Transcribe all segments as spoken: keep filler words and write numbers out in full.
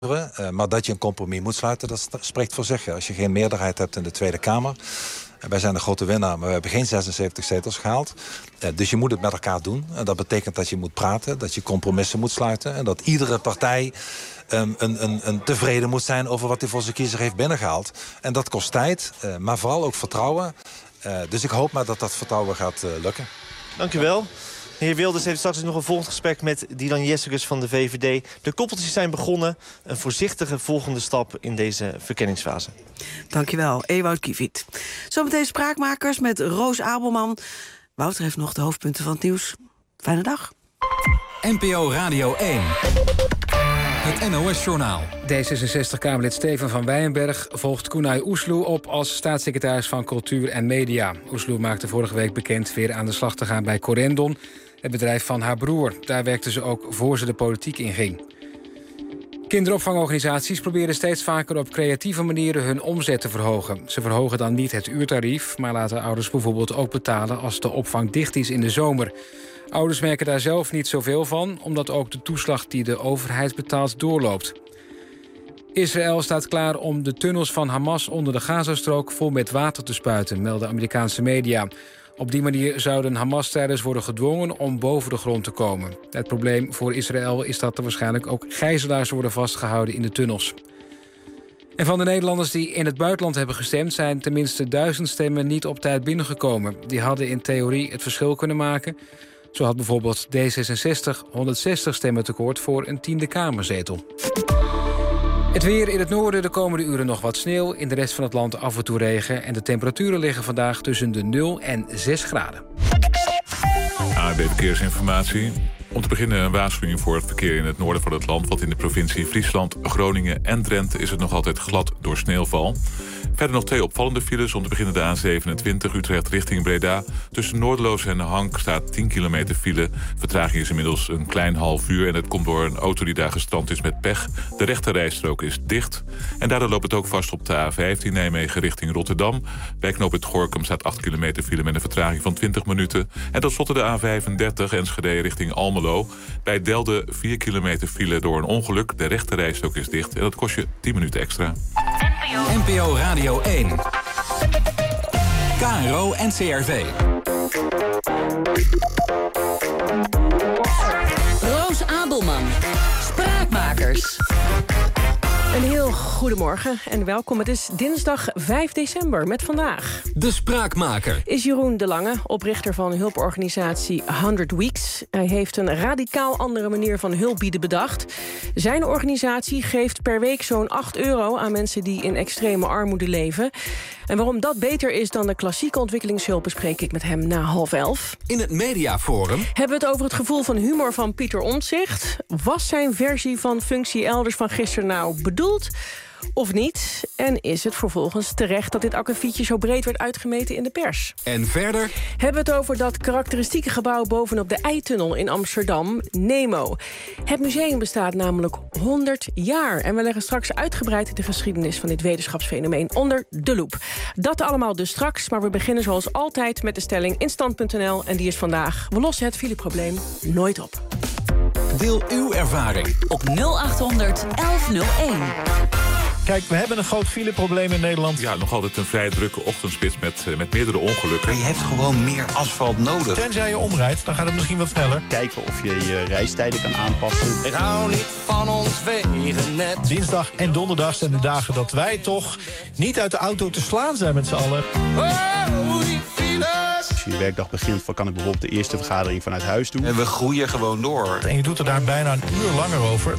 Uh, maar dat je een compromis moet sluiten, dat spreekt voor zich. Als je geen meerderheid hebt in de Tweede Kamer. Uh, wij zijn de grote winnaar, maar we hebben geen zesenzeventig zetels gehaald. Uh, dus je moet het met elkaar doen. En dat betekent dat je moet praten, dat je compromissen moet sluiten. En dat iedere partij um, een, een, een tevreden moet zijn over wat hij voor zijn kiezer heeft binnengehaald. En dat kost tijd, uh, maar vooral ook vertrouwen. Uh, dus ik hoop maar dat dat vertrouwen gaat uh, lukken. Dank u wel. De heer Wilders heeft straks nog een volgend gesprek met Dylan Jesterus van de V V D. De koppeltjes zijn begonnen. Een voorzichtige volgende stap in deze verkenningsfase. Dankjewel, Ewout Kiviet. Zometeen Spraakmakers met Roos Abelman. Wouter heeft nog de hoofdpunten van het nieuws. Fijne dag. N P O Radio één. Het N O S-journaal. D zesenzestig-Kamerlid Steven van Wijnberg volgt Koenai Oesloe op als staatssecretaris van Cultuur en Media. Oesloe maakte vorige week bekend weer aan de slag te gaan bij Corendon, het bedrijf van haar broer. Daar werkte ze ook voor ze de politiek inging. Kinderopvangorganisaties proberen steeds vaker op creatieve manieren hun omzet te verhogen. Ze verhogen dan niet het uurtarief, maar laten ouders bijvoorbeeld ook betalen als de opvang dicht is in de zomer. Ouders merken daar zelf niet zoveel van, omdat ook de toeslag die de overheid betaalt doorloopt. Israël staat klaar om de tunnels van Hamas onder de Gazastrook vol met water te spuiten, melden Amerikaanse media. Op die manier zouden Hamas-strijders worden gedwongen om boven de grond te komen. Het probleem voor Israël is dat er waarschijnlijk ook gijzelaars worden vastgehouden in de tunnels. En van de Nederlanders die in het buitenland hebben gestemd zijn tenminste duizend stemmen niet op tijd binnengekomen. Die hadden in theorie het verschil kunnen maken. Zo had bijvoorbeeld D zesenzestig honderdzestig stemmen tekort voor een tiende kamerzetel. Het weer in het noorden de komende uren nog wat sneeuw. In de rest van het land af en toe regen. En de temperaturen liggen vandaag tussen de nul en zes graden. A B Verkeersinformatie. Om te beginnen een waarschuwing voor het verkeer in het noorden van het land. Want in de provincie Friesland, Groningen en Drenthe is het nog altijd glad door sneeuwval. Verder nog twee opvallende files. Om te beginnen de A zevenentwintig Utrecht richting Breda. Tussen Noordeloos en Hank staat tien kilometer file. Vertraging is inmiddels een klein half uur. En het komt door een auto die daar gestrand is met pech. De rechterrijstrook is dicht. En daardoor loopt het ook vast op de A vijftien Nijmegen richting Rotterdam. Bij knooppunt Gorinchem staat acht kilometer file met een vertraging van twintig minuten. En tot slot de A vijfendertig Enschede richting Almelo. Bij Delden vier kilometer file door een ongeluk. De rechterrijstrook is dicht en dat kost je tien minuten extra. N P O Radio één. K R O en C R V. Roos Abelman. Spraakmakers. Een heel goedemorgen en welkom. Het is dinsdag vijf december met vandaag. De Spraakmaker is Jeroen de Lange, oprichter van hulporganisatie honderd Weeks. Hij heeft een radicaal andere manier van hulp bieden bedacht. Zijn organisatie geeft per week zo'n acht euro aan mensen die in extreme armoede leven. En waarom dat beter is dan de klassieke ontwikkelingshulp bespreek ik met hem na half elf. In het Mediaforum hebben we het over het gevoel van humor van Pieter Omtzigt. Was zijn versie van Functie Elders van gisteren nou bedoeld of niet? En is het vervolgens terecht dat dit akkefietje zo breed werd uitgemeten in de pers? En verder hebben we het over dat karakteristieke gebouw bovenop de Eitunnel in Amsterdam, Nemo. Het museum bestaat namelijk honderd jaar. En we leggen straks uitgebreid de geschiedenis van dit wetenschapsfenomeen onder de loep. Dat allemaal dus straks, maar we beginnen zoals altijd met de stelling in stand punt n l. En die is vandaag: we lossen het fileprobleem nooit op. Deel uw ervaring op nul acht honderd elf nul één. Kijk, we hebben een groot fileprobleem in Nederland. Ja, nog altijd een vrij drukke ochtendspits met, uh, met meerdere ongelukken. Maar je hebt gewoon meer asfalt nodig. Tenzij je omrijdt, dan gaat het misschien wat sneller. Kijken of je je reistijden kan aanpassen. Ik hou niet van ons wegennet. Dinsdag en donderdag zijn de dagen dat wij toch niet uit de auto te slaan zijn met z'n allen. Oh, die files. Als je je werkdag begint, kan ik bijvoorbeeld de eerste vergadering vanuit huis doen. En we groeien gewoon door. En je doet er daar bijna een uur langer over.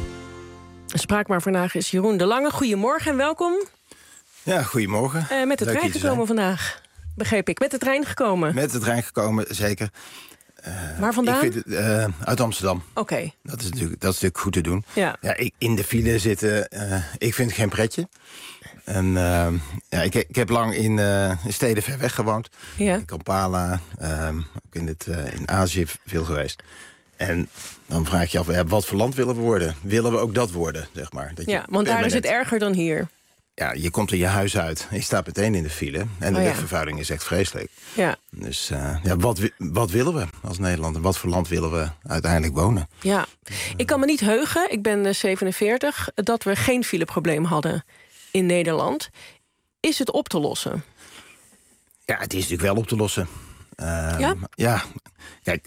Spraak maar vandaag is Jeroen de Lange. Goedemorgen en welkom. Ja, goedemorgen. Uh, met de Leuk trein gekomen vandaag, begreep ik. Met de trein gekomen? Met de trein gekomen, zeker. Uh, Waar vandaan? Ik vind het, uh, uit Amsterdam. Oké. Okay. Dat is natuurlijk, dat is natuurlijk goed te doen. Ja. Ja, ik, in de file zitten, uh, ik vind het geen pretje. En, uh, ja, ik, ik heb lang in, uh, in steden ver weg gewoond. Ja. In Kampala, uh, ook in, het, uh, in Azië veel geweest. En dan vraag je af, ja, wat voor land willen we worden? Willen we ook dat worden, zeg maar? Dat ja, want daar is het erger dan hier. ja, je komt er je huis uit en je staat meteen in de file. En de oh, ja. wegvervuiling is echt vreselijk. Ja. Dus uh, ja, wat, wat willen we als Nederland? En wat voor land willen we uiteindelijk wonen? Ja, ik kan me niet heugen, ik ben zevenenveertig... dat we geen fileprobleem hadden in Nederland. Is het op te lossen? Ja, het is natuurlijk wel op te lossen. Uh, ja? Ja, kijk,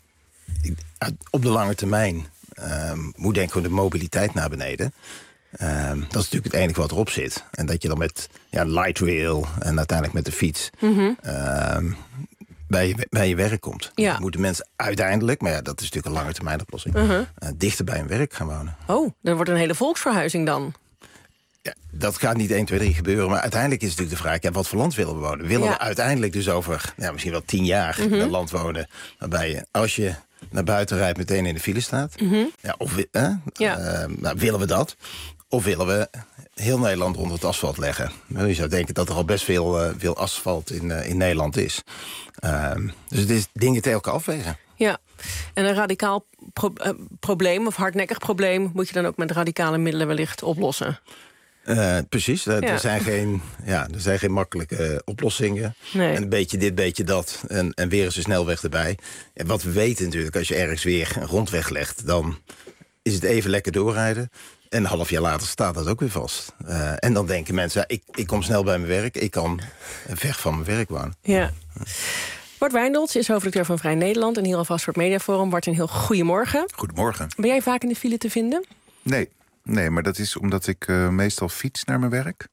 op de lange termijn uh, moet denken we de mobiliteit naar beneden. Uh, dat is natuurlijk het enige wat erop zit. En dat je dan met ja, light rail en uiteindelijk met de fiets... Mm-hmm. uh, bij, je, bij je werk komt. Ja. Dan moeten mensen uiteindelijk, maar ja, dat is natuurlijk een lange termijn oplossing... Uh-huh. uh, dichter bij hun werk gaan wonen. Oh, dat wordt een hele volksverhuizing dan. Ja, dat gaat niet één, twee, drie gebeuren. Maar uiteindelijk is het natuurlijk de vraag... Ja, wat voor land willen we wonen? Willen ja. we uiteindelijk dus over ja, misschien wel tien jaar... Mm-hmm. een land wonen waarbij je, als je naar buiten rijdt... meteen in de file staat? Mm-hmm. Ja, of eh, ja. Uh, nou, willen we dat? Of willen we heel Nederland onder het asfalt leggen? Nou, je zou denken dat er al best veel, uh, veel asfalt in, uh, in Nederland is. Uh, dus het is dingen tegen elkaar afwegen. Ja, en een radicaal pro- uh, probleem of hardnekkig probleem... moet je dan ook met radicale middelen wellicht oplossen? Uh, precies, uh, ja. er, zijn geen, ja, er zijn geen makkelijke uh, oplossingen. Nee. En een beetje dit, beetje dat. En, en weer eens een snelweg erbij. En wat we weten natuurlijk, als je ergens weer een rondweg legt... dan is het even lekker doorrijden. En een half jaar later staat dat ook weer vast. Uh, en dan denken mensen, ja, ik, ik kom snel bij mijn werk. Ik kan ver van mijn werk wonen. Ja. Bart Wijndels is hoofdredacteur van Vrij Nederland... en hier alvast voor het Mediaforum. Bart, een heel goedemorgen. Goedemorgen. Ben jij vaak in de file te vinden? Nee, nee maar dat is omdat ik uh, meestal fiets naar mijn werk.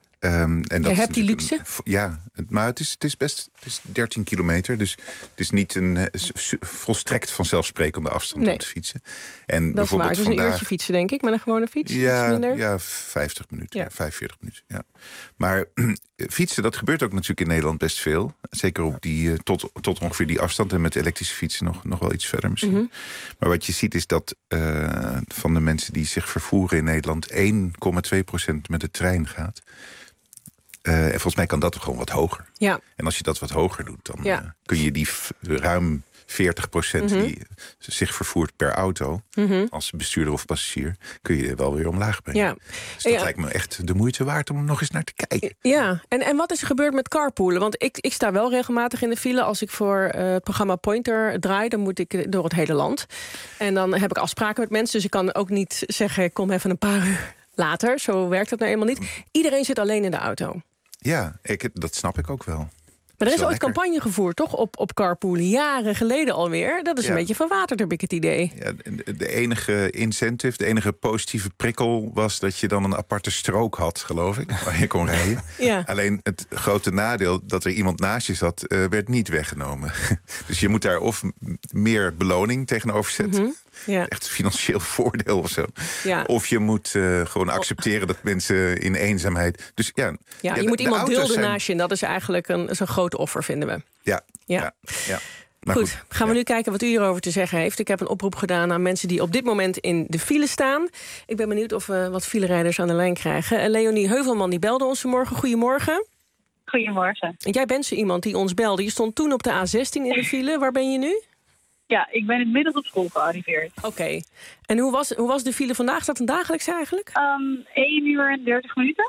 Um, en je dat hebt die luxe? Een, ja, maar het is, het is best het is dertien kilometer. Dus het is niet een uh, volstrekt vanzelfsprekende afstand nee. om te fietsen. En dat is waar. Het is vandaag... een uurtje fietsen, denk ik, met een gewone fiets. Ja, ja vijftig minuten, ja. vijfenveertig minuten. Ja. Maar fietsen, dat gebeurt ook natuurlijk in Nederland best veel. Zeker op die, uh, tot, tot ongeveer die afstand. En met elektrische fietsen nog, nog wel iets verder misschien. Mm-hmm. Maar wat je ziet is dat uh, van de mensen die zich vervoeren in Nederland... één komma twee procent met de trein gaat. Uh, en volgens mij kan dat gewoon wat hoger. Ja. En als je dat wat hoger doet, dan ja. uh, kun je die f- ruim veertig procent mm-hmm. die zich vervoert per auto... Mm-hmm. als bestuurder of passagier, kun je wel weer omlaag brengen. Ja. Dus dat ja. lijkt me echt de moeite waard om er nog eens naar te kijken. Ja, en, en wat is er gebeurd met carpoolen? Want ik, ik sta wel regelmatig in de file. Als ik voor uh, het programma Pointer draai, dan moet ik door het hele land. En dan heb ik afspraken met mensen, dus ik kan ook niet zeggen... ik kom even een paar uur later, zo werkt dat nou eenmaal niet. Iedereen zit alleen in de auto. Ja, ik, dat snap ik ook wel. Maar er is, is ooit lekker. campagne gevoerd, toch? Op, op carpoolen, jaren geleden alweer. Dat is ja. een beetje verwaterd, heb ik het idee. Ja, de, de enige incentive, de enige positieve prikkel... was dat je dan een aparte strook had, geloof ik, waar je kon rijden. Ja. Alleen het grote nadeel dat er iemand naast je zat... Uh, werd niet weggenomen. Dus je moet daar of meer beloning tegenover zetten... Mm-hmm. Ja. Echt financieel voordeel of zo. Ja. Of je moet uh, gewoon accepteren dat mensen in eenzaamheid... Dus, ja, ja, je ja, moet iemand dulden zijn... naast je. En dat is eigenlijk een, is een groot offer, vinden we. Ja, ja. ja, ja. Maar goed, goed, gaan we ja. nu kijken wat u hierover te zeggen heeft. Ik heb een oproep gedaan aan mensen die op dit moment in de file staan. Ik ben benieuwd of we wat filerijders aan de lijn krijgen. Uh, Leonie Heuvelman die belde ons vanmorgen. Goedemorgen. Goedemorgen. En jij bent zo iemand die ons belde. Je stond toen op de A zestien in de file. Waar ben je nu? Ja, ik ben inmiddels op school gearriveerd. Oké. Okay. En hoe was, hoe was de file vandaag? Is dat een dagelijks eigenlijk? Um, één uur en dertig minuten.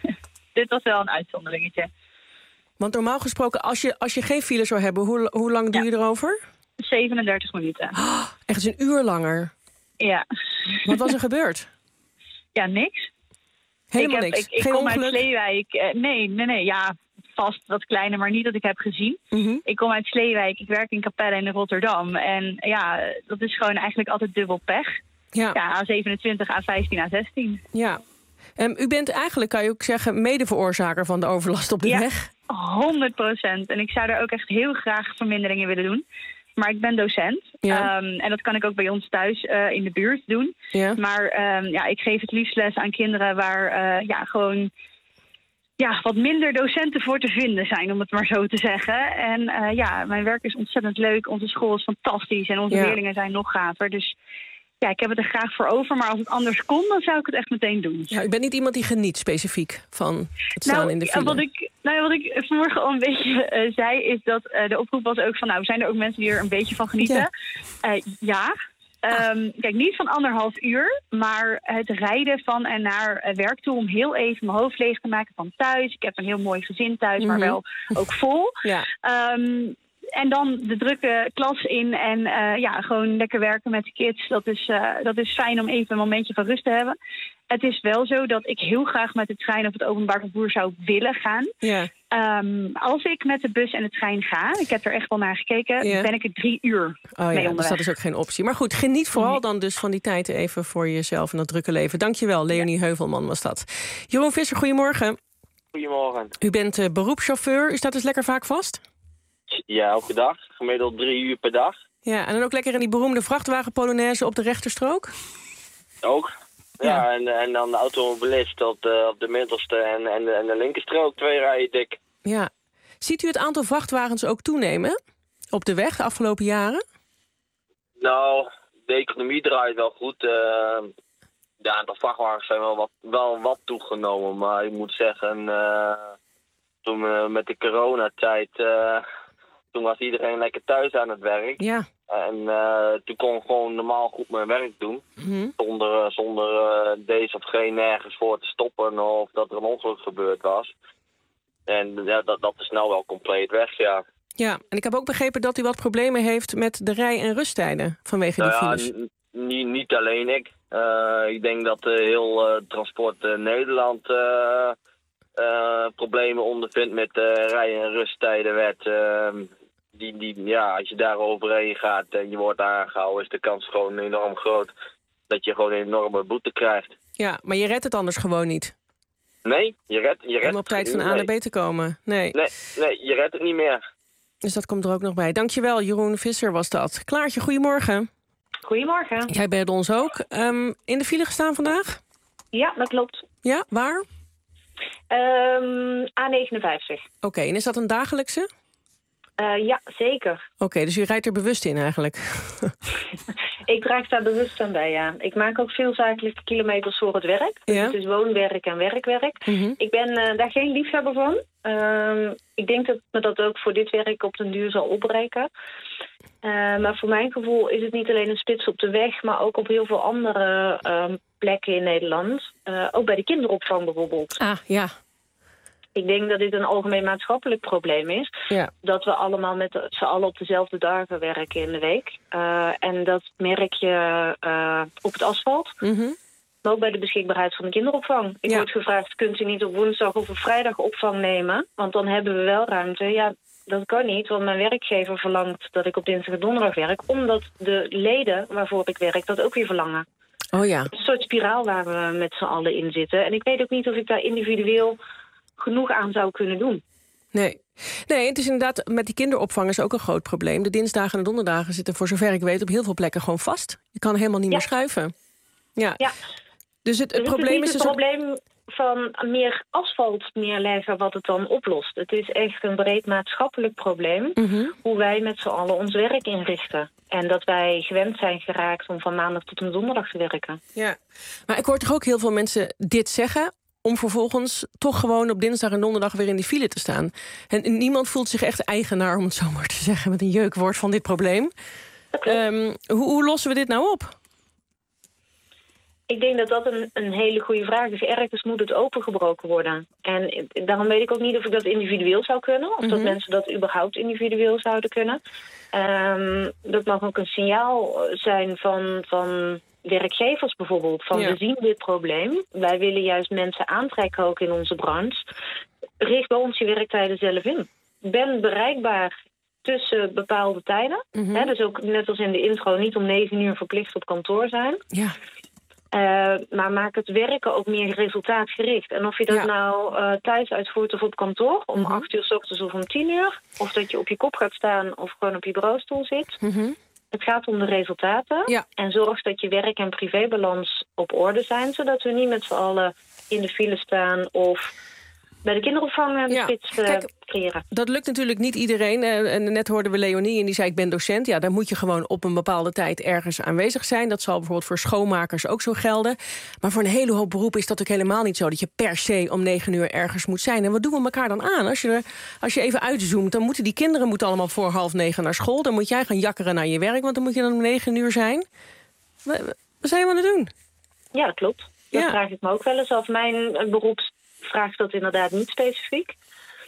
Dit was wel een uitzonderingetje. Want normaal gesproken, als je, als je geen file zou hebben... hoe, hoe lang doe ja. je erover? zevenendertig minuten. Oh, echt een uur langer? Ja. Wat was er gebeurd? Ja, niks. Helemaal ik heb, niks? Ik, ik geen kom ongeluk? uit Sleewijk. Uh, nee, nee, nee. Ja, vast wat kleiner, maar niet dat ik heb gezien. Mm-hmm. Ik kom uit Sleewijk. Ik werk in Capelle in Rotterdam. En ja, dat is gewoon eigenlijk altijd dubbel pech. Ja, ja A zevenentwintig, A vijftien, A zestien. Ja. Um, u bent eigenlijk, kan je ook zeggen, medeveroorzaker van de overlast op de ja, weg? honderd procent. En ik zou daar ook echt heel graag verminderingen willen doen. Maar ik ben docent. Ja. Um, en dat kan ik ook bij ons thuis uh, in de buurt doen. Ja. Maar um, ja, ik geef het liefst les aan kinderen waar uh, ja, gewoon ja, wat minder docenten voor te vinden zijn, om het maar zo te zeggen. En uh, ja, mijn werk is ontzettend leuk. Onze school is fantastisch en onze ja. leerlingen zijn nog gaver. Dus ja, ik heb het er graag voor over. Maar als het anders kon, dan zou ik het echt meteen doen. Ja, u bent niet iemand die geniet specifiek van het staan nou, in de file. Wat ik, nou, wat ik vanmorgen al een beetje uh, zei, is dat uh, de oproep was ook van, nou, zijn er ook mensen die er een beetje van genieten? Ja. Uh, ja. Um, kijk, niet van anderhalf uur, maar het rijden van en naar uh, werk toe om heel even mijn hoofd leeg te maken van thuis. Ik heb een heel mooi gezin thuis, mm-hmm. maar wel ook vol. Ja. Um, en dan de drukke klas in en uh, ja, gewoon lekker werken met de kids. Dat is, uh, dat is fijn om even een momentje van rust te hebben. Het is wel zo dat ik heel graag met de trein of het openbaar vervoer zou willen gaan. Ja. Um, als ik met de bus en de trein ga, ik heb er echt wel naar gekeken, ja. ben ik er drie uur oh, mee ja, onderweg. Dus dat is ook geen optie. Maar goed, geniet vooral nee. dan dus van die tijd even voor jezelf en dat drukke leven. Dankjewel, Leonie ja. Heuvelman was dat. Jeroen Visser, goedemorgen. Goedemorgen. U bent uh, beroepschauffeur. U staat dus lekker vaak vast? Ja, elke dag. Gemiddeld drie uur per dag. Ja, en dan ook lekker in die beroemde vrachtwagen Polonaise op de rechterstrook? Ook. Ja, ja. En, en dan de automobilist op de, op de middelste en, en, de, en de linkerstrook, twee rijen dik. Ja. Ziet u het aantal vrachtwagens ook toenemen op de weg de afgelopen jaren? Nou, de economie draait wel goed. Uh, de aantal vrachtwagens zijn wel wat, wel wat toegenomen. Maar ik moet zeggen, uh, toen uh, met de coronatijd, uh, toen was iedereen lekker thuis aan het werk. Ja. En uh, toen kon ik gewoon normaal goed mijn werk doen. Mm-hmm. Zonder, zonder uh, deze of geen nergens voor te stoppen of dat er een ongeluk gebeurd was. En ja, dat, dat is nou wel compleet weg, ja. Ja, en ik heb ook begrepen dat u wat problemen heeft met de rij- en rusttijden vanwege nou die files. Ja, n- n- niet alleen ik. Uh, ik denk dat uh, heel uh, Transport uh, Nederland uh, uh, problemen ondervindt met uh, rij- en rusttijdenwet. Uh, die, die, ja, als je daar overheen gaat en je wordt aangehouden, is de kans gewoon enorm groot dat je gewoon een enorme boete krijgt. Ja, maar je redt het anders gewoon niet. Nee, je redt, je redt om op tijd van A naar B te komen. Nee. nee. Nee, je redt het niet meer. Dus dat komt er ook nog bij. Dankjewel, Jeroen Visser was dat. Klaartje, goedemorgen. Goedemorgen. Jij bent ons ook. Um, in de file gestaan vandaag? Ja, dat klopt. Ja, waar? Um, A negenenvijftig. Oké, okay, en is dat een dagelijkse? Uh, ja, zeker. Oké, okay, dus u rijdt er bewust in eigenlijk? Ik draag daar bewust aan bij, ja. Ik maak ook veel zakelijke kilometers voor het werk. Dus ja. Het is woonwerk en werkwerk. Mm-hmm. Ik ben uh, daar geen liefhebber van. Uh, ik denk dat me dat ook voor dit werk op den duur zal opbreken. Uh, maar voor mijn gevoel is het niet alleen een spits op de weg, maar ook op heel veel andere uh, plekken in Nederland. Uh, ook bij de kinderopvang bijvoorbeeld. Ah, ja. Ik denk dat dit een algemeen maatschappelijk probleem is. Ja. Dat we allemaal met z'n allen op dezelfde dagen werken in de week. Uh, en dat merk je uh, op het asfalt. Mm-hmm. Maar ook bij de beschikbaarheid van de kinderopvang. Ik ja. word gevraagd, kunt u niet op woensdag of op vrijdag opvang nemen? Want dan hebben we wel ruimte. Ja, dat kan niet, want mijn werkgever verlangt dat ik op dinsdag en donderdag werk. Omdat de leden waarvoor ik werk dat ook weer verlangen. Oh ja. Een soort spiraal waar we met z'n allen in zitten. En ik weet ook niet of ik daar individueel genoeg aan zou kunnen doen. Nee. Nee, het is inderdaad, met die kinderopvang is ook een groot probleem. De dinsdagen en de donderdagen zitten voor zover ik weet op heel veel plekken gewoon vast. Je kan helemaal niet ja. meer schuiven. Ja. ja. Dus het, het dus probleem het is is... Het dus probleem ook... van meer asfalt neerleggen wat het dan oplost. Het is echt een breed maatschappelijk probleem. Mm-hmm. Hoe wij met z'n allen ons werk inrichten. En dat wij gewend zijn geraakt om van maandag tot en donderdag te werken. Ja, maar ik hoor toch ook heel veel mensen dit zeggen, om vervolgens toch gewoon op dinsdag en donderdag weer in die file te staan. En niemand voelt zich echt eigenaar, om het zo maar te zeggen, met een jeukwoord van dit probleem. Um, hoe, hoe lossen we dit nou op? Ik denk dat dat een, een hele goede vraag is. Ergens moet het opengebroken worden. En daarom weet ik ook niet of ik dat individueel zou kunnen. Of mm-hmm. dat mensen dat überhaupt individueel zouden kunnen. Um, dat mag ook een signaal zijn van, van werkgevers bijvoorbeeld. Van ja. we zien dit probleem. Wij willen juist mensen aantrekken ook in onze branche. Richt bij ons je werktijden zelf in. Ben bereikbaar tussen bepaalde tijden. Mm-hmm. He, dus ook net als in de intro niet om negen uur verplicht op kantoor zijn. Ja. Uh, maar maak het werken ook meer resultaatgericht. En of je dat ja. nou uh, thuis uitvoert of op kantoor, om mm-hmm. acht uur 's ochtends of om tien uur, of dat je op je kop gaat staan of gewoon op je bureaustoel zit. Mm-hmm. Het gaat om de resultaten. Ja. En zorg dat je werk- en privébalans op orde zijn, zodat we niet met z'n allen in de file staan of bij de kinderopvang de ja. spits uh, Kijk, creëren. Dat lukt natuurlijk niet iedereen. En net hoorden we Leonie en die zei ik ben docent. Ja, dan moet je gewoon op een bepaalde tijd ergens aanwezig zijn. Dat zal bijvoorbeeld voor schoonmakers ook zo gelden. Maar voor een hele hoop beroepen is dat ook helemaal niet zo, dat je per se om negen uur ergens moet zijn. En wat doen we elkaar dan aan? Als je, er, als je even uitzoomt, dan moeten die kinderen moeten allemaal voor half negen naar school. Dan moet jij gaan jakkeren naar je werk, want dan moet je dan om negen uur zijn. Wat zijn we aan het doen? Ja, dat klopt. Dat Ja. vraag ik me ook wel eens af. Mijn eh, beroep vraagt dat inderdaad niet specifiek.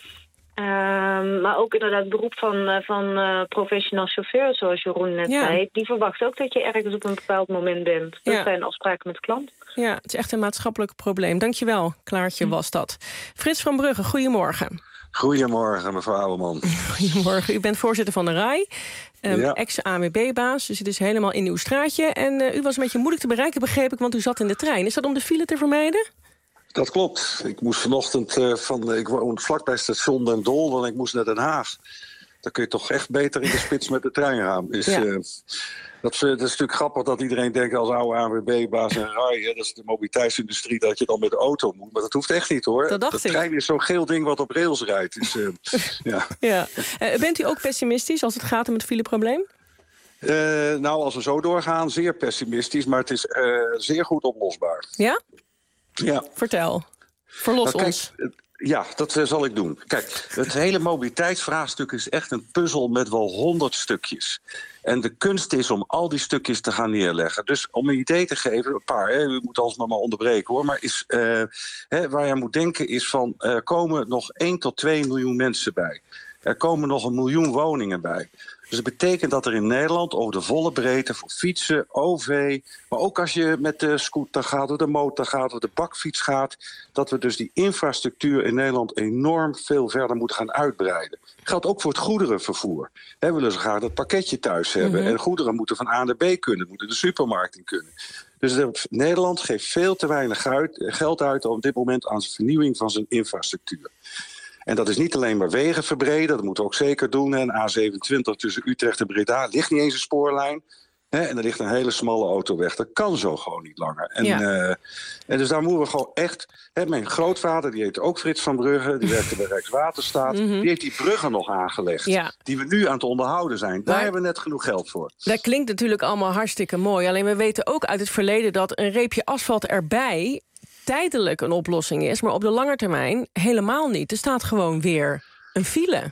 Ehm, maar ook inderdaad het beroep van, uh, van uh, professional chauffeur, zoals Jeroen net Ja. zei. Die verwacht ook dat je ergens op een bepaald moment bent. Dat Ja. zijn afspraken met de klant. Ja, het is echt een maatschappelijk probleem. Dankjewel, Klaartje was dat. Frits van Brugge, goedemorgen. Goedemorgen, mevrouw Ouweman. Goedemorgen, u bent voorzitter van de R A I, um, Ja. ex-A M B-baas. Dus het is helemaal in uw straatje. En uh, u was een beetje moeilijk te bereiken, begreep ik, want u zat in de trein. Is dat om de file te vermijden? Dat klopt. Ik moest vanochtend uh, van... Ik woon vlakbij station Den Dolder, want ik moest naar Den Haag. Dan kun je toch echt beter in de spits met de trein gaan. Dus, Ja. uh, dat, is, uh, dat is natuurlijk grappig dat iedereen denkt als oude A M B-baas en R A I... Hè, dat is de mobiliteitsindustrie, dat je dan met de auto moet. Maar dat hoeft echt niet, hoor. Dat dacht de ik. trein is zo'n geel ding wat op rails rijdt. Dus, uh, ja. Ja. Uh, bent u ook pessimistisch als het gaat om het fileprobleem? Uh, nou, als we zo doorgaan, zeer pessimistisch. Maar het is uh, zeer goed oplosbaar. Ja? Ja. Vertel. Verlos Nou, kijk, ons. Ja, dat uh, zal ik doen. Kijk, het hele mobiliteitsvraagstuk is echt een puzzel met wel honderd stukjes. En de kunst is om al die stukjes te gaan neerleggen. Dus om een idee te geven, een paar, hè, u moet alsmaar maar onderbreken hoor. Maar is, uh, hè, waar je aan moet denken is van, er komen nog één tot twee miljoen mensen bij. Er komen nog een miljoen woningen bij. Dus dat betekent dat er in Nederland over de volle breedte voor fietsen, O V... maar ook als je met de scooter gaat of de motor gaat of de bakfiets gaat... dat we dus die infrastructuur in Nederland enorm veel verder moeten gaan uitbreiden. Dat geldt ook voor het goederenvervoer. We willen zo graag dat pakketje thuis hebben. Mm-hmm. En goederen moeten van A naar B kunnen, moeten de supermarkt in kunnen. Dus Nederland geeft veel te weinig uit, geld uit op dit moment aan de vernieuwing van zijn infrastructuur. En dat is niet alleen maar wegen verbreden, dat moeten we ook zeker doen. En A zevenentwintig tussen Utrecht en Breda ligt niet eens een spoorlijn. Hè, en er ligt een hele smalle autoweg. Dat kan zo gewoon niet langer. En, Ja. uh, en dus daar moeten we gewoon echt... Hè, mijn grootvader, die heette ook Frits van Brugge, die werkte bij Rijkswaterstaat. Mhm. Die heeft die bruggen nog aangelegd. Ja. Die we nu aan het onderhouden zijn. Daar Maar- hebben we net genoeg geld voor. Dat klinkt natuurlijk allemaal hartstikke mooi. Alleen we weten ook uit het verleden dat een reepje asfalt erbij tijdelijk een oplossing is, maar op de lange termijn helemaal niet. Er staat gewoon weer een file.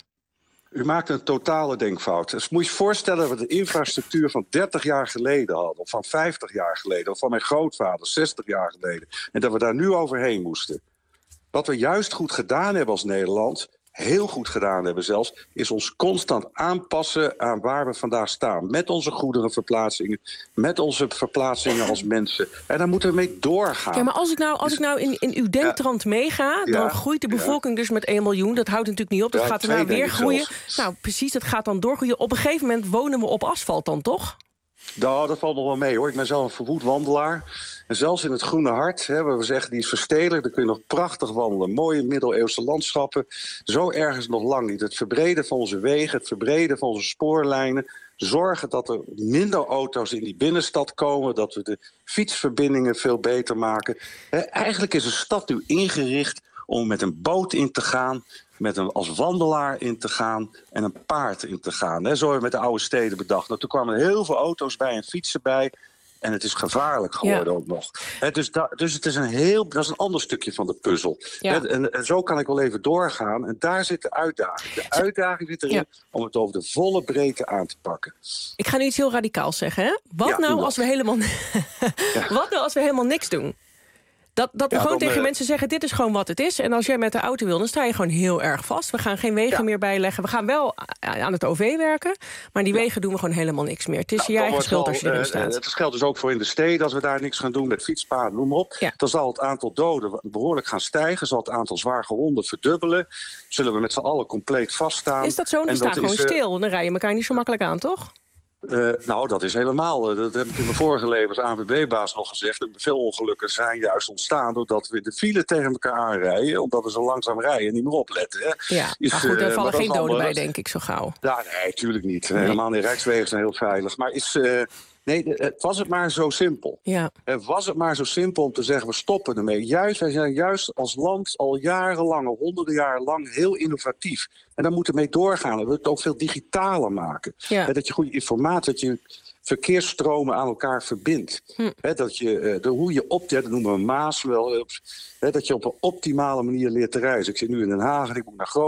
U maakt een totale denkfout. Dus moet je je voorstellen dat we de infrastructuur van dertig jaar geleden hadden... of van vijftig jaar geleden, of van mijn grootvader, zestig jaar geleden... en dat we daar nu overheen moesten. Wat we juist goed gedaan hebben als Nederland... heel goed gedaan hebben zelfs... is ons constant aanpassen aan waar we vandaag staan. Met onze goederenverplaatsingen, met onze verplaatsingen als mensen. En daar moeten we mee doorgaan. Ja, maar als ik nou, als ik nou in, in uw denktrand meega, Ja, dan groeit de bevolking dus met één miljoen. Dat houdt natuurlijk niet op. Dat Ja, gaat twee daarna weer denk ik groeien. zelfs. Nou, precies, dat gaat dan doorgroeien. Op een gegeven moment wonen we op asfalt dan, toch? Nou, dat valt nog wel mee hoor. Ik ben zelf een verwoed wandelaar. En zelfs in het Groene Hart, hè, waar we zeggen die is verstedelijk... dan kun je nog prachtig wandelen. Mooie middeleeuwse landschappen. Zo erg is het nog lang niet. Het verbreden van onze wegen, het verbreden van onze spoorlijnen... zorgen dat er minder auto's in die binnenstad komen... dat we de fietsverbindingen veel beter maken. Hè, eigenlijk is een stad nu ingericht om met een boot in te gaan... met een als wandelaar in te gaan en een paard in te gaan. Hè. Zo hebben we met de oude steden bedacht. Nou, toen kwamen er heel veel auto's bij en fietsen bij... En het is gevaarlijk geworden Ja. ook nog. He, dus, da, dus het is een heel, dat is een ander stukje van de puzzel. Ja. He, en, en zo kan ik wel even doorgaan. En daar zit de uitdaging. De uitdaging zit erin Ja. om het over de volle breedte aan te pakken. Ik ga nu iets heel radicaals zeggen, hè? Wat, Ja, doe nou dat. als we helemaal... Wat nou als we helemaal niks doen? Dat, dat we Ja, gewoon dan, tegen eh, mensen zeggen, dit is gewoon wat het is. En als jij met de auto wil, dan sta je gewoon heel erg vast. We gaan geen wegen meer bijleggen. We gaan wel aan het O V werken, maar die wegen doen we gewoon helemaal niks meer. Het is Nou, je dan eigen wordt schuld wel, als je erin eh, staat. Het geldt dus ook voor in de steden. Als we daar niks gaan doen met fietspaden, noem maar op. Ja. Dan zal het aantal doden behoorlijk gaan stijgen. Zal het aantal zwaar gewonden verdubbelen. Zullen we met z'n allen compleet vaststaan. Is dat zo? Dan En staan dat gewoon is, eh, stil. Dan rij je elkaar niet zo makkelijk aan, toch? Uh, nou, dat is helemaal. Uh, dat heb ik in mijn vorige leven als A N W B-baas nog gezegd. Veel ongelukken zijn juist ontstaan doordat we de file tegen elkaar aanrijden. Omdat we zo langzaam rijden en niet meer opletten. Hè. Ja, Is, maar goed, uh, er vallen maar dat geen is doden bij, anders. denk ik, zo gauw. Ja, nee, tuurlijk niet. Helemaal niet. Rijkswegen zijn heel veilig. Maar is... Uh, Nee, het was het maar zo simpel. Ja. Het was het maar zo simpel om te zeggen, we stoppen ermee. Juist, wij zijn juist als land al jarenlang, al honderden jaren lang, heel innovatief. En daar moeten we mee doorgaan. We willen het ook veel digitaler maken. Ja. He, dat je goede informatie, dat je verkeersstromen aan elkaar verbindt. Hm. He, dat je, de, hoe je op, ja, dat noemen we Maas wel, he, dat je op een optimale manier leert te reizen. Ik zit nu in Den Haag en ik moet naar Groningen.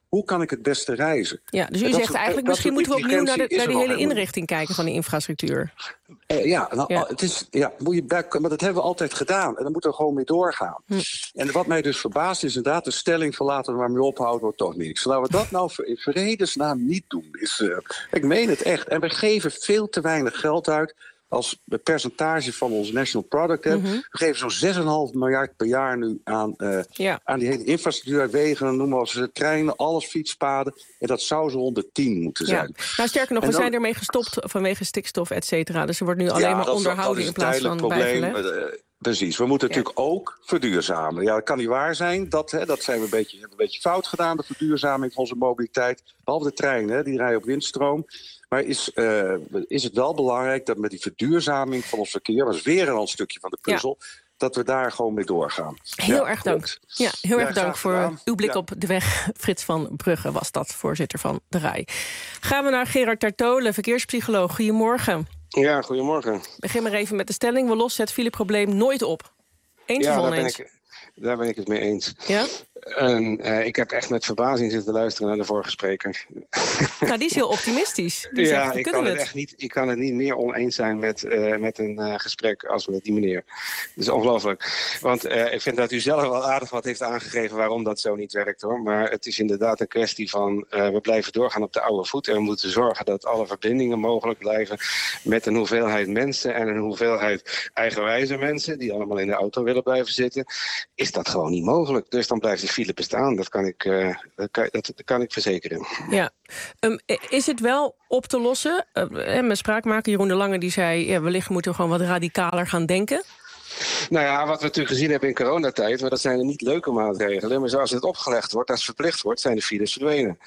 hoe kan ik het beste reizen? Ja, dus u zegt eigenlijk, misschien moeten we opnieuw naar, de, naar die hele inrichting kijken van de infrastructuur. Uh, ja, nou, ja. Het is, ja moet je bij, maar dat hebben we altijd gedaan. En dan moeten we gewoon mee doorgaan. Hm. En wat mij dus verbaast is inderdaad de stelling van laten we maar mee ophouden, wordt toch niks. Laten we dat nou in vredesnaam niet doen. Is, uh, ik meen het echt. En we geven veel te weinig geld uit als percentage van ons national product. Hè. Mm-hmm. We geven zo'n zes komma vijf miljard per jaar nu aan, uh, ja. aan die hele infrastructuur, wegen, noem maar als treinen, alles, fietspaden. En dat zou zo honderdtien moeten zijn. Ja. Nou, sterker nog, en we dan, zijn ermee gestopt vanwege stikstof, et cetera. Dus er wordt nu alleen ja, maar onderhouden in plaats van bijgelegd. Uh, Precies, we moeten ja. natuurlijk ook verduurzamen. Ja, dat kan niet waar zijn. Dat, hè, dat zijn we een beetje, hebben we een beetje fout gedaan, de verduurzaming van onze mobiliteit. Behalve de treinen, hè, die rijden op windstroom. Maar is, uh, is het wel belangrijk dat met die verduurzaming van ons verkeer, dat is weer een stukje van de puzzel, ja. dat we daar gewoon mee doorgaan. Heel ja, erg dank. Ja, heel ja, erg dank voor gedaan. uw blik ja. op de weg. Frits van Brugge was dat, voorzitter van de R A I. Gaan we naar Gerard Tertolen, verkeerspsycholoog. Goedemorgen. Ja, goedemorgen. Begin maar even met de stelling. We lossen het fileprobleem nooit op. Eens ja, of oneens? Ja, daar ben ik het mee eens. Ja? En, uh, ik heb echt met verbazing zitten luisteren naar de vorige spreker. Nou, die is heel optimistisch. Die ja, zegt, ik kan het, het echt niet. Ik kan het niet meer oneens zijn met, uh, met een uh, gesprek als met die meneer. Dat is ongelooflijk. Want uh, ik vind dat u zelf wel aardig wat heeft aangegeven waarom dat zo niet werkt, hoor. Maar het is inderdaad een kwestie van uh, we blijven doorgaan op de oude voet en we moeten zorgen dat alle verbindingen mogelijk blijven met een hoeveelheid mensen en een hoeveelheid eigenwijze mensen die allemaal in de auto willen blijven zitten. Is dat gewoon niet mogelijk. Dus dan blijft de file bestaan. Dat kan ik, uh, dat kan, dat, dat kan ik verzekeren. Ja. Um, is het wel op te lossen? Uh, mijn spraakmaker Jeroen de Lange die zei, ja, wellicht moeten we gewoon wat radicaler gaan denken. Nou ja, wat we natuurlijk gezien hebben in coronatijd, maar dat zijn er niet leuke maatregelen. Maar zoals het opgelegd wordt, als het verplicht wordt, zijn de files verdwenen.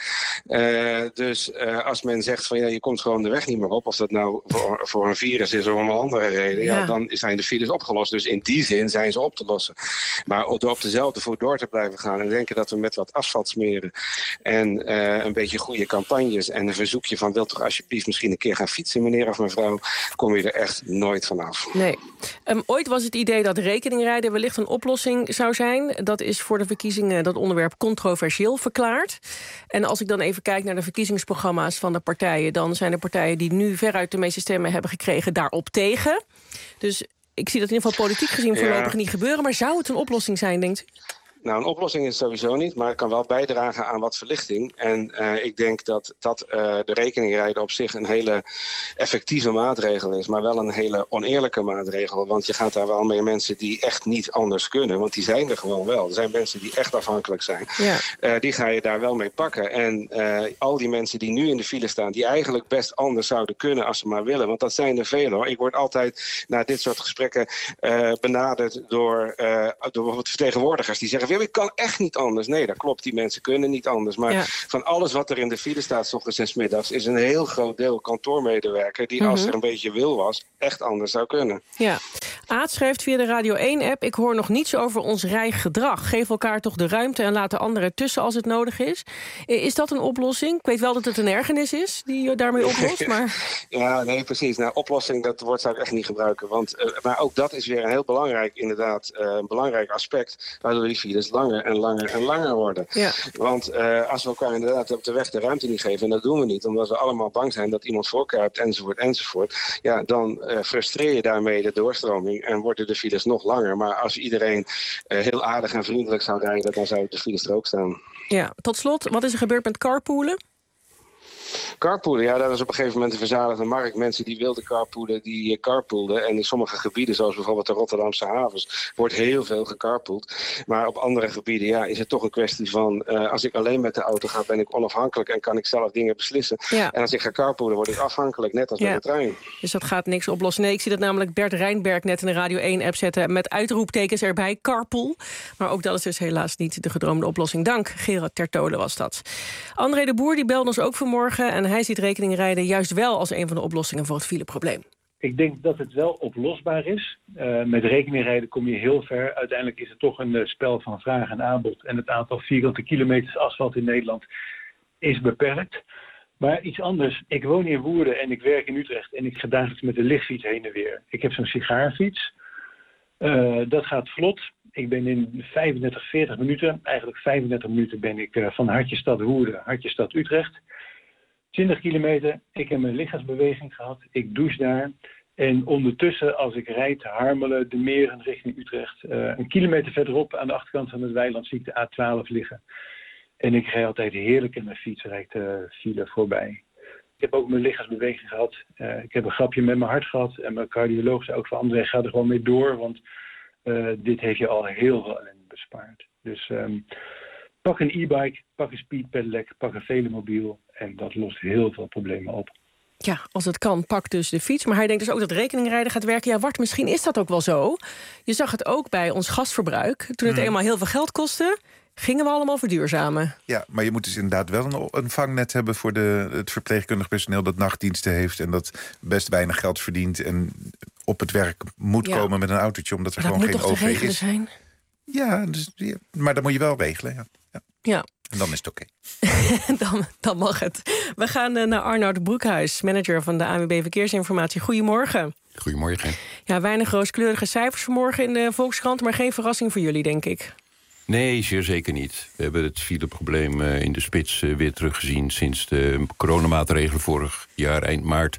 Uh, dus uh, als men zegt van ja, je komt gewoon de weg niet meer op, of dat nou voor, voor een virus is of om een andere reden, ja. Ja, dan zijn de files opgelost. Dus in die zin zijn ze op te lossen. Maar door op dezelfde voet door te blijven gaan en denken dat we met wat asfalt smeren en uh, een beetje goede campagnes en een verzoekje van wil toch alsjeblieft misschien een keer gaan fietsen, meneer of mevrouw, kom je er echt nooit vanaf. Nee. Um, ooit was het idee dat rekeningrijden wellicht een oplossing zou zijn. Dat is voor de verkiezingen dat onderwerp controversieel verklaard. En als ik dan even kijk naar de verkiezingsprogramma's van de partijen, dan zijn de partijen die nu veruit de meeste stemmen hebben gekregen daarop tegen. Dus ik zie dat in ieder geval politiek gezien voorlopig ja. niet gebeuren. Maar zou het een oplossing zijn, denkt u? Nou, een oplossing is het sowieso niet, maar het kan wel bijdragen aan wat verlichting. En uh, ik denk dat, dat uh, de rekeningrijden op zich een hele effectieve maatregel is, maar wel een hele oneerlijke maatregel. Want je gaat daar wel mee mensen die echt niet anders kunnen, want die zijn er gewoon wel. Er zijn mensen die echt afhankelijk zijn. Ja. Uh, die ga je daar wel mee pakken. En uh, al die mensen die nu in de file staan, die eigenlijk best anders zouden kunnen als ze maar willen. Want dat zijn er veel, hoor. Ik word altijd na dit soort gesprekken uh, benaderd door, uh, door bijvoorbeeld vertegenwoordigers die zeggen, ik kan echt niet anders. Nee, dat klopt. Die mensen kunnen niet anders. Maar ja. van alles wat er in de file staat, 's ochtends en 's middags, is een heel groot deel kantoormedewerker die, mm-hmm. als er een beetje wil was, echt anders zou kunnen. Ja. Aad schrijft via de Radio één-app, ik hoor nog niets over ons rijgedrag. Geef elkaar toch de ruimte en laat de anderen tussen als het nodig is. Is dat een oplossing? Ik weet wel dat het een ergernis is die je daarmee oplost, maar... Ja, nee, precies. Nou, oplossing, dat woord zou ik echt niet gebruiken. Want, uh, maar ook dat is weer een heel belangrijk, inderdaad, uh, een belangrijk aspect, waardoor die files langer en langer en langer worden. Ja. Want uh, als we elkaar inderdaad op de weg de ruimte niet geven, en dat doen we niet, omdat we allemaal bang zijn dat iemand voorkruipt, enzovoort, enzovoort, ja, dan uh, frustreer je daarmee de doorstroming en worden de files nog langer. Maar als iedereen uh, heel aardig en vriendelijk zou rijden, dan zou de files er ook staan. Ja, tot slot, wat is er gebeurd met carpoolen? Carpoolen, ja, dat is op een gegeven moment een verzadigde markt. Mensen die wilden carpoolen, die uh, carpoolden. En in sommige gebieden, zoals bijvoorbeeld de Rotterdamse havens, wordt heel veel gecarpoold. Maar op andere gebieden, ja, is het toch een kwestie van, uh, als ik alleen met de auto ga, ben ik onafhankelijk en kan ik zelf dingen beslissen. Ja. En als ik ga carpoolen, word ik afhankelijk, net als ja. met de trein. Dus dat gaat niks oplossen. Nee, ik zie dat namelijk Bert Rijnberg net in de Radio één-app zetten met uitroeptekens erbij, carpool. Maar ook dat is dus helaas niet de gedroomde oplossing. Dank, Gerard Tertolen was dat. André de Boer, die belde ons ook vanmorgen en hij ziet rekeningrijden juist wel als een van de oplossingen voor het fileprobleem. Ik denk dat het wel oplosbaar is. Uh, met rekeningrijden kom je heel ver. Uiteindelijk is het toch een uh, spel van vraag en aanbod. En het aantal vierkante kilometers asfalt in Nederland is beperkt. Maar iets anders. Ik woon in Woerden en ik werk in Utrecht. En ik ga dagelijks met de lichtfiets heen en weer. Ik heb zo'n sigaarfiets. Uh, dat gaat vlot. Ik ben in vijfendertig, veertig minuten, eigenlijk vijfendertig minuten ben ik uh, van Hartjestad-Woerden, Hartjestad-Utrecht. twintig kilometer, ik heb mijn lichaamsbeweging gehad, ik douche daar. En ondertussen, als ik rijd, Harmelen, de Meren richting Utrecht, uh, een kilometer verderop aan de achterkant van het weiland zie ik de A twaalf liggen. En ik rijd altijd heerlijk in mijn fiets, rijd de file voorbij. Ik heb ook mijn lichaamsbeweging gehad. Uh, ik heb een grapje met mijn hart gehad. En mijn cardioloog zei ook van André, ga er gewoon mee door. Want uh, dit heeft je al heel veel ellende bespaard. Dus um, pak een e-bike, pak een speed pedelec, pak een velomobiel. En dat lost heel veel problemen op. Ja, als het kan, pak dus de fiets. Maar hij denkt dus ook dat rekeningrijden gaat werken. Ja, Wart, misschien is dat ook wel zo. Je zag het ook bij ons gasverbruik. Toen het mm. eenmaal heel veel geld kostte, gingen we allemaal verduurzamen. Ja, maar je moet dus inderdaad wel een, een vangnet hebben voor de, het verpleegkundig personeel dat nachtdiensten heeft en dat best weinig geld verdient en op het werk moet ja. komen met een autootje, omdat er dat gewoon geen O V is. Zijn? Ja, dus, ja, maar dat moet je wel regelen. Ja. Ja. ja. En dan is het oké. Okay. dan, dan mag het. We gaan uh, naar Arnoud Broekhuis, manager van de A N W B Verkeersinformatie. Goedemorgen. Goedemorgen. Ja, weinig rooskleurige cijfers vanmorgen in de Volkskrant, maar geen verrassing voor jullie, denk ik. Nee, zeer zeker niet. We hebben het fileprobleem uh, in de spits uh, weer teruggezien sinds de coronamaatregelen vorig jaar eind maart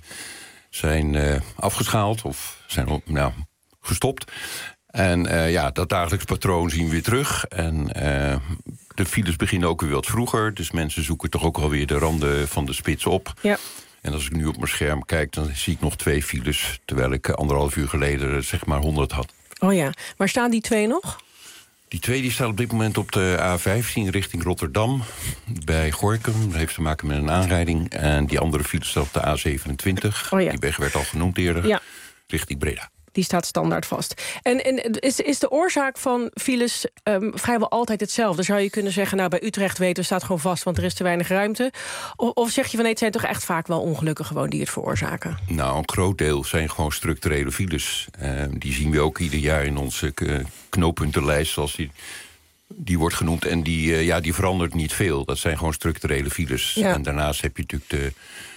zijn uh, afgeschaald of zijn nou, gestopt. En uh, ja, dat dagelijks patroon zien we weer terug. En uh, de files beginnen ook weer wat vroeger. Dus mensen zoeken toch ook alweer de randen van de spits op. Ja. En als ik nu op mijn scherm kijk, dan zie ik nog twee files, terwijl ik anderhalf uur geleden zeg maar honderd had. Oh ja, maar staan die twee nog? Die twee die staat op dit moment op de A vijftien richting Rotterdam. Bij Gorinchem. Dat heeft te maken met een aanrijding. En die andere file staat op de A zevenentwintig. Oh ja. Die weg werd al genoemd eerder. Ja. Richting Breda. Die staat standaard vast. En, en is, is de oorzaak van files um, vrijwel altijd hetzelfde? Zou je kunnen zeggen, nou bij Utrecht weten we staat gewoon vast, want er is te weinig ruimte. Of, of zeg je van nee, het zijn toch echt vaak wel ongelukken gewoon die het veroorzaken? Nou, een groot deel zijn gewoon structurele files. Uh, die zien we ook ieder jaar in onze uh, knooppuntenlijst, zoals die, die wordt genoemd. En die, uh, ja, die verandert niet veel. Dat zijn gewoon structurele files. Ja. En daarnaast heb je natuurlijk de...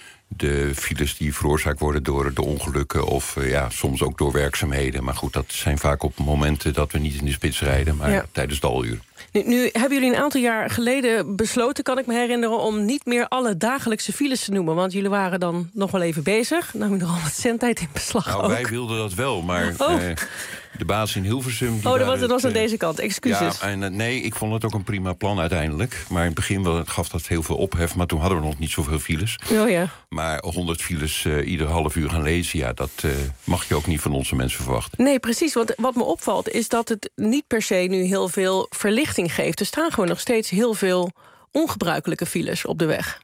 de files die veroorzaakt worden door de ongelukken of uh, ja, soms ook door werkzaamheden. Maar goed, dat zijn vaak op momenten dat we niet in de spits rijden, maar ja. tijdens de daluren. Nu, nu hebben jullie een aantal jaar geleden besloten, kan ik me herinneren, om niet meer alle dagelijkse files te noemen. Want jullie waren dan nog wel even bezig. Nou, er al wat zendtijd in beslag. Nou, ook. Wij wilden dat wel, maar oh. uh, de baas in Hilversum... Die oh, dat was, het, was aan uh, deze kant, excuses. Ja, en, uh, nee, ik vond het ook een prima plan uiteindelijk. Maar in het begin wel, het gaf dat heel veel ophef, maar toen hadden we nog niet zoveel files. Oh ja. Maar honderd files uh, ieder half uur gaan lezen, ja, dat uh, mag je ook niet van onze mensen verwachten. Nee, precies, want wat me opvalt is dat het niet per se nu heel veel verlichting geeft. Er staan gewoon nog steeds heel veel ongebruikelijke files op de weg.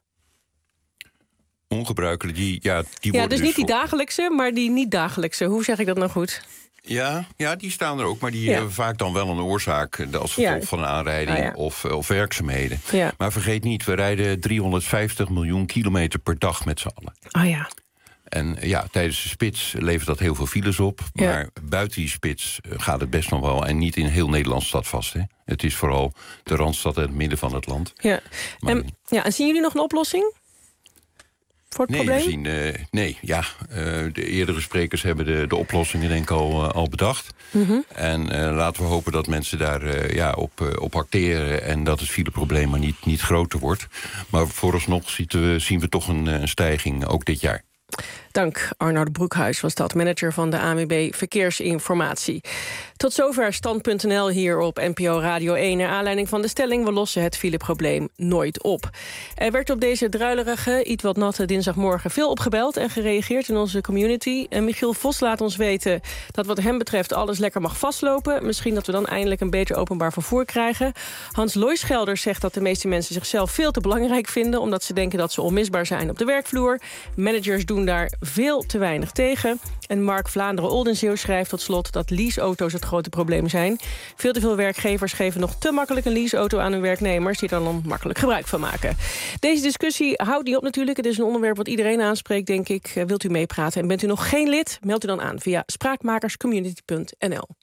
Ongebruikelijk, die, ja, die ja, worden dus niet dus die dagelijkse, maar die niet-dagelijkse. Hoe zeg ik dat nou goed? Ja, ja, die staan er ook, maar die ja. hebben vaak dan wel een oorzaak als gevolg ja. van een aanrijding ah, ja. of, of werkzaamheden. Ja. Maar vergeet niet, we rijden driehonderdvijftig miljoen kilometer per dag met z'n allen. Oh ja. En ja, tijdens de spits levert dat heel veel files op. Maar ja. buiten die spits gaat het best nog wel. En niet in heel Nederland staat vast. Hè. Het is vooral de Randstad en het midden van het land. Ja. Maar, en, ja, en zien jullie nog een oplossing voor het nee, probleem? We zien, uh, nee, ja. Uh, de eerdere sprekers hebben de, de oplossingen denk ik al, uh, al bedacht. Mm-hmm. En uh, laten we hopen dat mensen daar uh, ja, op, uh, op acteren. En dat het fileprobleem maar niet, niet groter wordt. Maar vooralsnog zien we, zien we toch een, een stijging, ook dit jaar. Dank, Arnoud Broekhuis was dat, manager van de A N W B Verkeersinformatie. Tot zover stand punt n l hier op N P O Radio één. Naar aanleiding van de stelling, we lossen het fileprobleem nooit op. Er werd op deze druilerige, iets wat natte dinsdagmorgen veel opgebeld en gereageerd in onze community. En Michiel Vos laat ons weten dat wat hem betreft alles lekker mag vastlopen. Misschien dat we dan eindelijk een beter openbaar vervoer krijgen. Hans Looischelder zegt dat de meeste mensen zichzelf veel te belangrijk vinden, omdat ze denken dat ze onmisbaar zijn op de werkvloer. Managers doen daar veel te weinig tegen. En Mark Vlaanderen-Oldenzeeuw schrijft tot slot dat leaseauto's het grote probleem zijn. Veel te veel werkgevers geven nog te makkelijk een leaseauto aan hun werknemers, die er dan makkelijk gebruik van maken. Deze discussie houdt niet op natuurlijk. Het is een onderwerp wat iedereen aanspreekt, denk ik. Wilt u meepraten en bent u nog geen lid? Meld u dan aan via spraakmakerscommunity punt n l.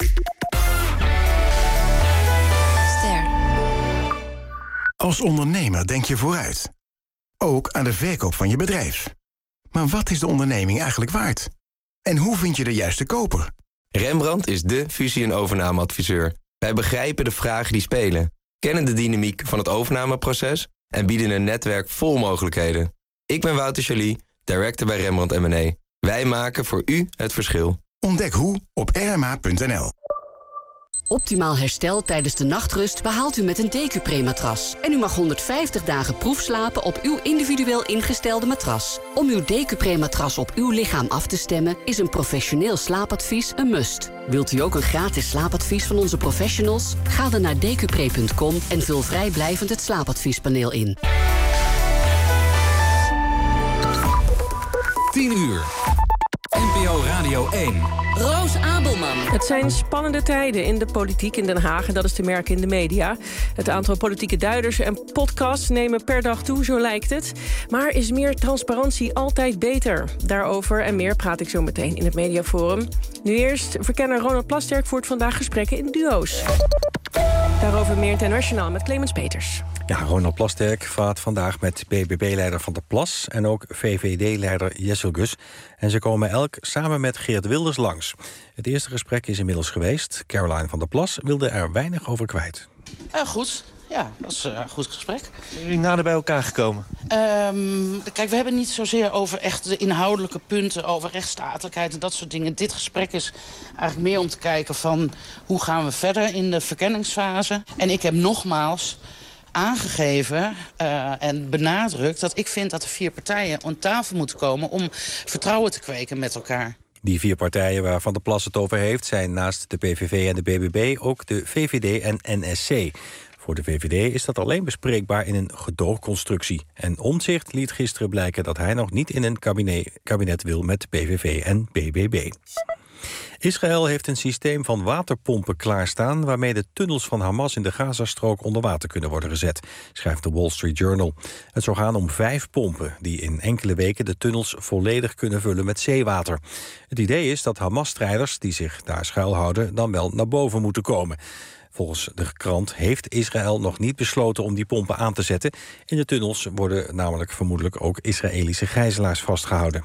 Ster. Als ondernemer denk je vooruit. Ook aan de verkoop van je bedrijf. Maar wat is de onderneming eigenlijk waard? En hoe vind je de juiste koper? Rembrandt is de fusie- en overnameadviseur. Wij begrijpen de vragen die spelen, kennen de dynamiek van het overnameproces en bieden een netwerk vol mogelijkheden. Ik ben Wouter Joly, director bij Rembrandt en Mené. Wij maken voor u het verschil. Ontdek hoe op r m a punt n l. Optimaal herstel tijdens de nachtrust behaalt u met een Decupre-matras. En u mag honderdvijftig dagen proefslapen op uw individueel ingestelde matras. Om uw Decupre-matras op uw lichaam af te stemmen is een professioneel slaapadvies een must. Wilt u ook een gratis slaapadvies van onze professionals? Ga dan naar decupre punt com en vul vrijblijvend het slaapadviespaneel in. tien uur. N P O Radio één. Roos Abelman. Het zijn spannende tijden in de politiek in Den Haag en dat is te merken in de media. Het aantal politieke duiders en podcasts nemen per dag toe, zo lijkt het. Maar is meer transparantie altijd beter? Daarover en meer praat ik zo meteen in het Mediaforum. Nu eerst, verkenner Ronald Plasterk voert vandaag gesprekken in duo's. Daarover meer internationaal met Clemens Peters. Ja, Ronald Plasterk praat vandaag met B B B-leider Van der Plas en ook V V D-leider Jesselgus. En ze komen elk samen met Geert Wilders langs. Het eerste gesprek is inmiddels geweest. Caroline van der Plas wilde er weinig over kwijt. Uh, goed, ja, dat is een goed gesprek. Zijn jullie nader bij elkaar gekomen? Um, kijk, we hebben niet zozeer over echt de inhoudelijke punten, over rechtsstatelijkheid en dat soort dingen. Dit gesprek is eigenlijk meer om te kijken van hoe gaan we verder in de verkenningsfase. En ik heb nogmaals aangegeven uh, en benadrukt dat ik vind dat de vier partijen aan tafel moeten komen om vertrouwen te kweken met elkaar. Die vier partijen waar Van der Plas het over heeft zijn naast de P V V en de B B B ook de V V D en N S C. Voor de V V D is dat alleen bespreekbaar in een gedoogconstructie. En Omtzigt liet gisteren blijken dat hij nog niet in een kabinet, kabinet wil met P V V en B B B. Israël heeft een systeem van waterpompen klaarstaan waarmee de tunnels van Hamas in de Gazastrook onder water kunnen worden gezet, schrijft de Wall Street Journal. Het zou gaan om vijf pompen die in enkele weken de tunnels volledig kunnen vullen met zeewater. Het idee is dat Hamas-strijders die zich daar schuilhouden dan wel naar boven moeten komen. Volgens de krant heeft Israël nog niet besloten om die pompen aan te zetten. In de tunnels worden namelijk vermoedelijk ook Israëlische gijzelaars vastgehouden.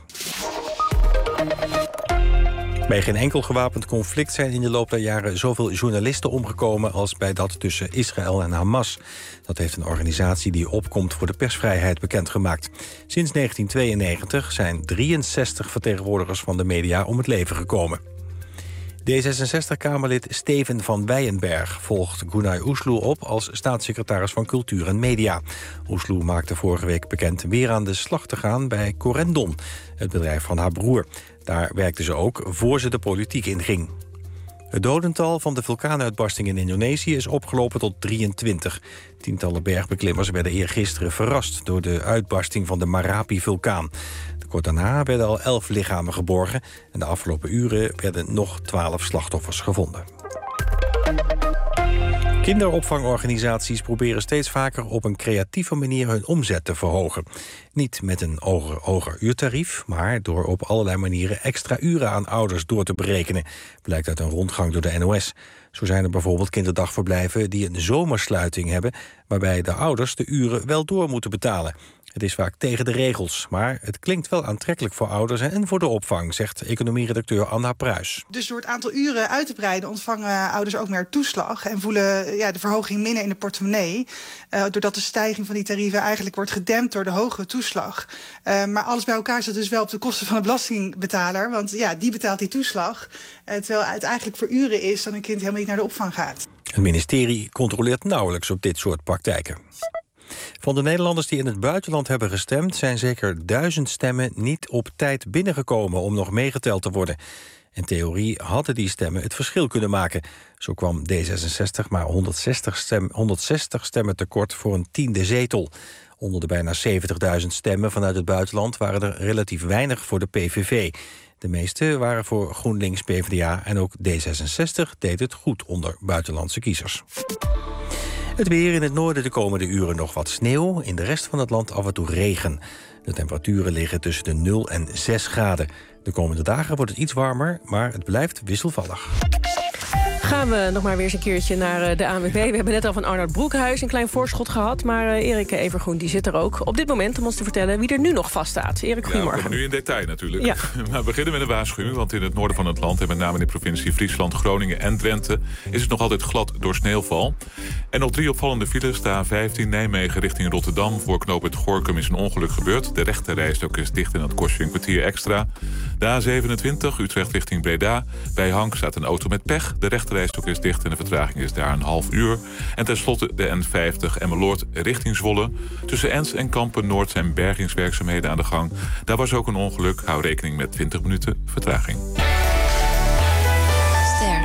Bij geen enkel gewapend conflict zijn in de loop der jaren zoveel journalisten omgekomen als bij dat tussen Israël en Hamas. Dat heeft een organisatie die opkomt voor de persvrijheid bekendgemaakt. Sinds negentien tweeënnegentig zijn drieënzestig vertegenwoordigers van de media om het leven gekomen. D zesenzestig-Kamerlid Steven van Weyenberg volgt Gunay Oesloe op als staatssecretaris van Cultuur en Media. Oesloe maakte vorige week bekend weer aan de slag te gaan bij Corendon, het bedrijf van haar broer. Daar werkte ze ook voor ze de politiek inging. Het dodental van de vulkaanuitbarsting in Indonesië is opgelopen tot drieëntwintig. Tientallen bergbeklimmers werden eergisteren verrast door de uitbarsting van de Marapi-vulkaan. Kort daarna werden al elf lichamen geborgen en de afgelopen uren werden nog twaalf slachtoffers gevonden. Kinderopvangorganisaties proberen steeds vaker op een creatieve manier hun omzet te verhogen. Niet met een hoger, hoger uurtarief, maar door op allerlei manieren extra uren aan ouders door te berekenen, blijkt uit een rondgang door de N O S. Zo zijn er bijvoorbeeld kinderdagverblijven die een zomersluiting hebben, waarbij de ouders de uren wel door moeten betalen. Het is vaak tegen de regels, maar het klinkt wel aantrekkelijk voor ouders en voor de opvang, zegt economieredacteur Anna Pruis. Dus door het aantal uren uit te breiden ontvangen ouders ook meer toeslag en voelen ja, de verhoging minder in de portemonnee. Uh, doordat de stijging van die tarieven eigenlijk wordt gedempt door de hogere toeslag. Uh, maar alles bij elkaar zit dus wel op de kosten van de belastingbetaler, want ja, die betaalt die toeslag. Uh, terwijl het eigenlijk voor uren is dat een kind helemaal niet naar de opvang gaat. Het ministerie controleert nauwelijks op dit soort praktijken. Van de Nederlanders die in het buitenland hebben gestemd zijn zeker duizend stemmen niet op tijd binnengekomen om nog meegeteld te worden. In theorie hadden die stemmen het verschil kunnen maken. Zo kwam D zesenzestig maar honderdzestig, stem, honderdzestig stemmen tekort voor een tiende zetel. Onder de bijna zeventigduizend stemmen vanuit het buitenland waren er relatief weinig voor de P V V. De meeste waren voor GroenLinks, PvdA en ook D zesenzestig deed het goed onder buitenlandse kiezers. Het weer in het noorden de komende uren nog wat sneeuw. In de rest van het land af en toe regen. De temperaturen liggen tussen de nul en zes graden. De komende dagen wordt het iets warmer, maar het blijft wisselvallig. Gaan we nog maar weer eens een keertje naar de A N W B. We hebben net al van Arnoud Broekhuis een klein voorschot gehad. Maar uh, Erik Evergroen die zit er ook op dit moment om ons te vertellen wie er nu nog vaststaat. Erik, goedemorgen. Ja, we nu in detail natuurlijk. Ja. We beginnen met een waarschuwing, want in het noorden van het land... en met name in de provincie Friesland, Groningen en Drenthe... is het nog altijd glad door sneeuwval. En nog drie opvallende files. De A vijftien Nijmegen richting Rotterdam. Voor knooppunt Gorinchem is een ongeluk gebeurd. De rechte rijstok is dicht en dat kost je een kwartier extra. De A zevenentwintig Utrecht richting Breda. Bij Hank staat een auto met pech. De rechte rijstok is dicht en de vertraging is daar een half uur. En tenslotte de N vijftig Emmeloord richting Zwolle. Tussen Ens en Kampen-Noord zijn bergingswerkzaamheden aan de gang. Daar was ook een ongeluk. Hou rekening met twintig minuten vertraging. Ster.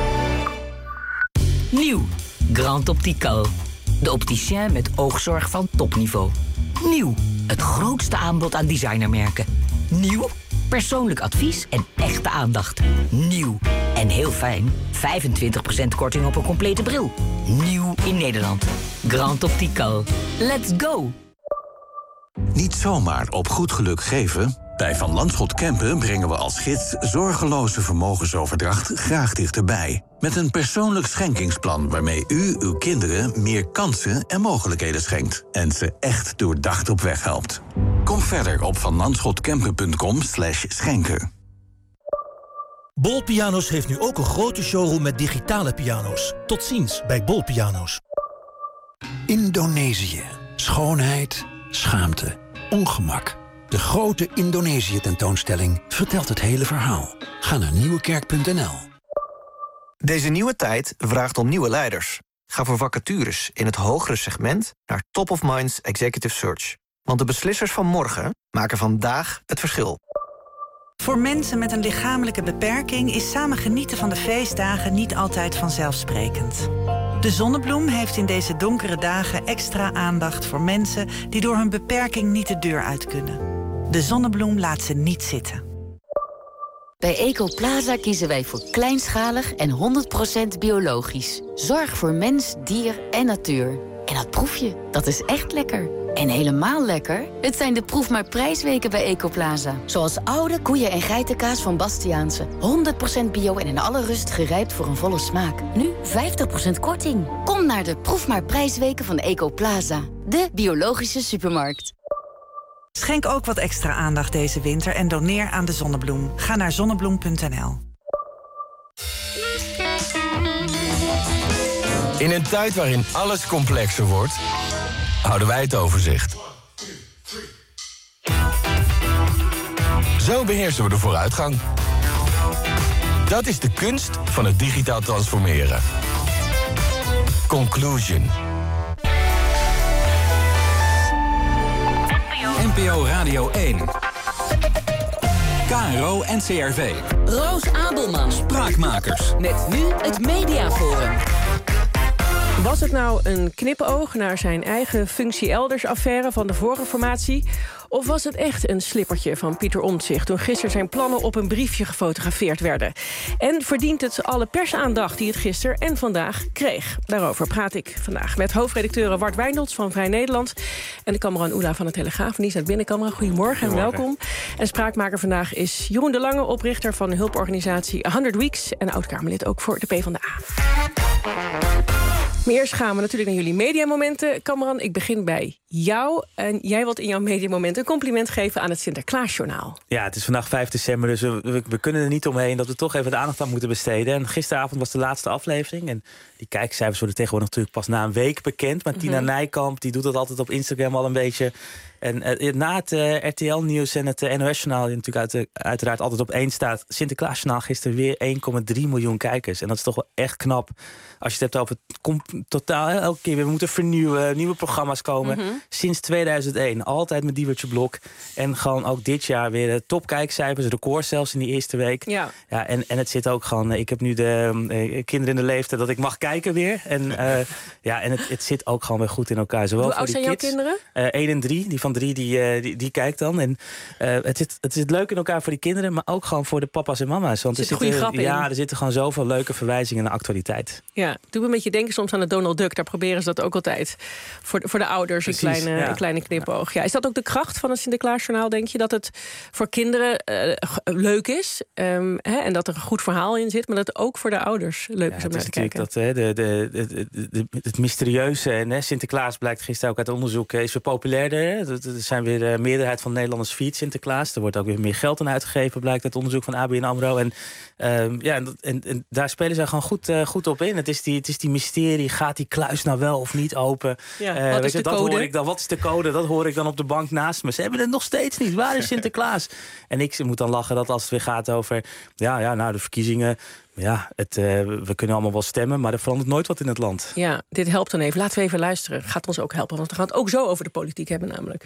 Nieuw. Grand Optical. De opticien met oogzorg van topniveau. Nieuw. Het grootste aanbod aan designermerken. Nieuw. Persoonlijk advies en echte aandacht. Nieuw. En heel fijn. vijfentwintig procent korting op een complete bril. Nieuw in Nederland. Grand Optical. Let's go! Niet zomaar op goed geluk geven. Bij Van Landschot Kempen brengen we als gids zorgeloze vermogensoverdracht graag dichterbij. Met een persoonlijk schenkingsplan waarmee u uw kinderen meer kansen en mogelijkheden schenkt. En ze echt doordacht op weg helpt. Kom verder op van landschotkempen punt com slash schenken. Bol Piano's heeft nu ook een grote showroom met digitale piano's. Tot ziens bij Bol Piano's. Indonesië. Schoonheid, schaamte, ongemak. De grote Indonesië-tentoonstelling vertelt het hele verhaal. Ga naar nieuwekerk punt n l. Deze nieuwe tijd vraagt om nieuwe leiders. Ga voor vacatures in het hogere segment naar Top of Minds Executive Search. Want de beslissers van morgen maken vandaag het verschil. Voor mensen met een lichamelijke beperking is samen genieten van de feestdagen niet altijd vanzelfsprekend. De Zonnebloem heeft in deze donkere dagen extra aandacht voor mensen die door hun beperking niet de deur uit kunnen. De Zonnebloem laat ze niet zitten. Bij Ecoplaza kiezen wij voor kleinschalig en honderd procent biologisch. Zorg voor mens, dier en natuur. En dat proef je, dat is echt lekker. En helemaal lekker, het zijn de proef maar prijsweken bij Ecoplaza. Zoals oude koeien- en geitenkaas van Bastiaanse. honderd procent bio en in alle rust gerijpt voor een volle smaak. Nu vijftig procent korting. Kom naar de proef maar prijsweken van Ecoplaza. De biologische supermarkt. Schenk ook wat extra aandacht deze winter en doneer aan de Zonnebloem. Ga naar zonnebloem punt n l. In een tijd waarin alles complexer wordt, houden wij het overzicht. Zo beheersen we de vooruitgang. Dat is de kunst van het digitaal transformeren. Conclusion. N P O Radio één. K R O en C R V. Roos Abelman. Spraakmakers. Met nu het Mediaforum. Was het nou een knipoog naar zijn eigen functie elders-affaire van de vorige formatie? Of was het echt een slippertje van Pieter Omtzigt toen gisteren zijn plannen op een briefje gefotografeerd werden? En verdient het alle persaandacht die het gisteren en vandaag kreeg? Daarover praat ik vandaag met hoofdredacteuren Wart Wijndels van Vrij Nederland en de Kamran Oela van de Telegraaf. Die staat binnen. Kamran, goedemorgen en welkom. En spraakmaker vandaag is Jeroen de Lange, oprichter van de hulporganisatie honderd Weeks en oud-Kamerlid ook voor de PvdA. Maar eerst gaan we natuurlijk naar jullie mediamomenten. Kamran, ik begin bij jou. En jij wilt in jouw mediamoment een compliment geven aan het Sinterklaasjournaal. Ja, het is vandaag vijf december, dus we, we, we kunnen er niet omheen dat we toch even de aandacht aan moeten besteden. En gisteravond was de laatste aflevering. En die kijkcijfers worden tegenwoordig natuurlijk pas na een week bekend. Maar Tina mm-hmm. Nijkamp, die doet dat altijd op Instagram al een beetje. En uh, na het uh, R T L-nieuws en het uh, N O S-journaal... die natuurlijk uit, uh, uiteraard altijd op één staat... Sinterklaasjournaal gisteren weer één komma drie miljoen kijkers. En dat is toch wel echt knap. Als je het hebt over het totaal... Hè, elke keer weer we moeten vernieuwen, nieuwe programma's komen. Mm-hmm. Sinds tweeduizend één, altijd met Diewertje Blok. En gewoon ook dit jaar weer de topkijkcijfers. Record zelfs in die eerste week. Ja. Ja, en, en het zit ook gewoon... Ik heb nu de uh, kinderen in de leeftijd dat ik mag kijken weer. En, uh, ja, en het, het zit ook gewoon weer goed in elkaar. Zowel Hoe voor oud die zijn kids, jouw kinderen? één uh, en drie, die van drie die, uh, die, die kijkt dan. En uh, het, zit, het zit leuk in elkaar voor die kinderen, maar ook gewoon voor de papa's en mama's. Want er, er zitten, ja, er zitten gewoon zoveel leuke verwijzingen naar actualiteit. Ja, doe me een beetje denken soms aan het Donald Duck. Daar proberen ze dat ook altijd voor de, voor de ouders. Een kleine, ja. een kleine knipoog. Ja, is dat ook de kracht van het Sinterklaasjournaal, denk je? Dat het voor kinderen uh, leuk is. Um, hè, en dat er een goed verhaal in zit. Maar dat het ook voor de ouders leuk Ja, is om het naar te is kijken. Dat, hè, de, de, de, de, de, het mysterieuze. En hè, Sinterklaas blijkt gisteren ook uit onderzoek is weer populairder. Hè. Er zijn weer de meerderheid van Nederlanders viert Sinterklaas. Er wordt ook weer meer geld aan uitgegeven, blijkt uit onderzoek van A B N AMRO. En, um, ja, en, en, en daar spelen ze gewoon goed, uh, goed op in. Het is, die, het is die mysterie. Gaat die kluis nou wel of niet open? Ja, uh, wat weet is je, de dat code? hoor ik dan. Wat is de code? Dat hoor ik dan op de bank naast me. Ze hebben het nog steeds niet. Waar is Sinterklaas? En ik moet dan lachen dat als het weer gaat over... Ja, ja nou, de verkiezingen... Ja, het, uh, we kunnen allemaal wel stemmen, maar er verandert nooit wat in het land. Ja, dit helpt dan even. Laten we even luisteren. Gaat ons ook helpen, want we gaan het ook zo over de politiek hebben namelijk.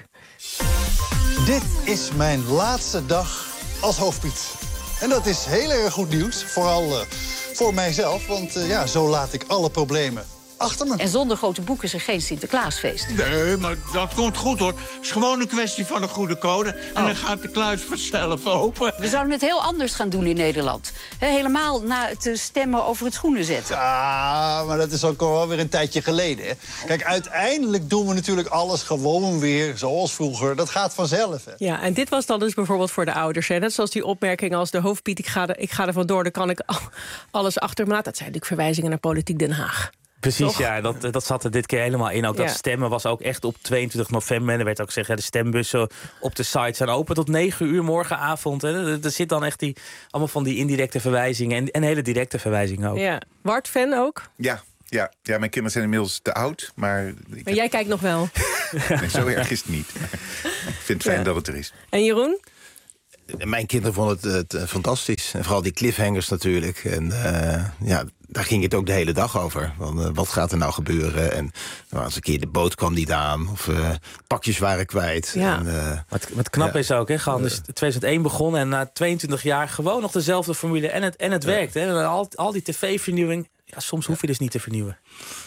Dit is mijn laatste dag als hoofdpiet. En dat is heel erg goed nieuws, vooral uh, voor mijzelf. Want uh, ja, zo laat ik alle problemen achter me. En zonder grote boeken is er geen Sinterklaasfeest. Nee, maar dat komt goed, hoor. Het is gewoon een kwestie van een goede code. En Oh. dan gaat de kluis vanzelf open. We zouden het heel anders gaan doen in Nederland. He, helemaal na het stemmen over het schoenen zetten. Ja, maar dat is ook al weer een tijdje geleden. Hè? Kijk, uiteindelijk doen we natuurlijk alles gewoon weer zoals vroeger. Dat gaat vanzelf. Hè? Ja, en dit was dan dus bijvoorbeeld voor de ouders. Hè? Net zoals die opmerking als de hoofdpiet, ik ga er, ik ga er vandoor, dan kan ik alles achter me laten. Dat zijn natuurlijk verwijzingen naar Politiek Den Haag. Precies, Toch? ja, dat, dat zat er dit keer helemaal in. Ook Ja. dat stemmen was ook echt op tweeëntwintig november. En er werd ook gezegd, ja, de stembussen op de site zijn open tot negen uur morgenavond. Hè. Er, er zit dan echt die, allemaal van die indirecte verwijzingen en, en hele directe verwijzingen ook. Ja. Wart, fan ook? Ja, ja, ja, mijn kinderen zijn inmiddels te oud, maar... Ik Maar jij kijkt nog wel. Nee, zo erg is het niet. Ik vind het fijn Ja. dat het er is. En Jeroen? Mijn kinderen vonden het, het fantastisch. En vooral die cliffhangers natuurlijk. En uh, ja, daar ging het ook de hele dag over. Van, uh, wat gaat er nou gebeuren? En nou, als een keer de boot kwam niet aan. Of uh, pakjes waren kwijt. Ja. En, uh, Wat, wat knap ja. is ook, hè? Gewoon dus tweeduizend één begonnen en na tweeëntwintig jaar gewoon nog dezelfde formule. En het, en het werkt, hè? Al, al die tv-vernieuwing, ja, soms hoef je dus niet te vernieuwen.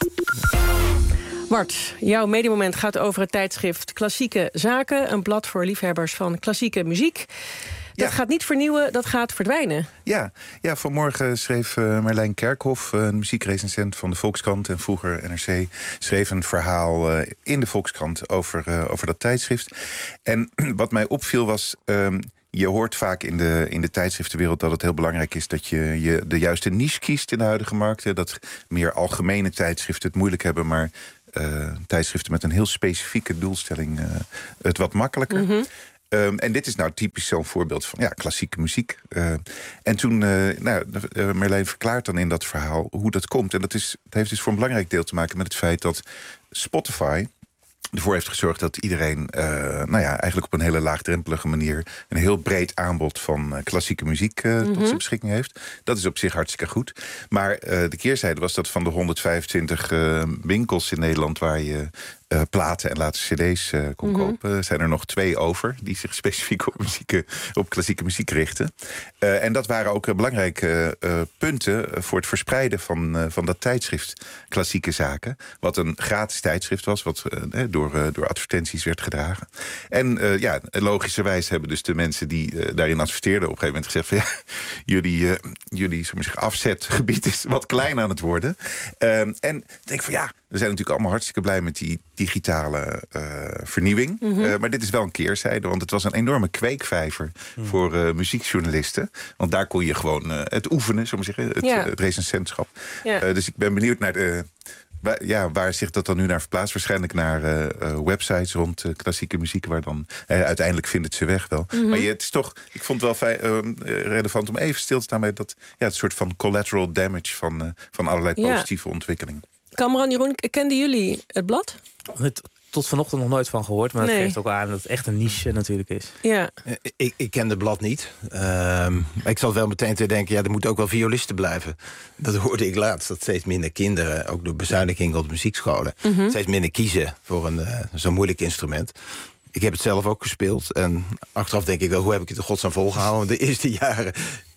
Bart, jouw mediemoment gaat over het tijdschrift Klassieke Zaken. Een blad voor liefhebbers van klassieke muziek. Dat Ja. gaat niet vernieuwen, dat gaat verdwijnen. Ja, ja vanmorgen schreef uh, Marlijn Kerkhoff, uh, een muziekrecensent van de Volkskrant en vroeger N R C, schreef een verhaal uh, in de Volkskrant over, uh, over dat tijdschrift. En wat mij opviel was... Um, je hoort vaak in de, in de tijdschriftenwereld dat het heel belangrijk is... dat je, je de juiste niche kiest in de huidige markt. Hè, dat meer algemene tijdschriften het moeilijk hebben... maar uh, tijdschriften met een heel specifieke doelstelling uh, het wat makkelijker. Mm-hmm. Um, en dit is nou typisch zo'n voorbeeld van ja, klassieke muziek. Uh, en toen, uh, nou, uh, Marlijn verklaart dan in dat verhaal hoe dat komt. En dat, is, dat heeft dus voor een belangrijk deel te maken met het feit dat Spotify ervoor heeft gezorgd dat iedereen uh, nou ja, eigenlijk op een hele laagdrempelige manier een heel breed aanbod van uh, klassieke muziek uh, Mm-hmm. tot zijn beschikking heeft. Dat is op zich hartstikke goed. Maar uh, de keerzijde was dat van de honderdvijfentwintig uh, winkels in Nederland waar je Uh, platen en later cd's uh, kon Mm-hmm. kopen, zijn er nog twee over die zich specifiek op, muziek, op klassieke muziek richten. Uh, en dat waren ook uh, belangrijke uh, punten voor het verspreiden van, uh, van dat tijdschrift Klassieke Zaken. Wat een gratis tijdschrift was, wat uh, door, uh, door advertenties werd gedragen. En uh, ja, logischerwijs hebben dus de mensen die uh, daarin adverteerden op een gegeven moment gezegd van ja, jullie, uh, jullie zullen we zeggen, afzetgebied is wat klein aan het worden. Uh, en ik denk van ja, we zijn natuurlijk allemaal hartstikke blij met die digitale uh, vernieuwing. Mm-hmm. Uh, maar dit is wel een keerzijde, want het was een enorme kweekvijver Mm. voor uh, muziekjournalisten. Want daar kon je gewoon uh, het oefenen, zullen we zeggen, het, Ja. uh, het recensentschap. Ja. Uh, dus ik ben benieuwd naar de... Waar, ja, waar zich dat dan nu naar verplaatst? Waarschijnlijk naar uh, uh, websites rond uh, klassieke muziek... waar dan uh, uiteindelijk vindt het ze weg wel. Mm-hmm. Maar je, het is toch, ik vond het wel fijn, uh, relevant om even stil te staan... bij dat ja, het soort van collateral damage van, uh, van allerlei Ja. positieve ontwikkelingen. Cameron, Jeroen, kenden jullie het blad? Het, tot vanochtend nog nooit van gehoord, maar dat Nee. geeft ook aan dat het echt een niche natuurlijk is. Ja. Ik, ik ken het blad niet. Um, ik zat wel meteen te denken, ja, er moeten ook wel violisten blijven. Dat hoorde ik laatst, dat steeds minder kinderen... ook door bezuinigingen op de muziekscholen... Mm-hmm. steeds minder kiezen voor een uh, zo'n moeilijk instrument. Ik heb het zelf ook gespeeld. En achteraf denk ik wel, hoe heb ik het in godsnaam volgehouden? De eerste jaren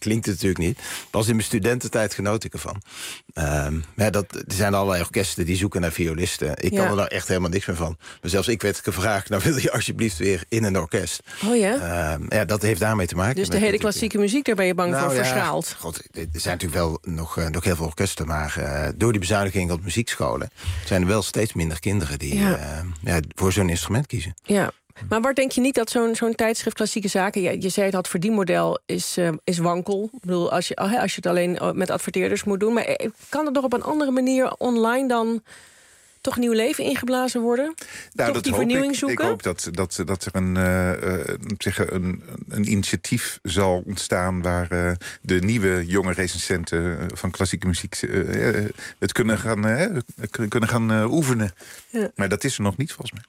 klinkt het natuurlijk niet. Pas in mijn studententijd genoot ik ervan. Um, ja, dat, er zijn allerlei orkesten die zoeken naar violisten. Ik kan Ja. er nou echt helemaal niks meer van. Maar zelfs ik werd gevraagd, nou wil je alsjeblieft weer in een orkest. Oh ja? Um, ja, dat heeft daarmee te maken. Dus de met hele natuurlijk- klassieke muziek, daar ben je bang Nou voor ja, verschaald. God, er zijn natuurlijk wel nog, uh, nog heel veel orkesten, maar uh, door die bezuiniging op muziekscholen zijn er wel steeds minder kinderen die Ja. uh, ja, voor zo'n instrument kiezen. Ja. Maar Bart, denk je niet dat zo'n zo'n tijdschrift Klassieke Zaken... Ja, je zei het, dat verdienmodel is, uh, is wankel. Ik bedoel, als je, als je het alleen met adverteerders moet doen. Maar kan het toch op een andere manier online dan toch nieuw leven ingeblazen worden? Nou, toch dat die hoop vernieuwing ik. zoeken? Ik hoop dat, dat, dat er een, uh, uh, zeggen, een, een initiatief zal ontstaan... waar uh, de nieuwe jonge recensenten van klassieke muziek uh, uh, het kunnen gaan, uh, kunnen gaan uh, oefenen. Ja. Maar dat is er nog niet, volgens mij.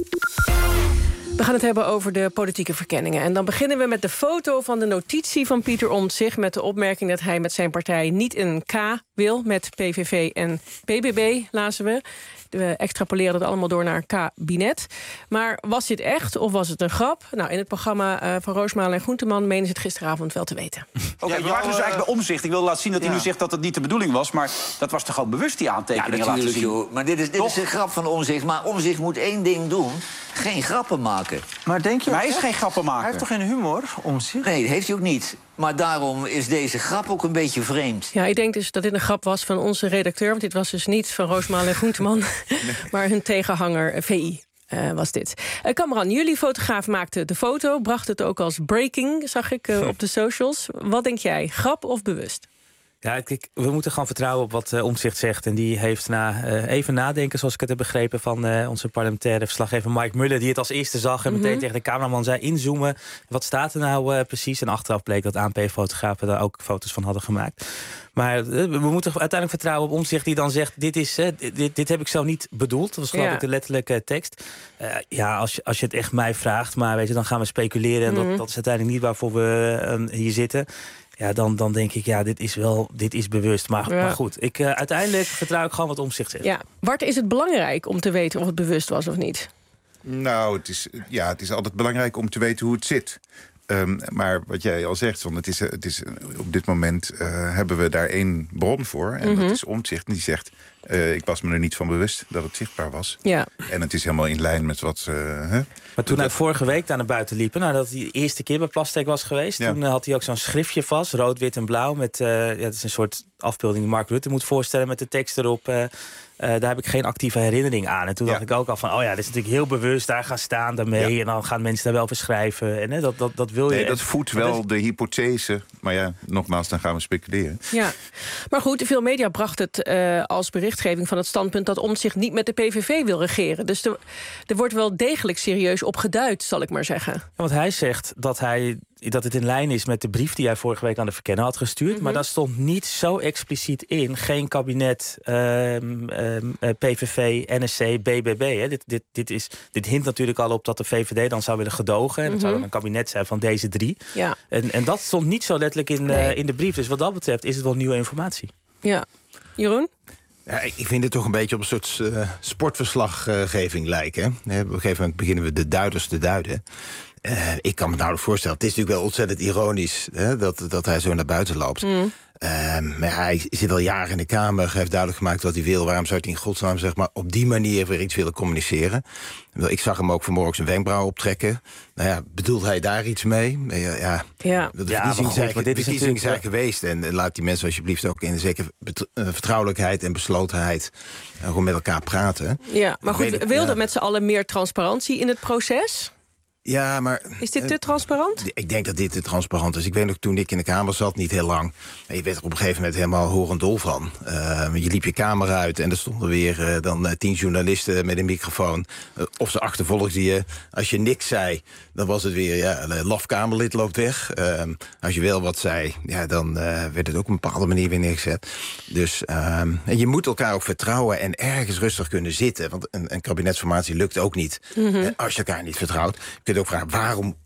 We gaan het hebben over de politieke verkenningen. En dan beginnen we met de foto van de notitie van Pieter Omtzigt... met de opmerking dat hij met zijn partij niet in een K wil... met P V V en P B B, lazen we. We extrapoleren het allemaal door naar kabinet. Maar was dit echt of was het een grap? Nou, in het programma uh, van Roosmalen en Groenteman... menen ze het gisteravond wel te weten. Oké, okay, ja, we waren dus eigenlijk bij Omtzigt. Ik wil laten zien dat hij ja. nu zegt dat het niet de bedoeling was... maar dat was toch gewoon bewust, die aantekeningen ja, laten zien? Joh. Maar dit is, dit is een grap van Omtzigt. Maar Omtzigt moet één ding doen. Geen grappen maken. Maar denk je... Maar hij is geen grappenmaker. Hij heeft toch geen humor, Omtzigt? Nee, dat heeft hij ook niet. Maar daarom is deze grap ook een beetje vreemd. Ja, ik denk dus dat dit een grap was van onze redacteur... want dit was dus niet van Roosmalen en Groenteman... Nee. maar hun tegenhanger V I. Uh, was dit. Uh, Kamran, jullie fotograaf maakte de foto... bracht het ook als breaking, zag ik uh, op de socials. Wat denk jij, grap of bewust? Ja, kijk, we moeten gewoon vertrouwen op wat uh, Omtzigt zegt. En die heeft na uh, even nadenken, zoals ik het heb begrepen... van uh, onze parlementaire verslaggever Mike Muller... die het als eerste zag en meteen mm-hmm. tegen de cameraman zei... inzoomen, wat staat er nou uh, precies? En achteraf bleek dat A N P-fotografen daar ook foto's van hadden gemaakt. Maar uh, we moeten uiteindelijk vertrouwen op Omtzigt die dan zegt... dit, is, uh, dit, dit heb ik zo niet bedoeld. Dat was geloof ja. ik de letterlijke tekst. Uh, ja, als je, als je het echt mij vraagt, maar weet je, dan gaan we speculeren... en mm-hmm. dat, dat is uiteindelijk niet waarvoor we uh, hier zitten... Ja, dan, dan denk ik, ja, dit is wel, dit is bewust. Maar, ja. maar goed, ik, uh, uiteindelijk vertrouw ik gewoon wat Omtzigt zegt. Ja. Bart, is het belangrijk om te weten of het bewust was of niet? Nou, het is, ja, het is altijd belangrijk om te weten hoe het zit. Um, maar wat jij al zegt, want het is, het is, op dit moment uh, hebben we daar één bron voor. En mm-hmm. dat is Omtzigt. Die zegt, uh, ik was me er niet van bewust dat het zichtbaar was. Ja. En het is helemaal in lijn met wat... Uh, huh? Maar toen hij vorige week daar naar buiten liep... nou, dat hij de eerste keer bij Plastic was geweest... Ja. toen uh, had hij ook zo'n schriftje vast, rood, wit en blauw... met uh, ja, het is een soort afbeelding die Mark Rutte moet voorstellen... met de tekst erop... Uh, Uh, daar heb ik geen actieve herinnering aan. En toen ja. dacht ik ook al van, oh ja, dit is natuurlijk heel bewust... daar gaan staan daarmee ja. en dan gaan mensen daar wel verschrijven. En hè, dat, dat, dat wil je... Nee, dat voedt wel is... de hypothese. Maar ja, nogmaals, dan gaan we speculeren. Ja, maar goed, veel media bracht het uh, als berichtgeving van het standpunt... dat Omtzigt niet met de P V V wil regeren. Dus er, er wordt wel degelijk serieus op geduid, zal ik maar zeggen. Ja, want hij zegt dat hij... dat het in lijn is met de brief die hij vorige week aan de verkenner had gestuurd. Mm-hmm. Maar daar stond niet zo expliciet in. Geen kabinet, um, um, P V V, N S C, B B B. Hè. Dit, dit, dit, is, dit hint natuurlijk al op dat de V V D dan zou willen gedogen. En mm-hmm. het zou dan een kabinet zijn van deze drie. Ja. En, en dat stond niet zo letterlijk in, nee. uh, in de brief. Dus wat dat betreft is het wel nieuwe informatie. Ja. Jeroen? Ja, ik vind het toch een beetje op een soort uh, sportverslaggeving lijken. Hè? Op een gegeven moment beginnen we de duiders te duiden. Uh, ik kan me nou voorstellen, het is natuurlijk wel ontzettend ironisch... Hè, dat, dat hij zo naar buiten loopt. Mm. Uh, maar hij zit al jaren in de Kamer, heeft duidelijk gemaakt wat hij wil. Waarom zou hij in godsnaam zeg maar, op die manier weer iets willen communiceren? Ik zag hem ook vanmorgen zijn wenkbrauw optrekken. Nou ja, bedoelt hij daar iets mee? Ja, ja. ja. De verkiezing ja, zijn, dit is natuurlijk... zijn geweest. En laat die mensen alsjeblieft ook in zekere vertrouwelijkheid en beslotenheid... Uh, gewoon met elkaar praten. Ja, maar goed, we wilden ja. met z'n allen meer transparantie in het proces... Ja, maar... Is dit te transparant? Ik denk dat dit te transparant is. Ik weet nog, toen ik in de Kamer zat, niet heel lang... je werd er op een gegeven moment helemaal horendol van. Uh, je liep je kamer uit en er stonden weer uh, dan uh, tien journalisten met een microfoon. Uh, of ze achtervolgden je. Als je niks zei, dan was het weer... ja, een laf Kamerlid loopt weg. Uh, als je wel wat zei, ja, dan uh, werd het ook op een bepaalde manier weer neergezet. Dus uh, en je moet elkaar ook vertrouwen en ergens rustig kunnen zitten. Want een, een kabinetsformatie lukt ook niet. Mm-hmm. Uh, als je elkaar niet vertrouwt... ook vragen, waarom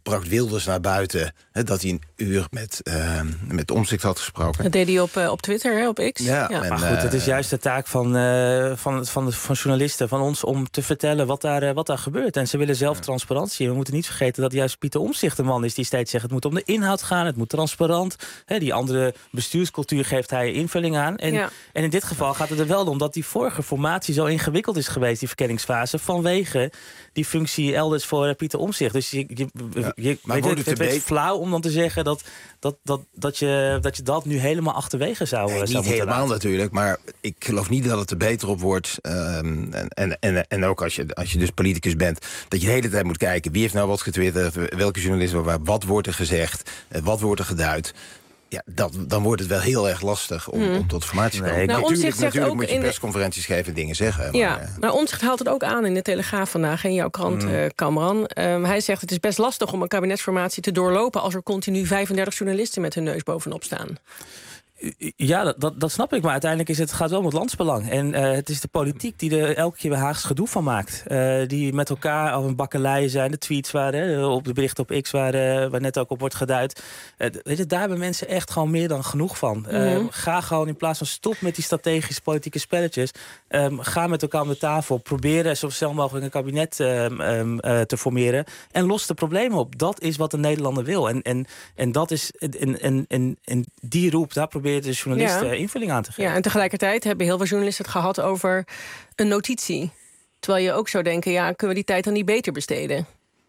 bracht Wilders naar buiten hè, dat hij een uur met, uh, met Omtzigt had gesproken. Dat deed hij op, uh, op Twitter, hè, op X. Ja, ja. En, maar goed, het is juist de taak van, uh, van, van, van journalisten, van ons, om te vertellen wat daar, uh, wat daar gebeurt. En ze willen zelf ja. transparantie. We moeten niet vergeten dat juist Pieter Omtzigt een man is die steeds zegt, het moet om de inhoud gaan, het moet transparant. Hè, die andere bestuurscultuur geeft hij invulling aan. En, ja. en in dit geval gaat het er wel om dat die vorige formatie zo ingewikkeld is geweest, die verkenningsfase, vanwege die functie elders voor uh, Pieter Omtzigt. Dus je, je, ja. je maar weet het, het, het is flauw om dan te zeggen dat, dat, dat, dat, je, dat je dat nu helemaal achterwege zou, nee, zou niet moeten helemaal laten. Natuurlijk, maar ik geloof niet dat het er beter op wordt. Um, en, en, en, en ook als je, als je dus politicus bent, dat je de hele tijd moet kijken wie heeft nou wat getwitterd, welke journalisten, waar, wat wordt er gezegd, wat wordt er geduid. Ja, dat, dan wordt het wel heel erg lastig om, mm. om tot informatie te komen. Nee, nou, natuurlijk natuurlijk ook moet je in persconferenties geven en dingen zeggen. Maar, ja, maar Omtzigt haalt het ook aan in de Telegraaf vandaag, in jouw krant, mm. uh, Kamran. Um, hij zegt het is best lastig om een kabinetsformatie te doorlopen als er continu vijfendertig journalisten met hun neus bovenop staan. Ja, dat, dat, dat snap ik. Maar uiteindelijk is het, gaat wel om het landsbelang. En uh, het is de politiek die er elke keer weer Haags gedoe van maakt. Uh, die met elkaar al een bakkeleien zijn. De tweets waren, op de berichten op X waar, uh, waar net ook op wordt geduid. Uh, weet je, daar hebben mensen echt gewoon meer dan genoeg van. Uh, mm-hmm. Ga gewoon in plaats van stop met die strategische politieke spelletjes. Um, ga met elkaar om de tafel. Proberen zo snel mogelijk een kabinet um, um, uh, te formeren. En los de problemen op. Dat is wat de Nederlander wil. En, en, en, dat is, en, en, en, en die roep, daar probeert de journalisten ja. invulling aan te geven. Ja, en tegelijkertijd hebben heel veel journalisten het gehad over een notitie. Terwijl je ook zou denken, ja, kunnen we die tijd dan niet beter besteden?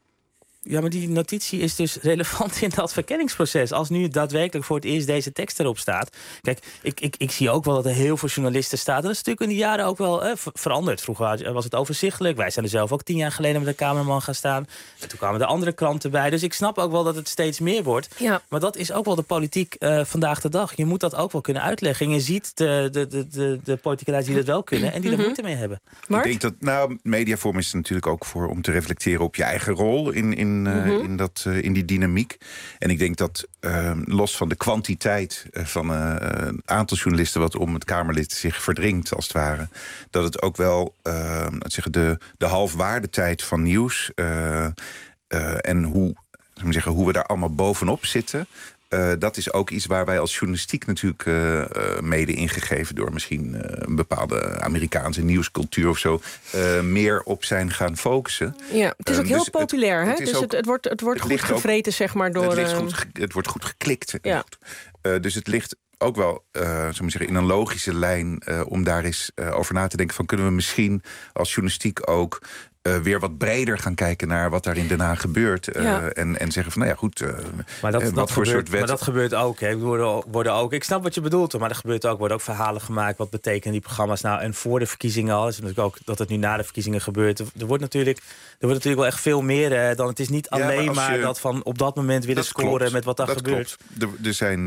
Ja, maar die notitie is dus relevant in dat verkenningsproces. Als nu daadwerkelijk voor het eerst deze tekst erop staat. Kijk, ik, ik, ik zie ook wel dat er heel veel journalisten staan. Dat is natuurlijk in die jaren ook wel eh, veranderd. Vroeger was het overzichtelijk. Wij zijn er zelf ook tien jaar geleden met een cameraman gaan staan. En toen kwamen de andere kranten bij. Dus ik snap ook wel dat het steeds meer wordt. Ja. Maar dat is ook wel de politiek uh, vandaag de dag. Je moet dat ook wel kunnen uitleggen. En je ziet de, de, de, de, de politieke leiders die dat wel kunnen. En die er mm-hmm. moeite mee hebben. Mark? Ik denk dat, nou, mediaforum is natuurlijk ook voor om te reflecteren op je eigen rol in, in In, uh, mm-hmm. in, dat, uh, in die dynamiek. En ik denk dat uh, los van de kwantiteit uh, van uh, een aantal journalisten wat om het Kamerlid zich verdringt, als het ware, dat het ook wel uh, zeggen, de, de halfwaardetijd van nieuws uh, uh, en hoe, zeggen, hoe we daar allemaal bovenop zitten. Uh, dat is ook iets waar wij als journalistiek natuurlijk uh, uh, mede ingegeven door misschien uh, een bepaalde Amerikaanse nieuwscultuur of zo uh, meer op zijn gaan focussen. Ja, het is ook uh, heel dus populair, het, hè? Het dus ook, het, het wordt, het wordt het goed gevreten, ook, zeg maar, door. Het, goed, het wordt goed geklikt. Ja. Uh, dus het ligt ook wel, uh, zou ik zeggen, in een logische lijn uh, om daar eens uh, over na te denken van kunnen we misschien als journalistiek ook Uh, weer wat breder gaan kijken naar wat daar in Den Haag gebeurt. Uh, ja. en, en zeggen van, nou ja, goed, uh, maar dat, wat dat voor gebeurt, soort wet. Maar dat gebeurt ook. Hè. Worden, worden ook. Ik snap wat je bedoelt, maar er gebeurt ook, worden ook verhalen gemaakt. Wat betekenen die programma's nou? En voor de verkiezingen al. Is natuurlijk ook dat het nu na de verkiezingen gebeurt. Er wordt natuurlijk, er wordt natuurlijk wel echt veel meer hè, dan het is niet ja, alleen maar, maar je, dat van op dat moment willen scoren klopt, met wat daar dat gebeurt. Er, er, zijn,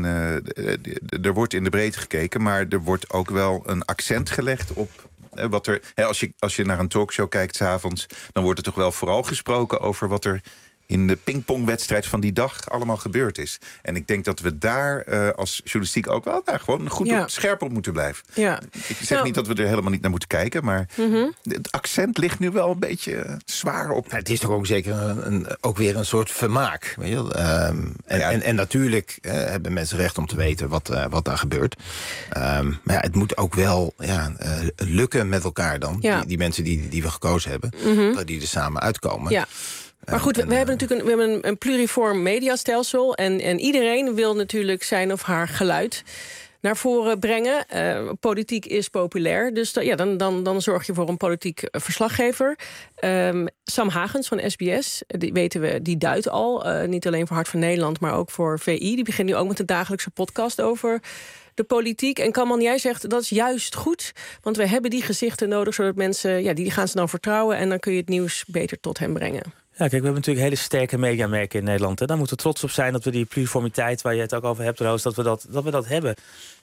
uh, er wordt in de breedte gekeken, maar er wordt ook wel een accent gelegd op. Wat er, als, je, als je naar een talkshow kijkt 's avonds, dan wordt er toch wel vooral gesproken over wat er in de pingpongwedstrijd van die dag allemaal gebeurd is. En ik denk dat we daar uh, als journalistiek ook wel nou, gewoon goed ja. op, scherp op moeten blijven. Ja. Ik zeg nou, niet dat we er helemaal niet naar moeten kijken, maar mm-hmm. het accent ligt nu wel een beetje zwaar op. Ja, het is toch ook zeker een, een, ook weer een soort vermaak. Weet je? Um, en, ja. en, en natuurlijk uh, hebben mensen recht om te weten wat, uh, wat daar gebeurt. Um, maar ja, het moet ook wel ja, uh, lukken met elkaar dan. Ja. Die, die mensen die, die we gekozen hebben, mm-hmm. die er samen uitkomen. Ja. Maar goed, we, we hebben natuurlijk een, we hebben een, een pluriform mediastelsel. En, en iedereen wil natuurlijk zijn of haar geluid naar voren brengen. Uh, politiek is populair. Dus da, ja, dan, dan, dan zorg je voor een politiek verslaggever. Um, Sam Hagens van S B S, die weten we, die duidt al. Uh, niet alleen voor Hart van Nederland, maar ook voor V I. Die begint nu ook met een dagelijkse podcast over de politiek. En Kamran, jij zegt, dat is juist goed. Want we hebben die gezichten nodig, zodat mensen, ja, die gaan ze dan vertrouwen. En dan kun je het nieuws beter tot hen brengen. Ja, kijk, we hebben natuurlijk hele sterke mediamerken in Nederland. Hè. Daar moeten we trots op zijn dat we die pluriformiteit waar je het ook over hebt, Roos, dat we dat, dat we dat hebben.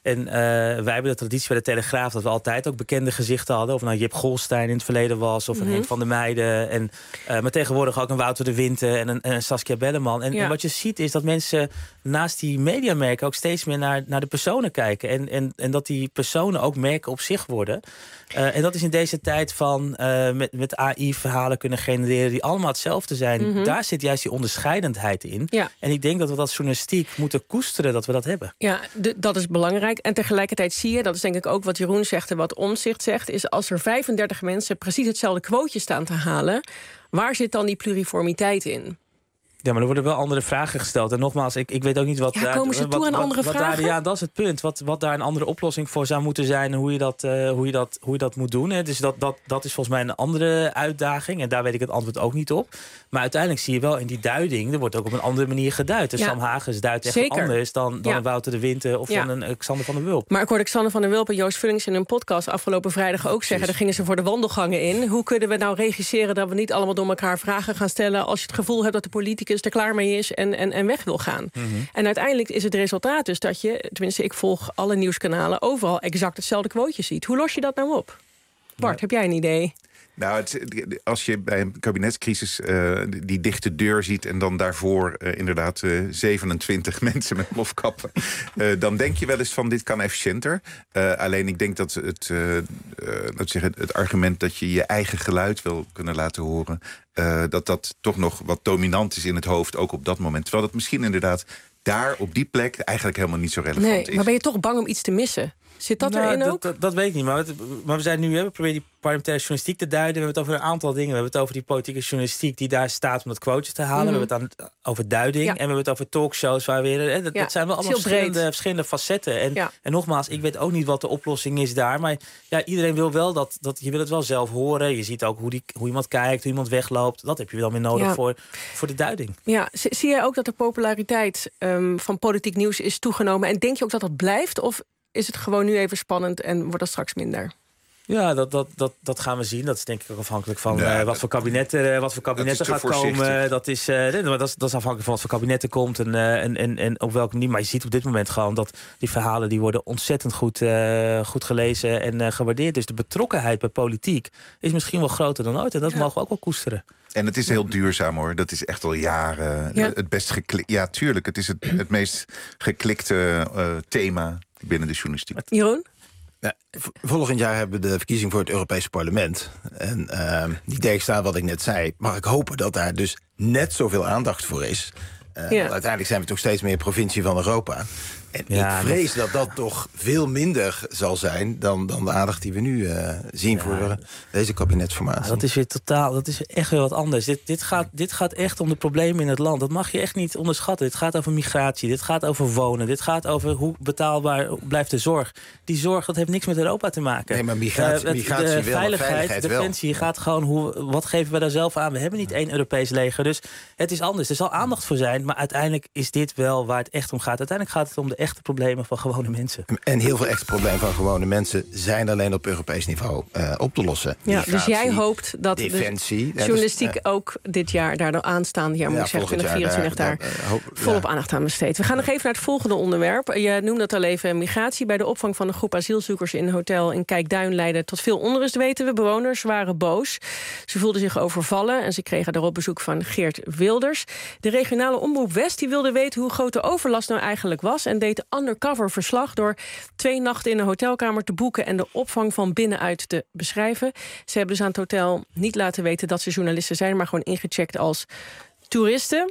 En uh, wij hebben de traditie bij de Telegraaf dat we altijd ook bekende gezichten hadden. Of nou Jip Golstein in het verleden was, of een Mm-hmm. Henk van der Meijden. En, uh, maar tegenwoordig ook een Wouter de Winter en een, en een Saskia Belleman. En, Ja. en wat je ziet is dat mensen naast die mediamerken ook steeds meer naar, naar de personen kijken. En, en, en dat die personen ook merken op zich worden. Uh, en dat is in deze tijd van uh, met, met A I verhalen kunnen genereren die allemaal hetzelfde zijn. Mhm. Daar zit juist die onderscheidendheid in. Ja. En ik denk dat we dat journalistiek moeten koesteren, dat we dat hebben. Ja, de, dat is belangrijk. En tegelijkertijd zie je, dat is denk ik ook wat Jeroen zegt en wat Omtzigt zegt, is als er vijfendertig mensen precies hetzelfde quoteje staan te halen, waar zit dan die pluriformiteit in? Ja, maar er worden wel andere vragen gesteld. En nogmaals, ik, ik weet ook niet wat... Ja, daar- komen ze wat, toe aan wat- andere wat daar- vragen? ja, dat is het punt. Wat, wat daar een andere oplossing voor zou moeten zijn en hoe je dat, uh, hoe je dat, hoe je dat moet doen. Hè. Dus dat, dat, dat is volgens mij een andere uitdaging. En daar weet ik het antwoord ook niet op. Maar uiteindelijk zie je wel in die duiding, er wordt ook op een andere manier geduid. Dus Ja. Sam Hagens duidt echt Zeker. anders dan, dan Ja. een Wouter de Winter of Ja. dan een Xander van der Wulp. Maar ik hoorde Xander van der Wulp en Joost Vullings in een podcast afgelopen vrijdag ook zeggen, daar gingen ze voor de wandelgangen in. Hoe kunnen we nou regisseren dat we niet allemaal door elkaar vragen gaan stellen als je het gevoel hebt dat de politicus er klaar mee is en, en, en weg wil gaan. Mm-hmm. En uiteindelijk is het resultaat dus dat je, tenminste ik volg alle nieuwskanalen, overal exact hetzelfde quoteje ziet. Hoe los je dat nou op? Bart, heb jij een idee? Nou, het, als je bij een kabinetscrisis uh, die dichte deur ziet en dan daarvoor uh, inderdaad uh, zevenentwintig mensen met plofkappen, uh, dan denk je wel eens van dit kan efficiënter. Uh, alleen ik denk dat het, uh, uh, laat zeggen, het argument dat je je eigen geluid wil kunnen laten horen, uh, dat dat toch nog wat dominant is in het hoofd, ook op dat moment. Terwijl dat misschien inderdaad daar op die plek eigenlijk helemaal niet zo relevant Nee, is. maar ben je toch bang om iets te missen? Zit dat Nou, erin dat, ook? Dat, dat weet ik niet, maar, het, maar we zijn nu, hè, we proberen die parlementaire journalistiek te duiden. We hebben het over een aantal dingen. We hebben het over die politieke journalistiek die daar staat om dat quoteje te halen. Mm-hmm. We hebben het dan over duiding. Ja. En we hebben het over talkshows waar weer. Hè, dat, Ja, dat zijn wel het is allemaal heel breed. verschillende, verschillende facetten. En, Ja. en nogmaals, ik weet ook niet wat de oplossing is daar. Maar ja, iedereen wil wel dat, dat. Je wil het wel zelf horen. Je ziet ook hoe, die, hoe iemand kijkt, hoe iemand wegloopt. Dat heb je wel meer nodig Ja. voor, voor de duiding. Ja, z- zie jij ook dat de populariteit um, van politiek nieuws is toegenomen? En denk je ook dat dat blijft? Of is het gewoon nu even spannend en wordt dat straks minder? Ja, dat, dat, dat, dat gaan we zien. Dat is denk ik ook afhankelijk van Ja, uh, wat dat- voor kabinetten, uh, wat voor kabinetten dat is te gaat komen. voorzichtig. Dat is, uh, nee, maar dat, is, dat is afhankelijk van wat voor kabinetten komt en, uh, en, en, en op welke manier. Maar je ziet op dit moment gewoon dat die verhalen die worden ontzettend goed, uh, goed gelezen en uh, gewaardeerd. Dus de betrokkenheid bij politiek is misschien wel groter dan ooit. En dat Ja. mogen we ook wel koesteren. En het is heel duurzaam hoor. Dat is echt al jaren Ja. het best geklikt. Ja, tuurlijk. Het is het, het meest geklikte uh, thema binnen de journalistiek. Jeroen? Ja, v- volgend jaar hebben we de verkiezing voor het Europese parlement. En uh, die tegenstaan wat ik net zei, mag ik hopen dat daar dus net zoveel aandacht voor is. Uh, Ja. Want uiteindelijk zijn we toch steeds meer provincie van Europa. En Ja, ik vrees dat dat toch veel minder zal zijn dan, dan de aandacht die we nu uh, zien voor uh, deze kabinetsformatie. Ja, dat is weer totaal, dat is echt weer wat anders. Dit, dit, gaat, dit gaat echt om de problemen in het land. Dat mag je echt niet onderschatten. Dit gaat over migratie, dit gaat over wonen, dit gaat over hoe betaalbaar blijft de zorg. Die zorg, dat heeft niks met Europa te maken. Nee, maar migratie- Uh, het- migratie de wel, maar veiligheid, veiligheid wel. defensie gaat gewoon, hoe, wat geven we daar zelf aan? We hebben niet één Europees leger, dus het is anders. Er zal aandacht voor zijn, maar uiteindelijk is dit wel waar het echt om gaat. Uiteindelijk gaat het om de echte problemen van gewone mensen. En heel veel echte problemen van gewone mensen zijn alleen op Europees niveau uh, op te lossen. Ja, Migratie, dus jij hoopt dat de defensie, ja, dus, journalistiek uh, ook dit jaar, daardoor aanstaande jaar, moet ja, ik zeggen, volgend twintig jaar vierentwintig daar, daar, uh, hoop- volop ja. aandacht aan besteedt. We gaan nog even naar het volgende onderwerp. Je noemde het al even, migratie. Bij de opvang van een groep asielzoekers in een hotel in Kijkduin leidde tot veel onrust, weten we. Bewoners waren boos. Ze voelden zich overvallen en ze kregen daarop bezoek van Geert Wilders. De regionale omroep West die wilde weten hoe groot de overlast nou eigenlijk was en deed undercover verslag door twee nachten in een hotelkamer te boeken en de opvang van binnenuit te beschrijven. Ze hebben dus aan het hotel niet laten weten dat ze journalisten zijn, maar gewoon ingecheckt als toeristen.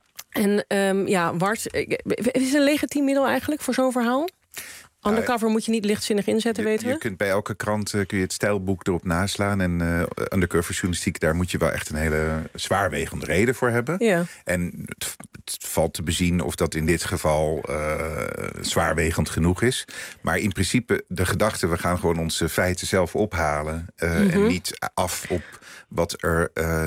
En um, ja, Wart, is het een legitiem middel eigenlijk voor zo'n verhaal? Undercover moet je niet lichtzinnig inzetten, weten we? Je kunt bij elke krant uh, kun je het stijlboek erop naslaan. En uh, undercover journalistiek, daar moet je wel echt een hele zwaarwegende reden voor hebben. Ja. En het, het valt te bezien of dat in dit geval uh, zwaarwegend genoeg is. Maar in principe de gedachte, we gaan gewoon onze feiten zelf ophalen. Uh, Mm-hmm. En niet af op wat er... Uh,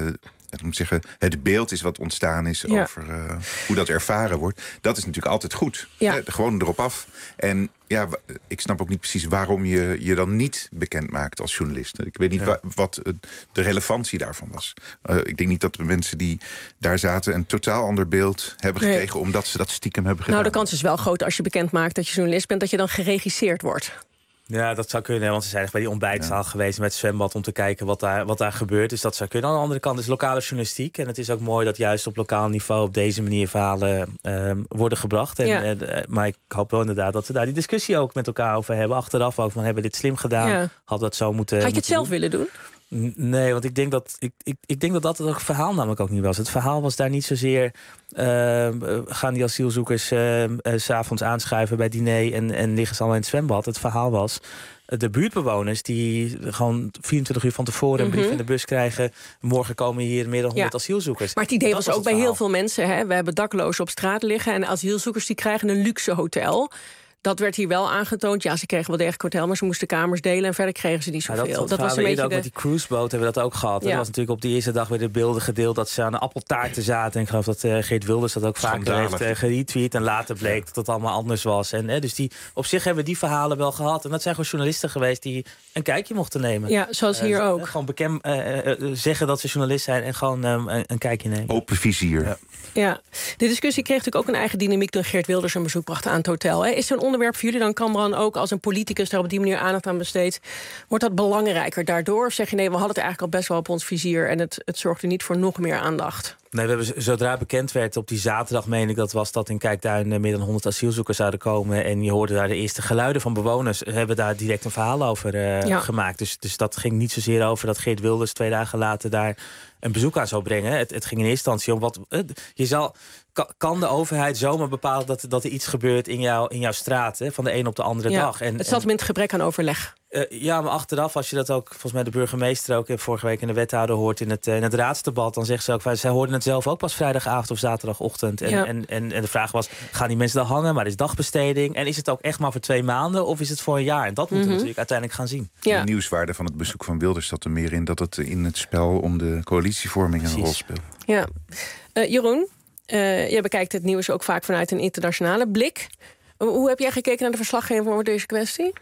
ik moet zeggen, het beeld is wat ontstaan is Ja. over uh, hoe dat ervaren wordt. Dat is natuurlijk altijd goed. Ja. Hè, gewoon erop af. En ja, w- ik snap ook niet precies waarom je je dan niet bekend maakt als journalist. Ik weet niet Ja. wa- wat uh, de relevantie daarvan was. Uh, ik denk niet dat de mensen die daar zaten een totaal ander beeld hebben Nee. gekregen, omdat ze dat stiekem hebben gedaan. Nou, de kans is wel groot als je bekend maakt dat je journalist bent, dat je dan geregisseerd wordt. Ja, dat zou kunnen, want ze zijn echt bij die ontbijtzaal geweest met zwembad om te kijken wat daar, wat daar gebeurt. Dus dat zou kunnen. Aan de andere kant is lokale journalistiek. En het is ook mooi dat juist op lokaal niveau op deze manier verhalen uh, worden gebracht. En, Ja. uh, maar ik hoop wel inderdaad dat we daar die discussie ook met elkaar over hebben. Achteraf ook van, hebben we dit slim gedaan? Ja. Had dat zo moeten Had je het moeten zelf doen? willen doen? N- Nee, want ik denk dat ik, ik, ik denk dat dat het verhaal namelijk ook niet was. Het verhaal was daar niet zozeer uh, gaan die asielzoekers uh, uh, 's avonds aanschuiven bij diner en, en liggen ze allemaal in het zwembad. Het verhaal was uh, de buurtbewoners die gewoon vierentwintig uur van tevoren een brief Mhm. in de bus krijgen. Morgen komen hier meer dan honderd Ja. asielzoekers. Maar het idee Dat was ook het bij heel verhaal. veel mensen. Hè? We hebben daklozen op straat liggen en asielzoekers die krijgen een luxe hotel. Dat werd hier wel aangetoond. Ja, ze kregen wel degelijk hotel, maar ze moesten kamers delen en verder kregen ze niet Ja, zoveel. dat, dat was een eerder beetje ook de... met die cruiseboot hebben we dat ook gehad. Ja. Er was natuurlijk op die eerste dag weer de beelden gedeeld dat ze aan de appeltaarten zaten. En ik geloof dat uh, Geert Wilders dat ook vaker Schandalig. heeft uh, geretweet. En later bleek dat het allemaal anders was. En, uh, dus die, op zich hebben we die verhalen wel gehad. En dat zijn gewoon journalisten geweest die een kijkje mochten nemen. Ja, zoals Uh, hier z- ook. Gewoon bekend uh, uh, zeggen dat ze journalist zijn en gewoon um, een, een kijkje nemen. Open vizier. Ja. Ja, de discussie kreeg natuurlijk ook een eigen dynamiek toen Geert Wilders een bezoek bracht aan het hotel. Hè. Is er een onderwerp voor jullie, dan Kamran ook als een politicus daar op die manier aandacht aan besteedt? Wordt dat belangrijker daardoor? Of zeg je nee, we hadden het eigenlijk al best wel op ons vizier en het, het zorgde niet voor nog meer aandacht? Nee, we hebben z- zodra bekend werd op die zaterdag, meen ik dat was dat in Kijkduin uh, meer dan honderd asielzoekers zouden komen. En je hoorde daar de eerste geluiden van bewoners. We hebben daar direct een verhaal over uh, Ja. gemaakt. Dus, dus dat ging niet zozeer over dat Geert Wilders twee dagen later daar een bezoek aan zou brengen. Het, het ging in eerste instantie om wat. Uh, je zal, kan, kan de overheid zomaar bepalen dat, dat er iets gebeurt in, jou, in jouw straat, hè, van de een op de andere Ja, dag. En, het zat met het gebrek aan overleg. Uh, ja, maar achteraf, als je dat ook, volgens mij de burgemeester ook vorige week in de wethouder hoort in het, uh, in het raadsdebat, dan zegt ze ook, zij hoorden het zelf ook pas vrijdagavond of zaterdagochtend. En, Ja. en, en, en de vraag was, gaan die mensen daar hangen? Maar er is dagbesteding. En is het ook echt maar voor twee maanden of is het voor een jaar? En dat moeten Mhm. we natuurlijk uiteindelijk gaan zien. Ja. De nieuwswaarde van het bezoek van Wilders zat er meer in dat het in het spel om de coalitievorming een Precies. rol speelt. Ja. Uh, Jeroen, uh, jij bekijkt het nieuws ook vaak vanuit een internationale blik. Hoe heb jij gekeken naar de verslaggeving over deze kwestie?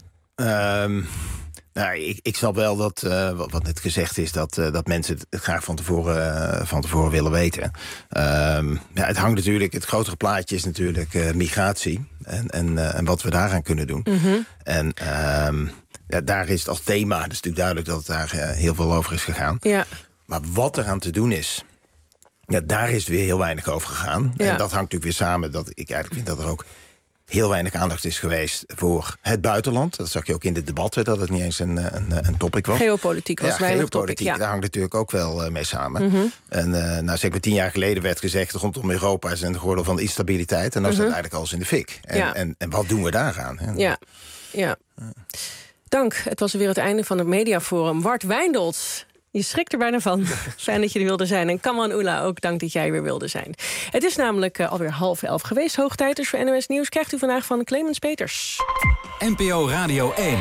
Um, nou, ik, ik snap wel dat, uh, wat, wat net gezegd is, dat, uh, dat mensen het graag van tevoren, uh, van tevoren willen weten. Um, ja, het hangt natuurlijk, het grotere plaatje is natuurlijk uh, migratie en, en, uh, en wat we daaraan kunnen doen. Mm-hmm. En um, ja, daar is het als thema, het is natuurlijk duidelijk dat het daar uh, heel veel over is gegaan. Ja. Maar wat er aan te doen is, ja, daar is het weer heel weinig over gegaan. Ja. En dat hangt natuurlijk weer samen dat ik eigenlijk vind dat er ook heel weinig aandacht is geweest voor het buitenland. Dat zag je ook in de debatten, dat het niet eens een, een, een topic was. Geopolitiek was ja, weinig geopolitiek, topic, ja. daar hangt natuurlijk ook wel uh, mee samen. Mm-hmm. En uh, nou, zeg maar tien jaar geleden werd gezegd, rondom Europa is een gordel van instabiliteit. En dan is Mm-hmm. dat eigenlijk alles in de fik. En, Ja. en, en wat doen we daaraan? Hè? Ja, ja. Dank. Het was weer het einde van het Mediaforum. Wart Wijndels, je schrikt er bijna van. Fijn dat je er wilde zijn. En Kamran Oela, ook dank dat jij weer wilde zijn. Het is namelijk uh, alweer half elf geweest. Hoog tijd dus voor N O S Nieuws. Krijgt u vandaag van Clemens Peters. N P O Radio één.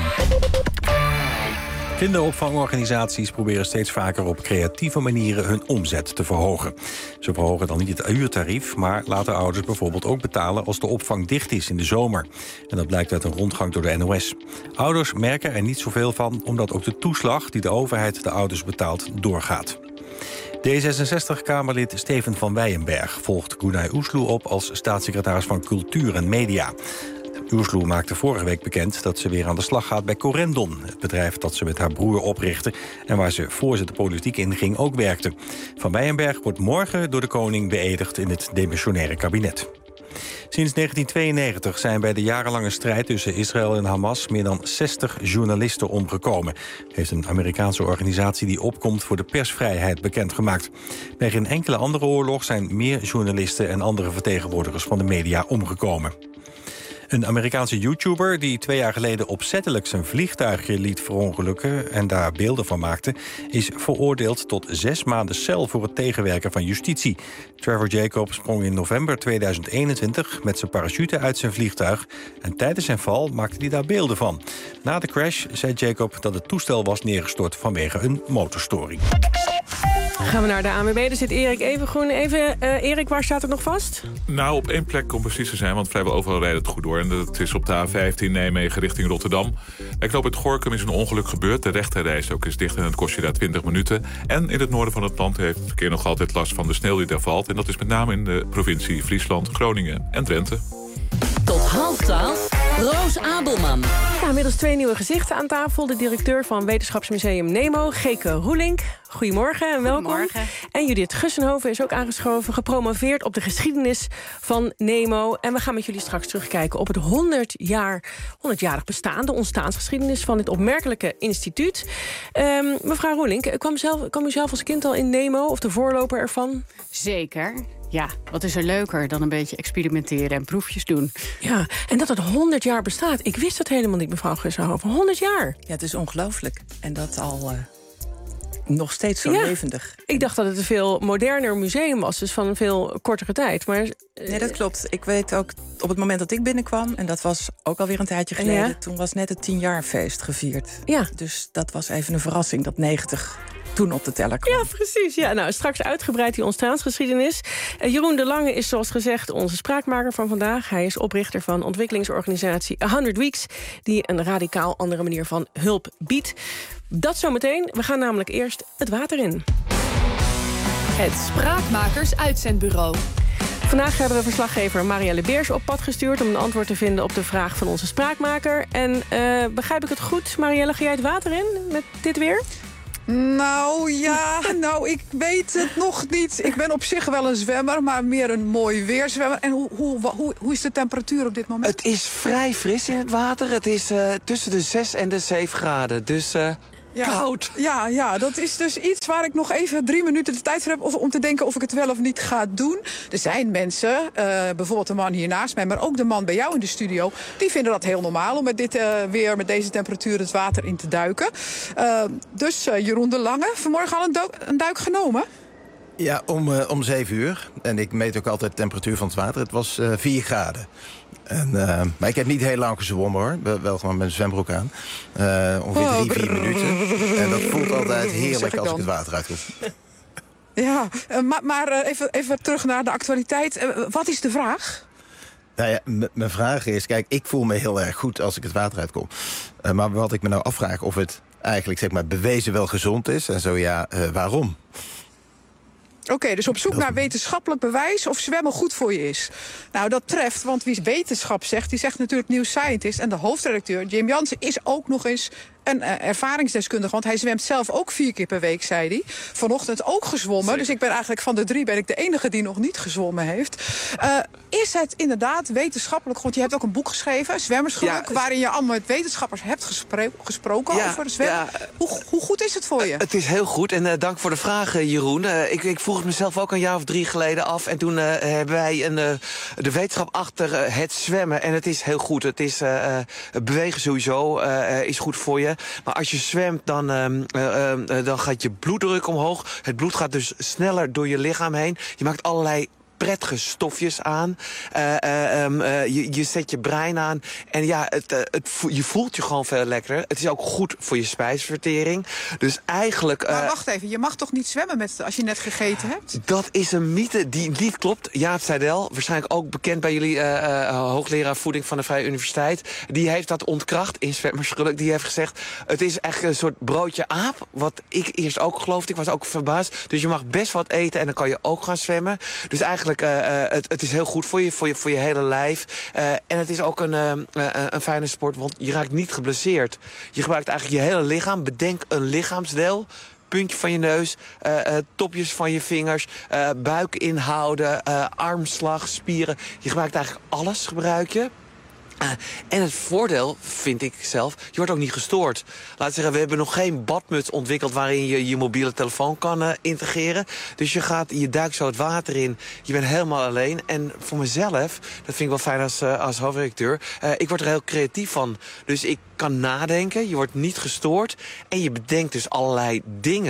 Kinderopvangorganisaties proberen steeds vaker op creatieve manieren hun omzet te verhogen. Ze verhogen dan niet het uurtarief, maar laten ouders bijvoorbeeld ook betalen als de opvang dicht is in de zomer. En dat blijkt uit een rondgang door de N O S. Ouders merken er niet zoveel van, omdat ook de toeslag die de overheid de ouders betaalt doorgaat. D zesenzestig-Kamerlid Steven van Weyenberg volgt Günay Oesloe op als staatssecretaris van Cultuur en Media. Oesloe maakte vorige week bekend dat ze weer aan de slag gaat bij Corendon, het bedrijf dat ze met haar broer oprichtte en waar ze voor ze de politiek inging ook werkte. Van Weyenberg wordt morgen door de koning beëdigd in het demissionaire kabinet. Sinds negentien tweeënnegentig zijn bij de jarenlange strijd tussen Israël en Hamas meer dan zestig journalisten omgekomen, heeft een Amerikaanse organisatie die opkomt voor de persvrijheid bekendgemaakt. Bij geen enkele andere oorlog zijn meer journalisten en andere vertegenwoordigers van de media omgekomen. Een Amerikaanse YouTuber die twee jaar geleden opzettelijk zijn vliegtuigje liet verongelukken en daar beelden van maakte, is veroordeeld tot zes maanden cel voor het tegenwerken van justitie. Trevor Jacob sprong in november tweeduizend eenentwintig met zijn parachute uit zijn vliegtuig en tijdens zijn val maakte hij daar beelden van. Na de crash zei Jacob dat het toestel was neergestort vanwege een motorstoring. gaan we naar de A N W B. Er zit Erik Evengroen. Even, uh, Erik, waar staat het nog vast? Nou, op één plek om precies te zijn, want vrijwel overal rijdt het goed door. En dat is op de A vijftien Nijmegen richting Rotterdam. Bij knooppunt Gorinchem is een ongeluk gebeurd. De rechterreis ook is dicht en het kost je daar twintig minuten. En in het noorden van het land heeft het verkeer nog altijd last van de sneeuw die daar valt. En dat is met name in de provincie Friesland, Groningen en Drenthe. Tot half twaalf, Roos Abelman. Ja, inmiddels twee nieuwe gezichten aan tafel. De directeur van Wetenschapsmuseum Nemo, Geke Roelink. Goedemorgen en welkom. Goedemorgen. En Judith Gussenhoven is ook aangeschoven, gepromoveerd op de geschiedenis van Nemo. En we gaan met jullie straks terugkijken op het honderd jaar, honderdjarig bestaan, de ontstaansgeschiedenis van dit opmerkelijke instituut. Um, mevrouw Roelink, kwam, zelf, kwam u zelf als kind al in Nemo of de voorloper ervan? Zeker. Ja, wat is er leuker dan een beetje experimenteren en proefjes doen? Ja, en dat het honderd jaar bestaat. Ik wist dat helemaal niet, mevrouw Gussenhoven. honderd jaar. Ja, het is ongelooflijk. En dat al uh, nog steeds zo ja, levendig. Ik dacht dat het een veel moderner museum was, dus van een veel kortere tijd. Maar, uh, nee, dat klopt. Ik weet ook, op het moment dat ik binnenkwam, en dat was ook alweer een tijdje geleden, ja? Toen was net het tienjaarfeest gevierd. Ja. Dus dat was even een verrassing, dat negentig... toen op de teller kwam. Ja, precies. Ja, nou, straks uitgebreid die ontstaansgeschiedenis. Uh, Jeroen de Lange is zoals gezegd onze spraakmaker van vandaag. Hij is oprichter van ontwikkelingsorganisatie honderd Weeks... die een radicaal andere manier van hulp biedt. Dat zometeen. We gaan namelijk eerst het water in. Het Spraakmakers Uitzendbureau. Vandaag hebben we verslaggever Marielle Beers op pad gestuurd... om een antwoord te vinden op de vraag van onze spraakmaker. En uh, begrijp ik het goed, Marielle, ga jij het water in met dit weer? Nou ja, nou ik weet het nog niet. Ik ben op zich wel een zwemmer, maar meer een mooi weerzwemmer. En hoe, hoe, hoe, hoe is de temperatuur op dit moment? Het is vrij fris in het water. Het is uh, tussen de zes en de zeven graden. Dus uh, ja, koud. Ja, ja, dat is dus iets waar ik nog even drie minuten de tijd voor heb... Of, om te denken of ik het wel of niet ga doen. Er zijn mensen, uh, bijvoorbeeld de man hier naast mij... maar ook de man bij jou in de studio... die vinden dat heel normaal om met dit uh, weer, met deze temperatuur... het water in te duiken. Uh, dus uh, Jeroen de Lange, vanmorgen al een, duik, een duik genomen? Ja, om, uh, om zeven uur. En ik meet ook altijd de temperatuur van het water. Het was uh, vier graden. En, uh, maar ik heb niet heel lang gezwommen hoor. Wel gewoon met een zwembroek aan. Uh, ongeveer drie, vier minuten. En dat voelt altijd heerlijk als ik het water uitkom. Ja, uh, maar, maar uh, even, even terug naar de actualiteit. Uh, wat is de vraag? Nou ja, mijn vraag is... Kijk, ik voel me heel erg goed als ik het water uitkom. Uh, maar wat ik me nou afvraag of het eigenlijk zeg maar, bewezen wel gezond is. En zo ja, uh, waarom? Oké, okay, dus op zoek naar wetenschappelijk bewijs of zwemmen goed voor je is. Nou, dat treft, want wie wetenschap zegt, die zegt natuurlijk New Scientist. En de hoofdredacteur, Jim Jansen, is ook nog eens een uh, ervaringsdeskundige. Want hij zwemt zelf ook vier keer per week, zei hij. Vanochtend ook gezwommen. Zeker. Dus ik ben eigenlijk van de drie ben ik de enige die nog niet gezwommen heeft. Uh, is het inderdaad wetenschappelijk goed? Je hebt ook een boek geschreven, Zwemmersgeluk... Ja, waarin je allemaal met wetenschappers hebt gespro gesproken ja, over zwemmen. Ja, hoe, hoe goed is het voor je? Het is heel goed en uh, dank voor de vraag, uh, Jeroen. Uh, ik, ik vroeg het mezelf ook een jaar of drie geleden af. En toen uh, hebben wij een, uh, de wetenschap achter uh, het zwemmen. En het is heel goed. Het is uh, uh, bewegen sowieso uh, is goed voor je. Maar als je zwemt, dan, uh, uh, uh, dan gaat je bloeddruk omhoog. Het bloed gaat dus sneller door je lichaam heen. Je maakt allerlei prettige stofjes aan. Uh, uh, um, uh, je, je zet je brein aan. En ja, het, uh, het vo je voelt je gewoon veel lekkerder. Het is ook goed voor je spijsvertering. Dus eigenlijk... Uh, maar wacht even, je mag toch niet zwemmen met, als je net gegeten hebt? Dat is een mythe die niet klopt. Jaap Seidel, waarschijnlijk ook bekend bij jullie uh, uh, hoogleraar voeding van de Vrije Universiteit. Die heeft dat ontkracht in Zwemmersgeluk. Die heeft gezegd, het is echt een soort broodje aap. Wat ik eerst ook geloofde. Ik was ook verbaasd. Dus je mag best wat eten en dan kan je ook gaan zwemmen. Dus eigenlijk Uh, uh, het, het is heel goed voor je, voor je, voor je hele lijf. Uh, en het is ook een, uh, uh, een fijne sport, want je raakt niet geblesseerd. Je gebruikt eigenlijk je hele lichaam. Bedenk een lichaamsdeel. Puntje van je neus, uh, uh, topjes van je vingers, uh, buik inhouden, uh, armslag, spieren. Je gebruikt eigenlijk alles, gebruik je. Uh, en het voordeel, vind ik zelf, je wordt ook niet gestoord. Laat ik zeggen, we hebben nog geen badmuts ontwikkeld waarin je je mobiele telefoon kan uh, integreren. Dus je gaat, je duikt zo het water in, je bent helemaal alleen. En voor mezelf, dat vind ik wel fijn als, uh, als hoofdredacteur, uh, ik word er heel creatief van. Dus ik kan nadenken, je wordt niet gestoord en je bedenkt dus allerlei dingen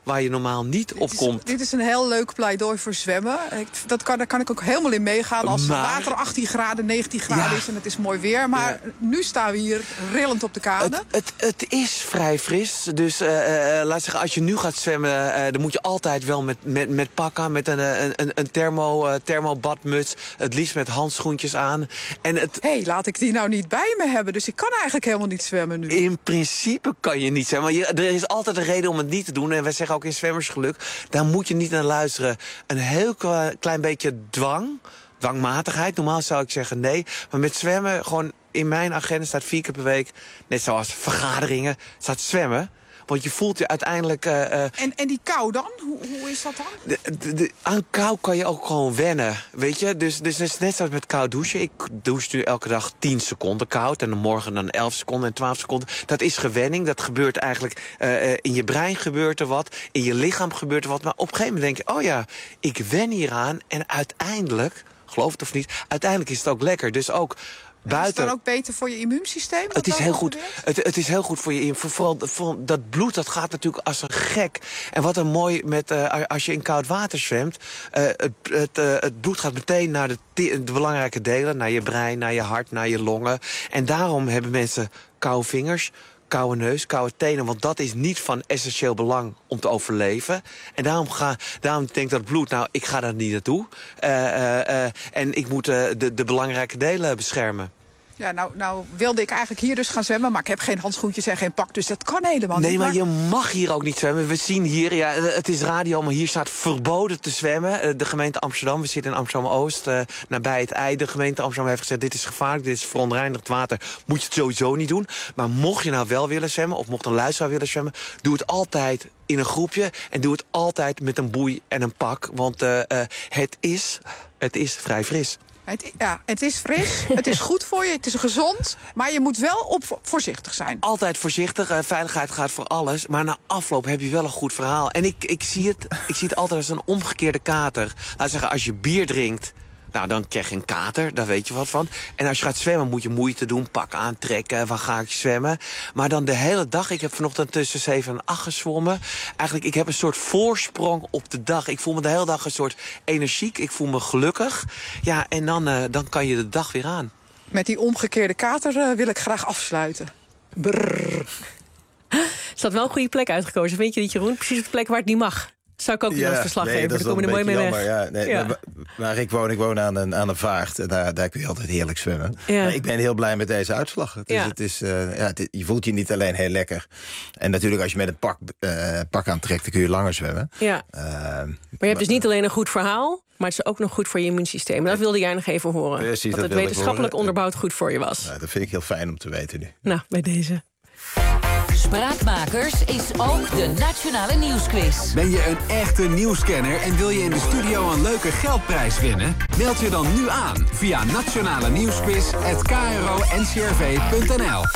waar je normaal niet op komt. Dit is een heel leuk pleidooi voor zwemmen. Ik, dat kan, daar kan ik ook helemaal in meegaan als Maar- water achttien graden, negentien graden Ja. is en het is mooi weer. Maar Ja. nu staan we hier rillend op de kade. Het, het, het is vrij fris. Dus uh, uh, laat zeggen, als je nu gaat zwemmen, uh, dan moet je altijd wel met, met, met pakken, met een, een, een, een thermo, uh, thermobadmuts. Het liefst met handschoentjes aan. En het... Hé, hey, laat ik die nou niet bij me hebben. Dus ik kan eigenlijk helemaal niet zwemmen nu. In principe kan je niet zwemmen. Maar je, er is altijd een reden om het niet te doen. En wij zeggen ook in Zwemmersgeluk, daar moet je niet naar luisteren. Een heel klein beetje dwang, dwangmatigheid. Normaal zou ik zeggen nee. Maar met zwemmen, gewoon in mijn agenda staat vier keer per week, net zoals vergaderingen, staat zwemmen. Want je voelt je uiteindelijk... Uh, uh, en, en die kou dan? Hoe, hoe is dat dan? De, de, de, aan kou kan je ook gewoon wennen, weet je. Dus, dus het is net zoals met koud douchen. Ik douche nu elke dag tien seconden koud. En dan morgen dan elf seconden en twaalf seconden. Dat is gewenning. Dat gebeurt eigenlijk... Uh, in je brein gebeurt er wat. In je lichaam gebeurt er wat. Maar op een gegeven moment denk je... oh ja, ik wen hieraan. En uiteindelijk, geloof het of niet... uiteindelijk is het ook lekker. Dus ook... Buiten. Is het dan ook beter voor je immuunsysteem? Het is heel goed. Het, het is heel goed voor je. Vooral voor dat bloed, dat gaat natuurlijk als een gek. En wat een mooi met uh, als je in koud water zwemt, uh, het, het, uh, het bloed gaat meteen naar de, de belangrijke delen, naar je brein, naar je hart, naar je longen. En daarom hebben mensen koude vingers, koude neus, koude tenen. Want dat is niet van essentieel belang om te overleven. En daarom, ga, daarom denkt dat bloed, nou, ik ga daar niet naartoe. Uh, uh, uh, en ik moet uh, de, de belangrijke delen beschermen. Ja, nou, nou wilde ik eigenlijk hier dus gaan zwemmen, maar ik heb geen handschoentjes en geen pak, dus dat kan helemaal niet. Nee, maar je mag hier ook niet zwemmen. We zien hier, ja, het is radio, maar hier staat verboden te zwemmen. De gemeente Amsterdam, we zitten in Amsterdam-Oost, uh, nabij het I. De gemeente Amsterdam heeft gezegd, dit is gevaarlijk, dit is verontreinigd water. Moet je het sowieso niet doen. Maar mocht je nou wel willen zwemmen, of mocht een luisteraar willen zwemmen, doe het altijd in een groepje. En doe het altijd met een boei en een pak. Want uh, uh, het, is, het is vrij fris. Het, ja, het is fris, het is goed voor je, het is gezond, maar je moet wel op voorzichtig zijn. Altijd voorzichtig, uh, veiligheid gaat voor alles, maar na afloop heb je wel een goed verhaal. En ik, ik, zie, het, ik zie het altijd als een omgekeerde kater. Laat zeggen, als je bier drinkt, nou, dan krijg je een kater, daar weet je wat van. En als je gaat zwemmen moet je moeite doen, pak aantrekken, waar ga ik zwemmen. Maar dan de hele dag, ik heb vanochtend tussen zeven en acht gezwommen. Eigenlijk, ik heb een soort voorsprong op de dag. Ik voel me de hele dag een soort energiek, ik voel me gelukkig. Ja, en dan, uh, dan kan je de dag weer aan. Met die omgekeerde kater uh, wil ik graag afsluiten. Brrr. Is dat wel een goede plek uitgekozen? Vind je niet, Jeroen? Precies op de plek waar het niet mag. Zou ik ook niet als verslaggever. Nee, Daar komen er mooi mee weg. Jammer, ja. Nee, ja. maar, waar ik woon, ik woon aan een, aan een vaart. En daar, daar kun je altijd heerlijk zwemmen. Ja. Maar ik ben heel blij met deze uitslag. Dus ja. het is, uh, ja, het, je voelt je niet alleen heel lekker. En natuurlijk als je met een pak, uh, pak aantrekt, dan kun je langer zwemmen. Ja. Uh, maar je hebt dus niet alleen een goed verhaal, maar het is ook nog goed voor je immuunsysteem. En dat wilde jij nog even horen. Precies, dat, dat het wetenschappelijk onderbouwd goed voor je was. Nou, dat vind ik heel fijn om te weten nu. Nou, bij deze. Spraakmakers is ook de Nationale Nieuwsquiz. Ben je een echte nieuwscanner en wil je in de studio een leuke geldprijs winnen? Meld je dan nu aan via nationale nieuwsquiz apenstaartje k r o n c r v punt n l.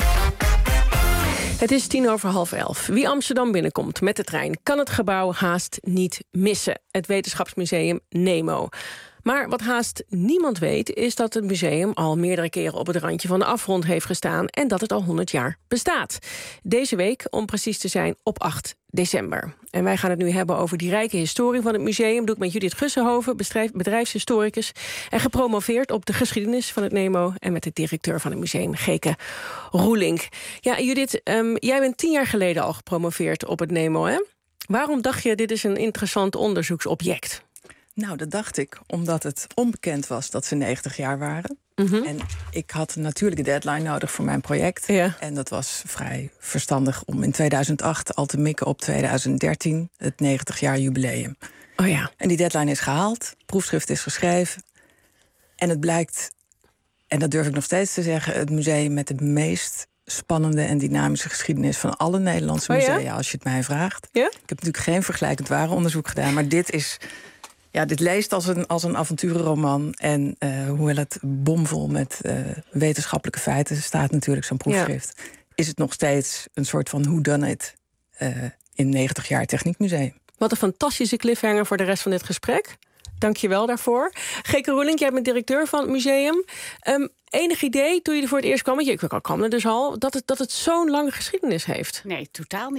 Het is tien over half elf. Wie Amsterdam binnenkomt met de trein kan het gebouw haast niet missen. Het Wetenschapsmuseum Nemo. Maar wat haast niemand weet, is dat het museum al meerdere keren op het randje van de afgrond heeft gestaan en dat het al honderd jaar bestaat. Deze week, om precies te zijn, op acht december. En wij gaan het nu hebben over die rijke historie van het museum. Doe ik met Judith Gussenhoven, bedrijfshistoricus en gepromoveerd op de geschiedenis van het Nemo en met de directeur van het museum, Geke Roelink. Ja, Judith, um, jij bent tien jaar geleden al gepromoveerd op het Nemo, hè? Waarom dacht je, dit is een interessant onderzoeksobject? Nou, dat dacht ik, omdat het onbekend was dat ze negentig jaar waren. Mm-hmm. En ik had natuurlijk een deadline nodig voor mijn project. Ja. En dat was vrij verstandig om in tweeduizend acht al te mikken op tweeduizend dertien... het negentig jaar jubileum. Oh ja. En die deadline is gehaald, proefschrift is geschreven. En het blijkt, en dat durf ik nog steeds te zeggen, het museum met de meest spannende en dynamische geschiedenis van alle Nederlandse musea, oh ja? als je het mij vraagt. Ja? Ik heb natuurlijk geen vergelijkend ware onderzoek gedaan, maar dit is... Ja, dit leest als een, als een avonturenroman. En uh, hoewel het bomvol met uh, wetenschappelijke feiten staat natuurlijk zo'n proefschrift, ja, is het nog steeds een soort van whodunit uh, in negentig jaar Techniekmuseum. Wat een fantastische cliffhanger voor de rest van dit gesprek. Dank je wel daarvoor. Geke Roelink, jij bent directeur van het museum. Um, enig idee, toen je er voor het eerst kwam, want je kwam er dus al, dat het, dat het zo'n lange geschiedenis heeft? Nee, totaal niet.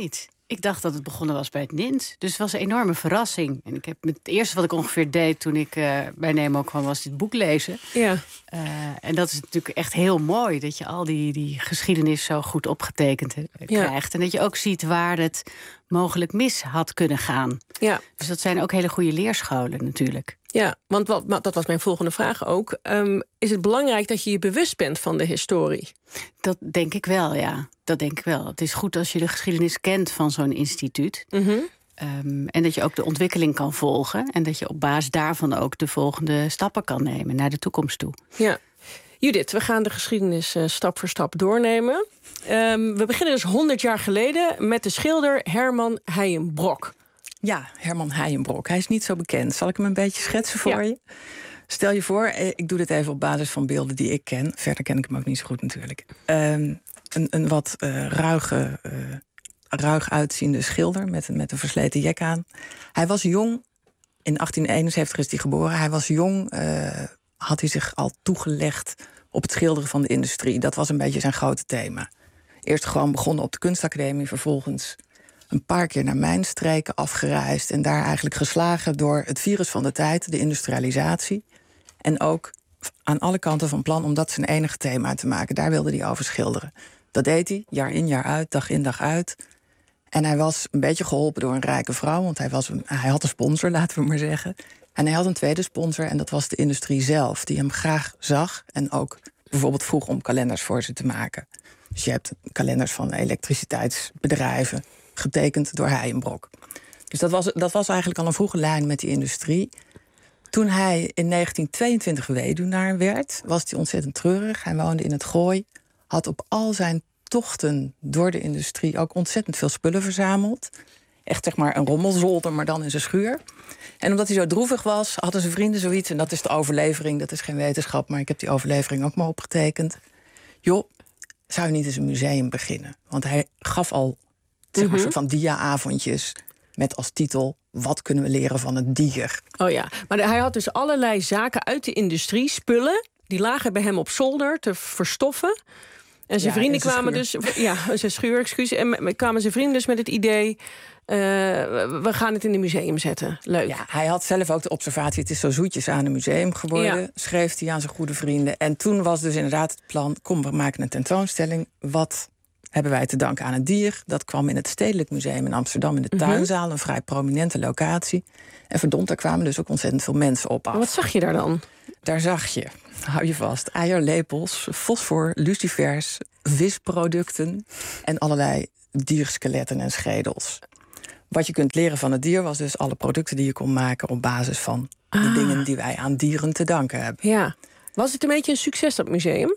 Ik dacht dat het begonnen was bij het N I N S. Dus het was een enorme verrassing. En ik heb het eerste wat ik ongeveer deed toen ik uh, bij Nemo kwam, was dit boek lezen. Ja. Uh, en dat is natuurlijk echt heel mooi. Dat je al die, die geschiedenis zo goed opgetekend uh, krijgt. En dat je ook ziet waar het mogelijk mis had kunnen gaan. Ja. Dus dat zijn ook hele goede leerscholen natuurlijk. Ja, want wat, dat was mijn volgende vraag ook. Um, is het belangrijk dat je je bewust bent van de historie? Dat denk ik wel, ja. Dat denk ik wel. Het is goed als je de geschiedenis kent van zo'n instituut. Mm-hmm. Um, en dat je ook de ontwikkeling kan volgen. En dat je op basis daarvan ook de volgende stappen kan nemen naar de toekomst toe. Ja. Judith, we gaan de geschiedenis uh, stap voor stap doornemen. Um, we beginnen dus honderd jaar geleden met de schilder Herman Heijenbrok. Ja, Herman Heijenbrok. Hij is niet zo bekend. Zal ik hem een beetje schetsen voor ja. je? Stel je voor, ik doe dit even op basis van beelden die ik ken. Verder ken ik hem ook niet zo goed natuurlijk. Um, een, een wat uh, ruige, uh, ruig uitziende schilder met een, met een versleten jek aan. Hij was jong. In achttien eenenzeventig is hij geboren. Hij was jong, uh, had hij zich al toegelegd op het schilderen van de industrie. Dat was een beetje zijn grote thema. Eerst gewoon begonnen op de kunstacademie, vervolgens een paar keer naar mijn streken afgereisd en daar eigenlijk geslagen door het virus van de tijd, de industrialisatie. En ook aan alle kanten van plan om dat zijn enige thema te maken. Daar wilde hij over schilderen. Dat deed hij, jaar in, jaar uit, dag in, dag uit. En hij was een beetje geholpen door een rijke vrouw, want hij, was een, hij had een sponsor, laten we maar zeggen. En hij had een tweede sponsor en dat was de industrie zelf, die hem graag zag en ook bijvoorbeeld vroeg om kalenders voor ze te maken. Dus je hebt kalenders van elektriciteitsbedrijven, getekend door Heijenbrok. Dus dat was, dat was eigenlijk al een vroege lijn met die industrie. Toen hij in negentien tweeëntwintig weduwnaar werd, was hij ontzettend treurig. Hij woonde in het Gooi, had op al zijn tochten door de industrie ook ontzettend veel spullen verzameld. Echt zeg maar een rommelzolder, maar dan in zijn schuur. En omdat hij zo droevig was, hadden zijn vrienden zoiets, en dat is de overlevering, dat is geen wetenschap, maar ik heb die overlevering ook maar opgetekend. Joh, zou je niet eens een museum beginnen? Want hij gaf al zeg maar, een soort van dia-avondjes met als titel Wat kunnen we leren van het dier? Oh ja, maar hij had dus allerlei zaken uit de industrie, spullen, die lagen bij hem op zolder te verstoffen. En zijn ja, vrienden kwamen schuur. dus... Ja, zijn schuur, excuus. En kwamen zijn vrienden dus met het idee, Uh, we gaan het in een museum zetten. Leuk. Ja, hij had zelf ook de observatie, het is zo zoetjes aan een museum geworden. Ja. Schreef hij aan zijn goede vrienden. En toen was dus inderdaad het plan, kom, we maken een tentoonstelling. Wat hebben wij te danken aan het dier? Dat kwam in het Stedelijk Museum in Amsterdam in de Tuinzaal. Mm-hmm. Een vrij prominente locatie. En verdomd, daar kwamen dus ook ontzettend veel mensen op af. Wat zag je daar dan? Daar zag je, hou je vast, eierlepels, fosfor, lucifers, visproducten en allerlei dierskeletten en schedels. Wat je kunt leren van het dier was dus alle producten die je kon maken op basis van ah. de dingen die wij aan dieren te danken hebben. Ja. Was het een beetje een succes, dat museum?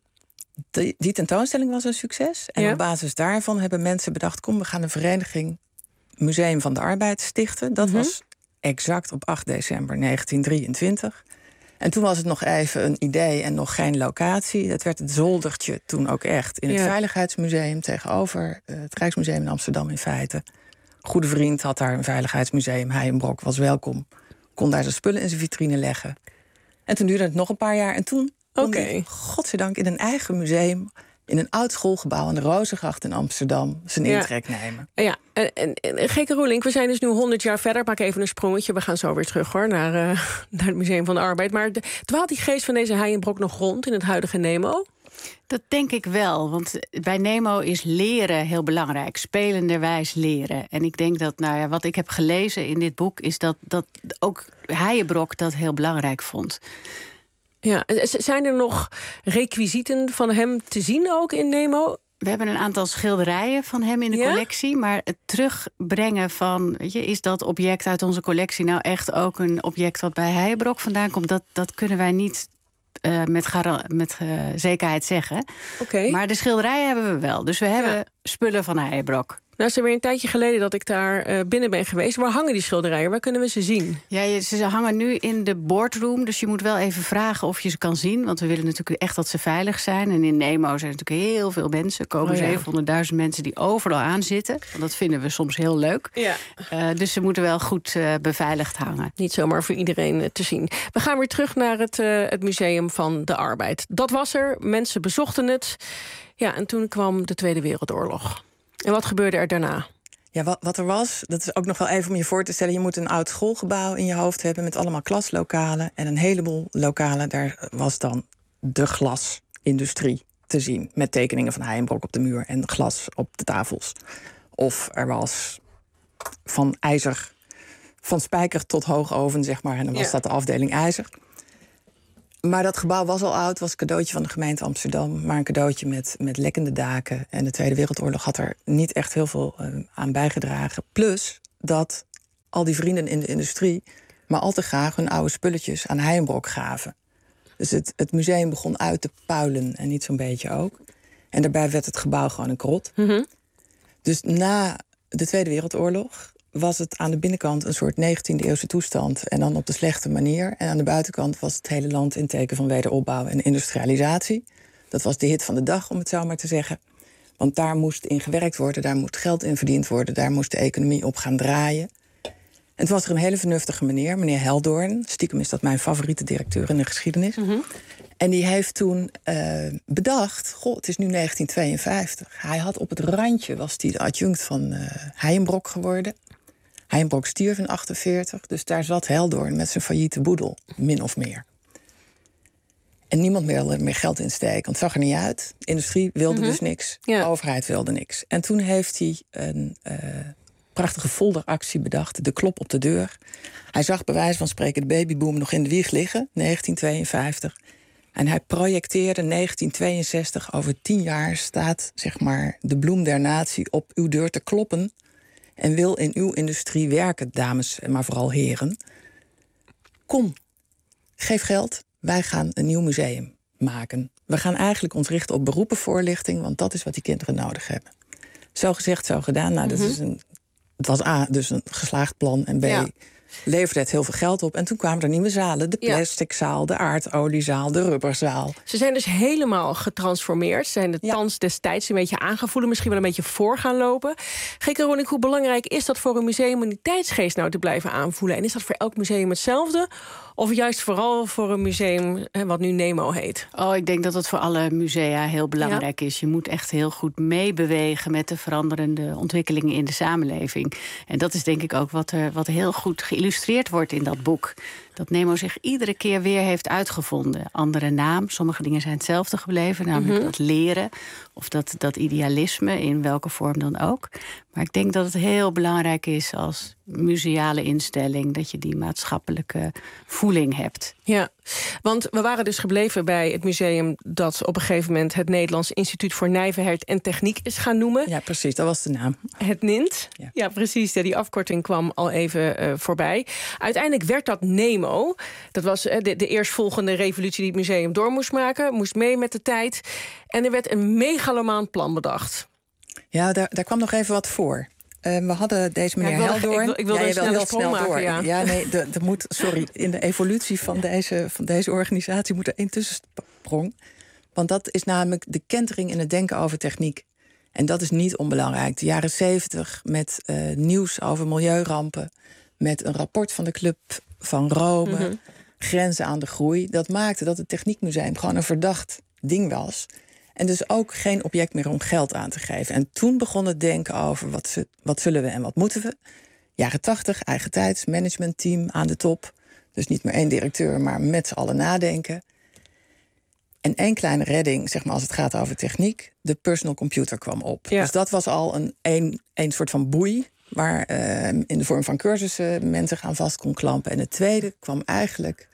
Die, die tentoonstelling was een succes. En ja. op basis daarvan hebben mensen bedacht, kom, we gaan de vereniging Museum van de Arbeid stichten. Dat mm-hmm. was exact op acht december negentien drieëntwintig. En toen was het nog even een idee en nog geen locatie. Het werd het zoldertje toen ook echt in het ja. Veiligheidsmuseum tegenover uh, het Rijksmuseum in Amsterdam in feite. Goede vriend had daar een veiligheidsmuseum. Heijenbrok was welkom. Kon daar zijn spullen in zijn vitrine leggen. En toen duurde het nog een paar jaar. En toen kon okay. hij, godzijdank, in een eigen museum, in een oud schoolgebouw aan de Rozengracht in Amsterdam, zijn ja. intrek nemen. Ja, en, en, en Geke Roelink, we zijn dus nu honderd jaar verder. Ik maak even een sprongetje. We gaan zo weer terug hoor, naar, uh, naar het Museum van de Arbeid. Maar de, dwaalt die geest van deze Heijenbrok nog rond in het huidige Nemo? Dat denk ik wel, want bij Nemo is leren heel belangrijk. Spelenderwijs leren. En ik denk dat, nou ja, wat ik heb gelezen in dit boek, is dat, dat ook Heijenbrok dat heel belangrijk vond. Ja, zijn er nog requisieten van hem te zien ook in Nemo? We hebben een aantal schilderijen van hem in de ja? collectie. Maar het terugbrengen van, weet je, is dat object uit onze collectie nou echt ook een object wat bij Heijenbrok vandaan komt? Dat, dat kunnen wij niet Uh, met, gar- met uh, zekerheid zeggen. Okay. Maar de schilderijen hebben we wel. Dus we hebben ja. spullen van Heijenbrok. Nou, is er weer een tijdje geleden dat ik daar uh, binnen ben geweest. Waar hangen die schilderijen? Waar kunnen we ze zien? Ja, ze hangen nu in de boardroom. Dus je moet wel even vragen of je ze kan zien. Want we willen natuurlijk echt dat ze veilig zijn. En in Nemo zijn natuurlijk heel veel mensen. Er komen oh, ja. zevenhonderdduizend mensen die overal aan zitten. Dat vinden we soms heel leuk. Ja. Uh, dus ze moeten wel goed uh, beveiligd hangen. Niet zomaar voor iedereen uh, te zien. We gaan weer terug naar het, uh, het Museum van de Arbeid. Dat was er. Mensen bezochten het. Ja, en toen kwam de Tweede Wereldoorlog. En wat gebeurde er daarna? Ja, wat, wat er was, dat is ook nog wel even om je voor te stellen. Je moet een oud schoolgebouw in je hoofd hebben met allemaal klaslokalen. En een heleboel lokalen, daar was dan de glasindustrie te zien. Met tekeningen van Heijenbrok op de muur en glas op de tafels. Of er was van ijzer, van spijker tot hoogoven, zeg maar. En dan was Ja. dat de afdeling ijzer. Maar dat gebouw was al oud, was een cadeautje van de gemeente Amsterdam. Maar een cadeautje met, met lekkende daken. En de Tweede Wereldoorlog had er niet echt heel veel uh, aan bijgedragen. Plus dat al die vrienden in de industrie maar al te graag hun oude spulletjes aan Heijenbrok gaven. Dus het, het museum begon uit te puilen en niet zo'n beetje ook. En daarbij werd het gebouw gewoon een krot. Mm-hmm. Dus na de Tweede Wereldoorlog was het aan de binnenkant een soort negentiende eeuwse toestand. En dan op de slechte manier. En aan de buitenkant was het hele land in teken van wederopbouw en industrialisatie. Dat was de hit van de dag, om het zo maar te zeggen. Want daar moest in gewerkt worden, daar moest geld in verdiend worden, daar moest de economie op gaan draaien. En toen was er een hele vernuftige meneer, meneer Heldoorn. Stiekem is dat mijn favoriete directeur in de geschiedenis. Mm-hmm. En die heeft toen uh, bedacht, goh, het is nu negentien tweeënvijftig. Hij had op het randje, was hij de adjunct van uh, Heijenbrok geworden. Heijenbrok stierf in achtenveertig, dus daar zat Heldoorn met zijn failliete boedel, min of meer. En niemand wilde er meer geld in steken, want het zag er niet uit. De industrie wilde Mm-hmm. dus niks, Ja. de overheid wilde niks. En toen heeft hij een uh, prachtige folderactie bedacht, de klop op de deur. Hij zag bij wijze van spreken de babyboom nog in de wieg liggen, negentien tweeënvijftig. En hij projecteerde negentien tweeënzestig, over tien jaar staat zeg maar de bloem der natie op uw deur te kloppen en wil in uw industrie werken, dames en maar vooral heren. Kom, geef geld, wij gaan een nieuw museum maken. We gaan eigenlijk ons richten op beroepenvoorlichting, want dat is wat die kinderen nodig hebben. Zo gezegd, zo gedaan. Nou, dat Mhm. is een, het was A, dus een geslaagd plan, en B, Ja. leverde het heel veel geld op. En toen kwamen er nieuwe zalen, de Ja. plasticzaal, de aardoliezaal, de rubberzaal. Ze zijn dus helemaal getransformeerd. Ze zijn de thans destijds een beetje aangevoelen, misschien wel een beetje voor gaan lopen. Geke Rolink, hoe belangrijk is dat voor een museum om die tijdsgeest nou te blijven aanvoelen? En is dat voor elk museum hetzelfde? Of juist vooral voor een museum hè, wat nu Nemo heet? Oh, ik denk dat het voor alle musea heel belangrijk is. Je moet echt heel goed meebewegen met de veranderende ontwikkelingen in de samenleving. En dat is denk ik ook wat er wat heel goed geïllustreerd wordt in dat boek. Dat Nemo zich iedere keer weer heeft uitgevonden. Andere naam, sommige dingen zijn hetzelfde gebleven. Namelijk Mhm. dat leren of dat, dat idealisme, in welke vorm dan ook. Maar ik denk dat het heel belangrijk is als museale instelling dat je die maatschappelijke voeling hebt. Ja, want we waren dus gebleven bij het museum dat op een gegeven moment het Nederlands Instituut voor Nijverheid en Techniek is gaan noemen. Ja, precies, dat was de naam. Het N I N T. Ja, ja precies. Ja, die afkorting kwam al even uh, voorbij. Uiteindelijk werd dat Nemo. Dat was uh, de, de eerstvolgende revolutie die het museum door moest maken. Moest mee met de tijd. En er werd een megalomaan plan bedacht. Ja, daar, daar kwam nog even wat voor. Uh, we hadden deze meneer ja, ik wilde, Heldoorn. Ik, wil, ik wilde ja, een snelle heel sprong snel maken, door. ja. Ja, nee, de, de moet, sorry, in de evolutie van deze, van deze organisatie moet er één tussensprong. Want dat is namelijk de kentering in het denken over techniek. En dat is niet onbelangrijk. De jaren zeventig met uh, nieuws over milieurampen, met een rapport van de Club van Rome, Mm-hmm. grenzen aan de groei. Dat maakte dat het Techniekmuseum gewoon een verdacht ding was. En dus ook geen object meer om geld aan te geven. En toen begon het denken over wat, ze, wat zullen we en wat moeten we. Jaren tachtig, eigen tijds, managementteam aan de top. Dus niet meer één directeur, maar met z'n allen nadenken. En één kleine redding, zeg maar als het gaat over techniek. De personal computer kwam op. Ja. Dus dat was al een, een, een soort van boei, waar uh, in de vorm van cursussen mensen gaan vast kon klampen. En het tweede kwam eigenlijk,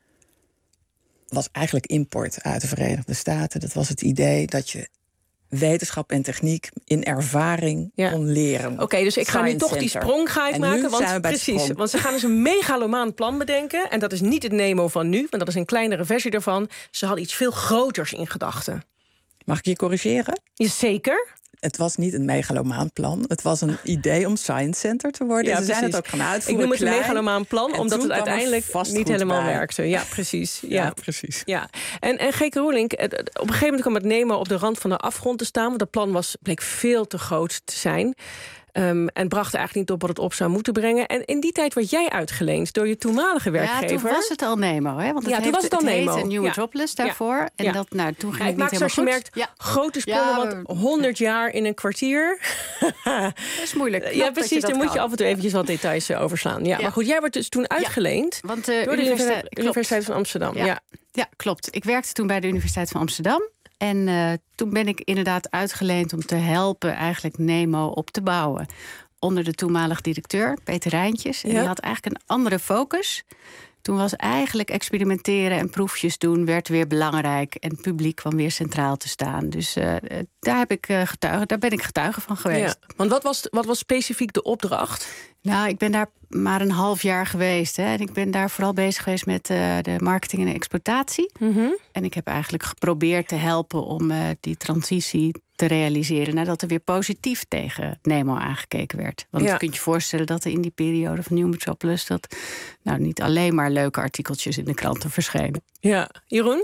was eigenlijk import uit de Verenigde Staten. Dat was het idee dat je wetenschap en techniek in ervaring ja. kon leren. Oké, okay, dus ik ga Science nu toch Center. die sprong ga ik en maken. Nu want, zijn we bij precies, sprong. want ze gaan dus een megalomaan plan bedenken. En dat is niet het Nemo van nu, maar dat is een kleinere versie daarvan. Ze hadden iets veel groters in gedachten. Mag ik je corrigeren? Jazeker. Het was niet een megalomaan plan. Het was een idee om Science Center te worden. Ja, ze zijn precies. het ook gaan uitvoeren. Ik noem het klein. een megalomaan plan, En omdat het uiteindelijk niet helemaal bij. werkte. Ja, precies. Ja, ja precies. Ja. En, en Geke Rolink, op een gegeven moment kwam het Nemo op de rand van de afgrond te staan. Want dat plan was, bleek veel te groot te zijn. Um, en bracht eigenlijk niet op wat het op zou moeten brengen. En in die tijd werd jij uitgeleend door je toenmalige werkgever. Ja, toen was het al Nemo. Hè? Want het ja, toen heeft, was het al het Nemo. New Ja. Metropolis daarvoor. Ja. En Ja. dat, nou, toen ging ja, het ik niet maak zoals je helemaal merkt goed. Ja. grote sprongen, Ja, want honderd jaar in een kwartier. Dat is moeilijk. Knap Ja, dat precies. je dat Daar moet je kan. af en toe eventjes wat details uh, overslaan. Ja, Ja. Maar goed, jij werd dus toen uitgeleend Ja, want de door de universiteit, Universiteit, Universiteit van Amsterdam. Ja. Ja. Ja, klopt. Ik werkte toen bij de Universiteit van Amsterdam. En uh, toen ben ik inderdaad uitgeleend om te helpen eigenlijk Nemo op te bouwen. Onder de toenmalige directeur, Peter Rijntjes. En Ja. die had eigenlijk een andere focus. Toen was eigenlijk experimenteren en proefjes doen werd weer belangrijk. En het publiek kwam weer centraal te staan. Dus uh, daar, heb ik, uh, getuige, daar ben ik getuige van geweest. Ja. Want wat was, wat was specifiek de opdracht? Nou, ik ben daar maar een half jaar geweest. Hè. En ik ben daar vooral bezig geweest met uh, de marketing en exploitatie. Mm-hmm. En ik heb eigenlijk geprobeerd te helpen om uh, die transitie te realiseren. Nadat er weer positief tegen Nemo aangekeken werd. Want Ja. je kunt je voorstellen dat er in die periode van New Metropolis dat nou niet alleen maar leuke artikeltjes in de kranten verschenen. Ja, Jeroen?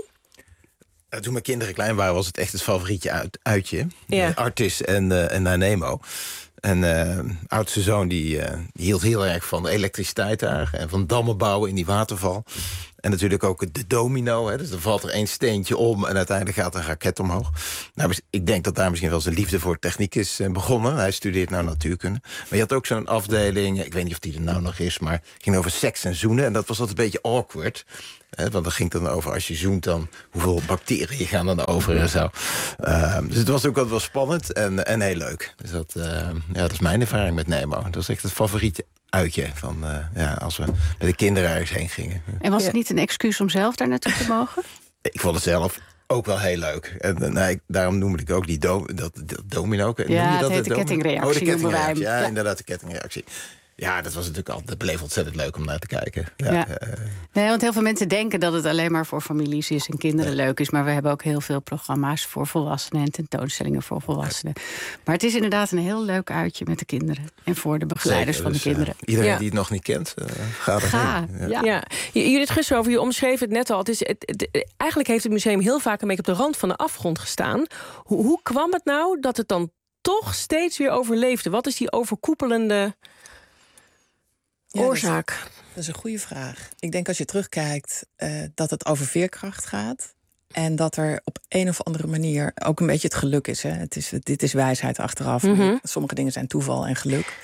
Uh, toen mijn kinderen klein waren, was het echt het favorietje uit, uitje. Ja. Uh, Artis en, uh, en naar Nemo. En uh, oudste zoon die, uh, die hield heel erg van de elektriciteit daar. En van dammen bouwen in die waterval. En natuurlijk ook de domino. Hè, dus er valt er één steentje om en uiteindelijk gaat er een raket omhoog. Nou, ik denk dat daar misschien wel zijn liefde voor techniek is begonnen. Hij studeert nou natuurkunde. Maar je had ook zo'n afdeling, ik weet niet of die er nou nog is, maar het ging over seks en zoenen. En dat was altijd een beetje awkward. Hè, want dan ging het dan over, als je zoent, dan hoeveel bacteriën gaan dan over en zo. Uh, dus het was ook altijd wel spannend en, en heel leuk. Dus dat, uh, ja, dat is mijn ervaring met Nemo. Dat is echt het favoriete uitje van uh, ja, als we met de kinderen ergens heen gingen. En was het Ja. niet een excuus om zelf daar naartoe te mogen? Ik vond het zelf ook wel heel leuk. En uh, nou, ik, daarom noemde ik ook die do, dat, dat domino. Noem je Ja, dat, het heet de domino? kettingreactie, Oh, de noemen wij hem. kettingreactie. Ja, Ja. inderdaad, de kettingreactie. Ja, dat was natuurlijk altijd, dat bleef ontzettend leuk om naar te kijken. Ja, Ja. uh, Nee, want heel veel mensen denken dat het alleen maar voor families is en kinderen leuk is. Maar we hebben ook heel veel programma's voor volwassenen en tentoonstellingen voor volwassenen. Maar het is inderdaad een heel leuk uitje met de kinderen. En voor de begeleiders zeker, van de dus, uh, kinderen. iedereen Ja. die het nog niet kent, uh, ga erheen. Ga, Ja. ja. Ja, J- Judith Gusshoven, je omschreef het net al. Het is, het, het- eigenlijk heeft het museum heel vaak een beetje op de rand van de afgrond gestaan. Hoe, hoe kwam het nou dat het dan toch steeds weer overleefde? Wat is die overkoepelende Ja, dat is- oorzaak? Dat is een goede vraag. Ik denk als je terugkijkt uh, dat het over veerkracht gaat. En dat er op een of andere manier ook een beetje het geluk is. Hè? Het is dit is wijsheid achteraf. Mhm. Sommige dingen zijn toeval en geluk.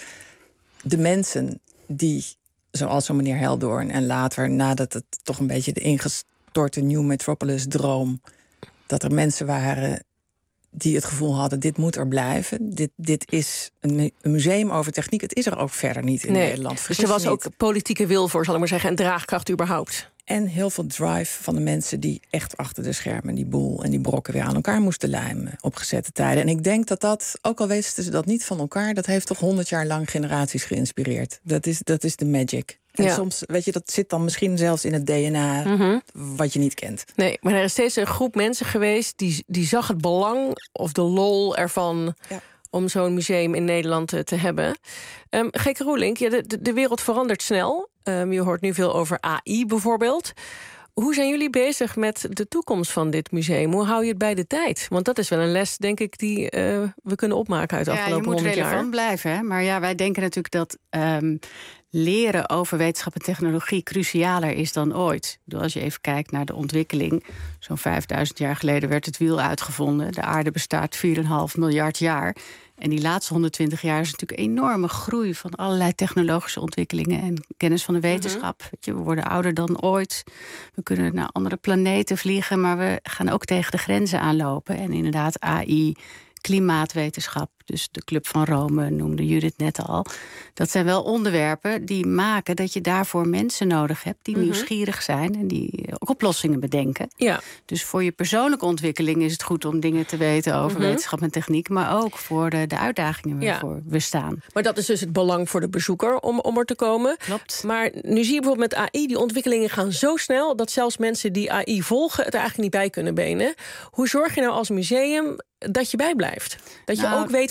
De mensen die, zoals zo'n meneer Heldoorn... en later, nadat het toch een beetje de ingestorte New Metropolis-droom... dat er mensen waren die het gevoel hadden, dit moet er blijven. Dit, dit is een, mu- een museum over techniek. Het is er ook verder niet in Nee, Nederland. dus Vergis er was je ook niet. politieke wil voor, zal ik maar zeggen, en draagkracht überhaupt. En heel veel drive van de mensen die echt achter de schermen... die boel en die brokken weer aan elkaar moesten lijmen op gezette tijden. En ik denk dat dat, ook al wisten ze dat niet van elkaar... dat heeft toch honderd jaar lang generaties geïnspireerd. Dat is, dat is de magic. En Ja. soms, weet je, dat zit dan misschien zelfs in het D N A... Mhm. wat je niet kent. Nee, maar er is steeds een groep mensen geweest... die, die zag het belang of de lol ervan... Ja. om zo'n museum in Nederland uh, te hebben. Um, Geke Roelink, ja, de, de, de wereld verandert snel. Um, je hoort nu veel over A I bijvoorbeeld. Hoe zijn jullie bezig met de toekomst van dit museum? Hoe hou je het bij de tijd? Want dat is wel een les, denk ik, die uh, we kunnen opmaken uit de Ja, je afgelopen moet honderd jaar. relevant blijven. Hè? Maar ja, wij denken natuurlijk dat um, leren over wetenschap en technologie crucialer is dan ooit. Ik bedoel, als je even kijkt naar de ontwikkeling. Zo'n vijfduizend jaar geleden werd het wiel uitgevonden. De aarde bestaat vier komma vijf miljard jaar. En die laatste honderdtwintig jaar is natuurlijk een enorme groei... van allerlei technologische ontwikkelingen en kennis van de wetenschap. Mm-hmm. Weet je, we worden ouder dan ooit. We kunnen naar andere planeten vliegen... maar we gaan ook tegen de grenzen aanlopen. En inderdaad A I, klimaatwetenschap... dus de Club van Rome noemde Judith net al. Dat zijn wel onderwerpen die maken dat je daarvoor mensen nodig hebt... die mm-hmm. nieuwsgierig zijn en die ook oplossingen bedenken. Ja. Dus voor je persoonlijke ontwikkeling is het goed om dingen te weten... over mm-hmm. wetenschap en techniek, maar ook voor de, de uitdagingen waarvoor ja. we staan. Maar dat is dus het belang voor de bezoeker om, om er te komen. Klopt. Maar nu zie je bijvoorbeeld met A I, die ontwikkelingen gaan zo snel... dat zelfs mensen die A I volgen het er eigenlijk niet bij kunnen benen. Hoe zorg je nou als museum dat je bijblijft? Dat je nou, ook weet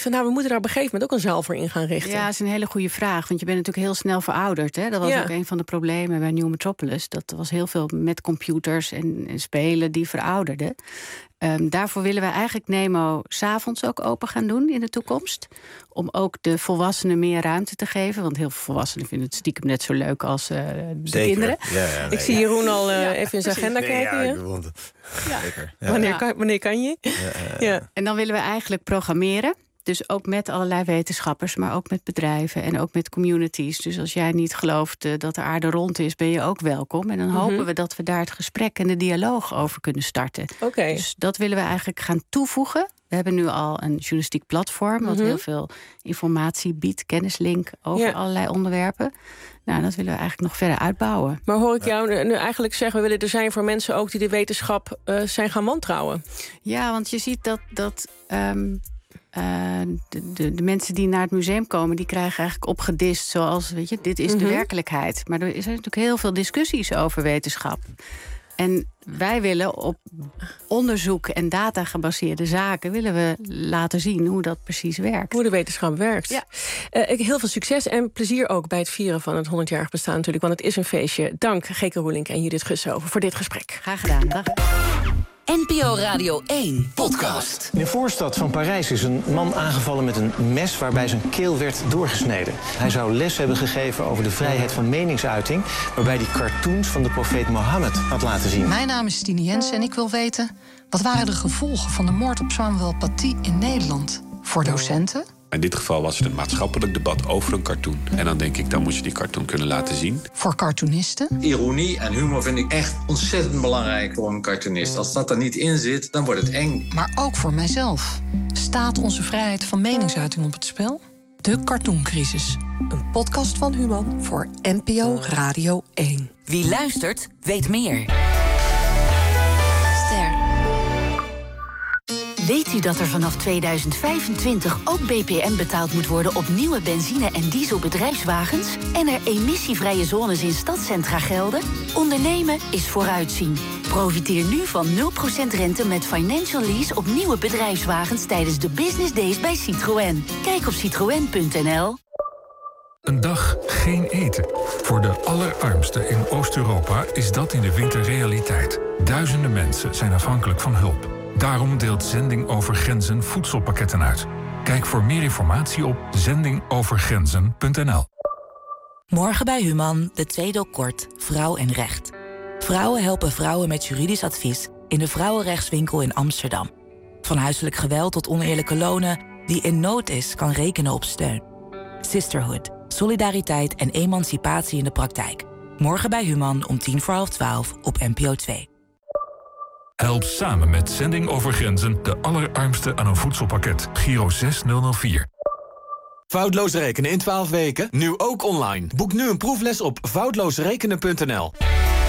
van, nou, we moeten daar op een gegeven moment ook een zaal voor in gaan richten? Ja, dat is een hele goede vraag. Want je bent natuurlijk heel snel verouderd. Hè? Dat was Ja. ook een van de problemen bij New Metropolis. Dat was heel veel met computers en, en spelen die verouderden. Um, daarvoor willen we eigenlijk Nemo 's avonds ook open gaan doen in de toekomst. Om ook de volwassenen meer ruimte te geven. Want heel veel volwassenen vinden het stiekem net zo leuk als uh, de Zeker. kinderen. Ja, ja, nee, Ik zie Jeroen al uh, Ja, even in zijn precies. agenda Nee, kijken. ja, Ja. ik bedoel het. Zeker. Ja. Wanneer, Ja. kan, wanneer kan je? Ja, Ja. En dan willen we eigenlijk programmeren. Dus ook met allerlei wetenschappers, maar ook met bedrijven en ook met communities. Dus als jij niet gelooft uh, dat de aarde rond is, ben je ook welkom. En dan Mhm. hopen we dat we daar het gesprek en de dialoog over kunnen starten. Oké. Dus dat willen we eigenlijk gaan toevoegen. We hebben nu al een journalistiek platform, wat Mhm. heel veel informatie biedt, kennislink over Ja. allerlei onderwerpen. Nou, dat willen we eigenlijk nog verder uitbouwen. Maar hoor ik jou nu, nu eigenlijk zeggen, we willen er zijn voor mensen ook die de wetenschap uh, zijn gaan wantrouwen. Ja, want je ziet dat, dat um, uh, de, de, de mensen die naar het museum komen, die krijgen eigenlijk opgedist zoals, weet je, dit is Mhm. de werkelijkheid. Maar er zijn natuurlijk heel veel discussies over wetenschap. En wij willen op onderzoek en data gebaseerde zaken willen we laten zien hoe dat precies werkt. Hoe de wetenschap werkt. Ja. Uh, ik heel veel succes en plezier ook bij het vieren van het honderdjarig bestaan natuurlijk. Want het is een feestje. Dank Geke Roelink en Judith Gussover voor dit gesprek. Graag gedaan. Dag. N P O Radio één podcast. In de voorstad van Parijs is een man aangevallen met een mes waarbij zijn keel werd doorgesneden. Hij zou les hebben gegeven over de vrijheid van meningsuiting, waarbij hij cartoons van de profeet Mohammed had laten zien. Mijn naam is Tine Jensen en ik wil weten, wat waren de gevolgen van de moord op Samuel Paty in Nederland? Voor docenten? In dit geval was het een maatschappelijk debat over een cartoon. En dan denk ik, dan moet je die cartoon kunnen laten zien. Voor cartoonisten? Ironie en humor vind ik echt ontzettend belangrijk voor een cartoonist. Als dat er niet in zit, dan wordt het eng. Maar ook voor mijzelf. Staat onze vrijheid van meningsuiting op het spel? De Cartooncrisis. Een podcast van Human voor N P O Radio één. Wie luistert, weet meer. Ster. Weet u dat er vanaf tweeduizend vijfentwintig ook B P M betaald moet worden op nieuwe benzine- en dieselbedrijfswagens? En er emissievrije zones in stadcentra gelden? Ondernemen is vooruitzien. Profiteer nu van nul procent rente met financial lease op nieuwe bedrijfswagens tijdens de Business Days bij Citroën. Kijk op citroën punt n l. Een dag geen eten. Voor de allerarmsten in Oost-Europa is dat in de winter realiteit. Duizenden mensen zijn afhankelijk van hulp. Daarom deelt Zending Over Grenzen voedselpakketten uit. Kijk voor meer informatie op zending over grenzen punt n l. Morgen bij Human, de tweede kort Vrouw en Recht. Vrouwen helpen vrouwen met juridisch advies in de Vrouwenrechtswinkel in Amsterdam. Van huiselijk geweld tot oneerlijke lonen, wie in nood is, kan rekenen op steun. Sisterhood, solidariteit en emancipatie in de praktijk. Morgen bij Human om tien voor half twaalf op N P O twee. Help samen met Zending Over Grenzen de allerarmsten aan een voedselpakket. Giro zes nul nul vier. Foutloos rekenen in twaalf weken, nu ook online. Boek nu een proefles op foutloosrekenen punt n l.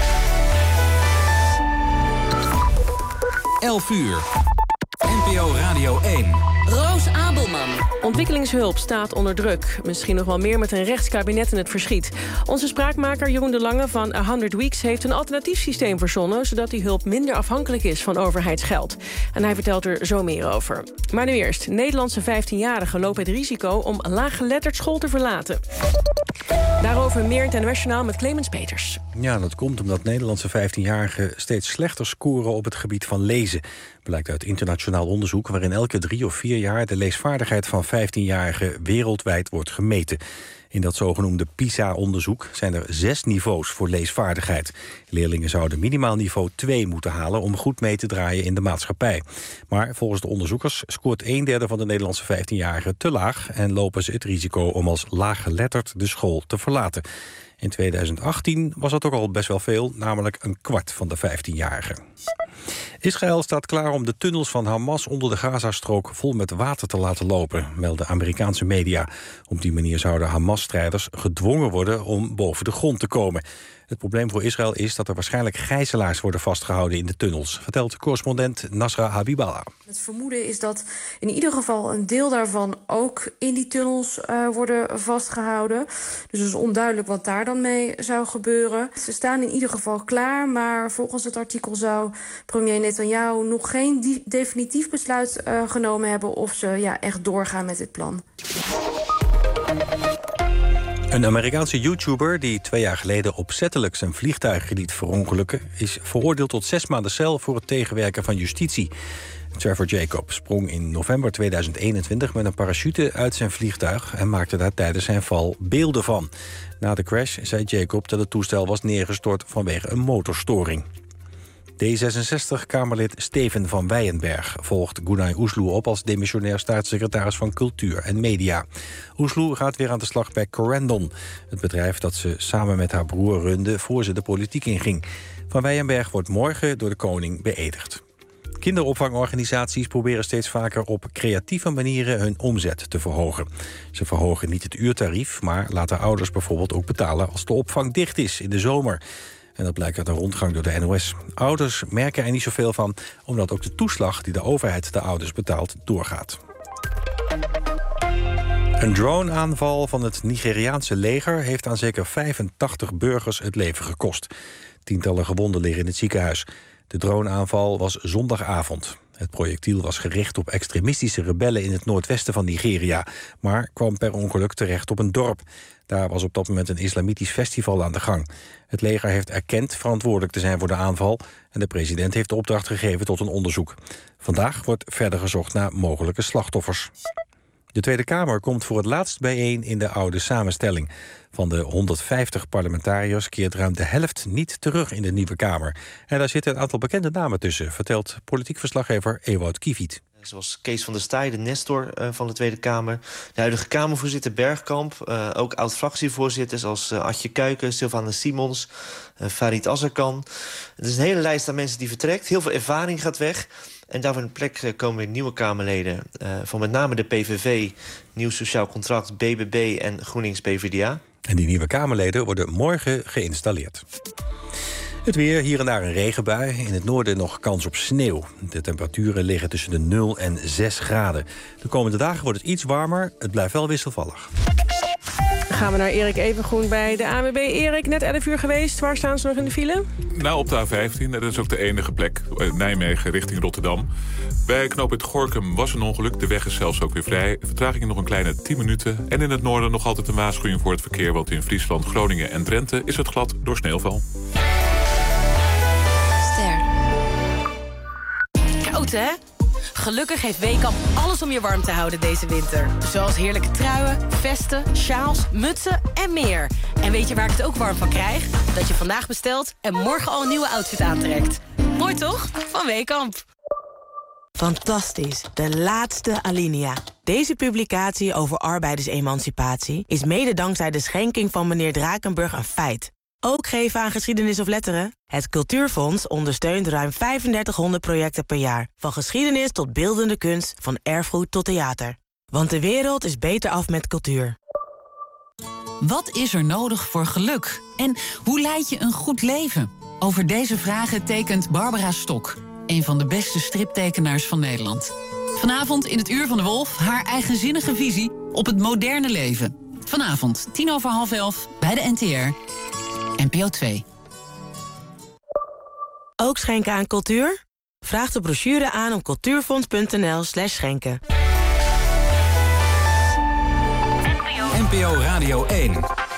elf uur. N P O Radio één. Roos Abelman. Ontwikkelingshulp staat onder druk. Misschien nog wel meer met een rechtskabinet in het verschiet. Onze spraakmaker Jeroen de Lange van honderd Weeks heeft een alternatief systeem verzonnen, zodat die hulp minder afhankelijk is van overheidsgeld. En hij vertelt er zo meer over. Maar nu eerst. Nederlandse vijftienjarigen lopen het risico om laaggeletterd school te verlaten. Daarover meer internationaal met Clemens Peters. Ja, dat komt omdat Nederlandse vijftienjarigen steeds slechter scoren op het gebied van lezen. Blijkt uit internationaal onderzoek waarin elke drie of vier jaar de leesvaardigheid van vijftienjarigen wereldwijd wordt gemeten. In dat zogenoemde PISA-onderzoek zijn er zes niveaus voor leesvaardigheid. Leerlingen zouden minimaal niveau twee moeten halen om goed mee te draaien in de maatschappij. Maar volgens de onderzoekers scoort een derde van de Nederlandse vijftienjarigen te laag en lopen ze het risico om als laaggeletterd de school te verlaten. In tweeduizend achttien was dat ook al best wel veel, namelijk een kwart van de vijftienjarigen. Israël staat klaar om de tunnels van Hamas onder de Gazastrook vol met water te laten lopen, melden Amerikaanse media. Op die manier zouden Hamas-strijders gedwongen worden om boven de grond te komen. Het probleem voor Israël is dat er waarschijnlijk gijzelaars worden vastgehouden in de tunnels, vertelt correspondent Nasra Habiballah. Het vermoeden is dat in ieder geval een deel daarvan ook in die tunnels uh, worden vastgehouden. Dus het is onduidelijk wat daar dan mee zou gebeuren. Ze staan in ieder geval klaar, maar volgens het artikel zou premier Netanyahu nog geen die, definitief besluit uh, genomen hebben of ze ja, echt doorgaan met dit plan. Een Amerikaanse YouTuber die twee jaar geleden opzettelijk zijn vliegtuig liet verongelukken, is veroordeeld tot zes maanden cel voor het tegenwerken van justitie. Trevor Jacob sprong in november tweeduizend eenentwintig met een parachute uit zijn vliegtuig en maakte daar tijdens zijn val beelden van. Na de crash zei Jacob dat het toestel was neergestort vanwege een motorstoring. D zesenzestig-Kamerlid Steven van Weyenberg volgt Gunay Oesloe op als demissionair staatssecretaris van Cultuur en Media. Oesloe gaat weer aan de slag bij Corendon, het bedrijf dat ze samen met haar broer runde voor ze de politiek inging. Van Weyenberg wordt morgen door de koning beëdigd. Kinderopvangorganisaties proberen steeds vaker op creatieve manieren hun omzet te verhogen. Ze verhogen niet het uurtarief, maar laten ouders bijvoorbeeld ook betalen als de opvang dicht is in de zomer. En dat blijkt uit een rondgang door de N O S. Ouders merken er niet zoveel van, omdat ook de toeslag die de overheid de ouders betaalt doorgaat. Een drone-aanval van het Nigeriaanse leger heeft aan zeker vijfentachtig burgers het leven gekost. Tientallen gewonden liggen in het ziekenhuis. De drone-aanval was zondagavond. Het projectiel was gericht op extremistische rebellen in het noordwesten van Nigeria, maar kwam per ongeluk terecht op een dorp. Daar was op dat moment een islamitisch festival aan de gang. Het leger heeft erkend verantwoordelijk te zijn voor de aanval en de president heeft de opdracht gegeven tot een onderzoek. Vandaag wordt verder gezocht naar mogelijke slachtoffers. De Tweede Kamer komt voor het laatst bijeen in de oude samenstelling. Van de honderdvijftig parlementariërs keert ruim de helft niet terug in de nieuwe Kamer. En daar zitten een aantal bekende namen tussen, vertelt politiek verslaggever Ewout Kieviet. Zoals Kees van der Staaij, de Nestor uh, van de Tweede Kamer. De huidige Kamervoorzitter Bergkamp. Uh, ook oud-fractievoorzitters als uh, Adje Kuiken, Sylvana Simons, uh, Farid Azarkan. Het is een hele lijst aan mensen die vertrekt. Heel veel ervaring gaat weg. En daarvoor in de plek uh, komen weer nieuwe Kamerleden. Uh, van met name de P V V, Nieuw Sociaal Contract, B B B en GroenLinks P V D A. En die nieuwe Kamerleden worden morgen geïnstalleerd. Het weer, hier en daar een regenbui. In het noorden nog kans op sneeuw. De temperaturen liggen tussen de nul en zes graden. De komende dagen wordt het iets warmer. Het blijft wel wisselvallig. Dan gaan we naar Erik Evengroen bij de A N W B. Erik, net elf uur geweest. Waar staan ze nog in de file? Nou, op de A vijftien. Dat is ook de enige plek. Nijmegen richting Rotterdam. Bij knooppunt Gorinchem was een ongeluk. De weg is zelfs ook weer vrij. Vertraging nog een kleine tien minuten. En in het noorden nog altijd een waarschuwing voor het verkeer. Want in Friesland, Groningen en Drenthe is het glad door sneeuwval. Koud, hè? Gelukkig heeft Weekamp alles om je warm te houden deze winter. Zoals heerlijke truien, vesten, sjaals, mutsen en meer. En weet je waar ik het ook warm van krijg? Dat je vandaag bestelt en morgen al een nieuwe outfit aantrekt. Mooi toch? Van Weekamp. Fantastisch, de laatste Alinea. Deze publicatie over arbeidersemancipatie is mede dankzij de schenking van meneer Drakenburg een feit. Ook geven aan geschiedenis of letteren? Het Cultuurfonds ondersteunt ruim vijfendertighonderd projecten per jaar. Van geschiedenis tot beeldende kunst, van erfgoed tot theater. Want de wereld is beter af met cultuur. Wat is er nodig voor geluk? En hoe leid je een goed leven? Over deze vragen tekent Barbara Stok, een van de beste striptekenaars van Nederland. Vanavond in het Uur van de Wolf haar eigenzinnige visie op het moderne leven. Vanavond, tien over half elf, bij de N T R. N P O twee. Ook schenken aan cultuur? Vraag de brochure aan op cultuurfonds.nl slash schenken. N P O Radio één.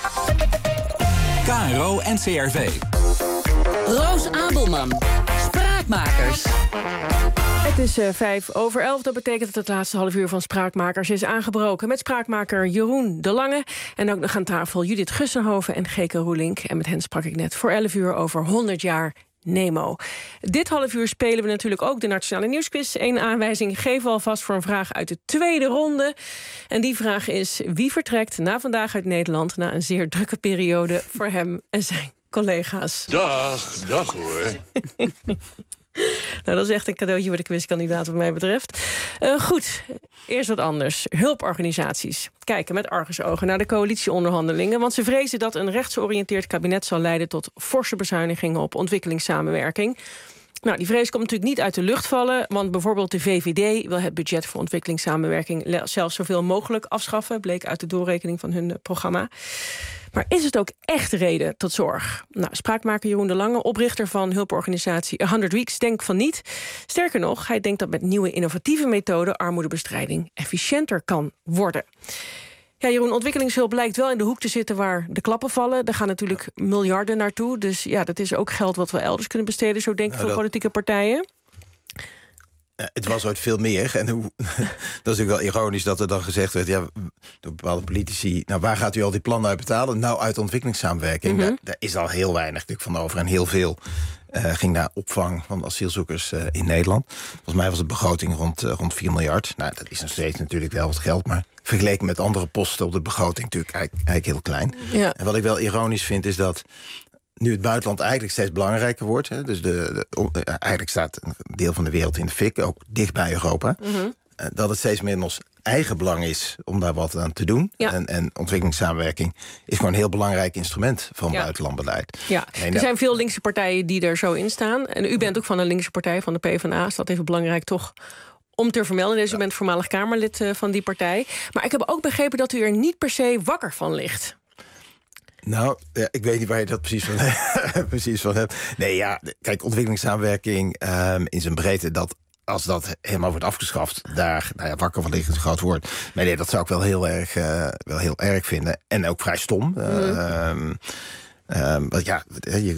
K R O en C R V. Roos Abelman. Spraakmakers. Het is uh, vijf over elf. Dat betekent dat het laatste half uur van Spraakmakers is aangebroken. Met spraakmaker Jeroen de Lange. En ook nog aan tafel Judith Gussenhoven en Geke Roelink. En met hen sprak ik net voor elf uur over honderd jaar Nemo. Dit half uur spelen we natuurlijk ook de Nationale Nieuwsquiz. Eén aanwijzing geven we alvast voor een vraag uit de tweede ronde. En die vraag is: wie vertrekt na vandaag uit Nederland na een zeer drukke periode voor hem en zijn collega's? Dag, dag hoor. Nou, dat is echt een cadeautje voor de quizkandidaat wat mij betreft. Uh, goed, eerst wat anders. Hulporganisaties kijken met argusogen naar de coalitieonderhandelingen, want ze vrezen dat een rechtsgeoriënteerd kabinet zal leiden tot forse bezuinigingen op ontwikkelingssamenwerking. Nou, die vrees komt natuurlijk niet uit de lucht vallen, want bijvoorbeeld de V V D wil het budget voor ontwikkelingssamenwerking zelfs zoveel mogelijk afschaffen, bleek uit de doorrekening van hun programma. Maar is het ook echt reden tot zorg? Nou, spraakmaker Jeroen de Lange, oprichter van hulporganisatie honderd Weeks, denkt van niet. Sterker nog, hij denkt dat met nieuwe innovatieve methoden armoedebestrijding efficiënter kan worden. Ja, Jeroen, ontwikkelingshulp lijkt wel in de hoek te zitten waar de klappen vallen. Er gaan natuurlijk miljarden naartoe. Dus ja, dat is ook geld wat we elders kunnen besteden, zo denk ik, nou, voor dat... politieke partijen. Ja, het was ooit veel meer. En hoe, dat is natuurlijk wel ironisch dat er dan gezegd werd, ja, door bepaalde politici, nou, waar gaat u al die plannen uit betalen? Nou, uit ontwikkelingssamenwerking. Mm-hmm. daar, daar is al heel weinig natuurlijk van over. En heel veel uh, ging naar opvang van asielzoekers uh, in Nederland. Volgens mij was de begroting rond, uh, rond vier miljard. Nou, dat is nog steeds natuurlijk wel wat geld, maar vergeleken met andere posten op de begroting natuurlijk eigenlijk, eigenlijk heel klein. Ja. En wat ik wel ironisch vind is dat nu het buitenland eigenlijk steeds belangrijker wordt. Hè, dus de, de, de, eigenlijk staat een deel van de wereld in de fik, ook dicht bij Europa. Mm-hmm. Dat het steeds meer in ons eigen belang is om daar wat aan te doen. Ja. En, en ontwikkelingssamenwerking is gewoon een heel belangrijk instrument van ja. buitenlandbeleid. Ja. En er zijn veel linkse partijen die er zo in staan. En u bent ook van een linkse partij, van de PvdA. Is dat even belangrijk toch om te vermelden. Dus u bent voormalig Kamerlid uh, van die partij. Maar ik heb ook begrepen dat u er niet per se wakker van ligt. Nou, ja, ik weet niet waar je dat precies van, precies van hebt. Nee, ja, kijk, ontwikkelingssamenwerking um, in zijn breedte, dat als dat helemaal wordt afgeschaft, daar nou ja, wakker van ligt een groot woord. Maar nee, dat zou ik wel heel erg, uh, wel heel erg vinden. En ook vrij stom. Mm. Uh, um, um, want ja, je,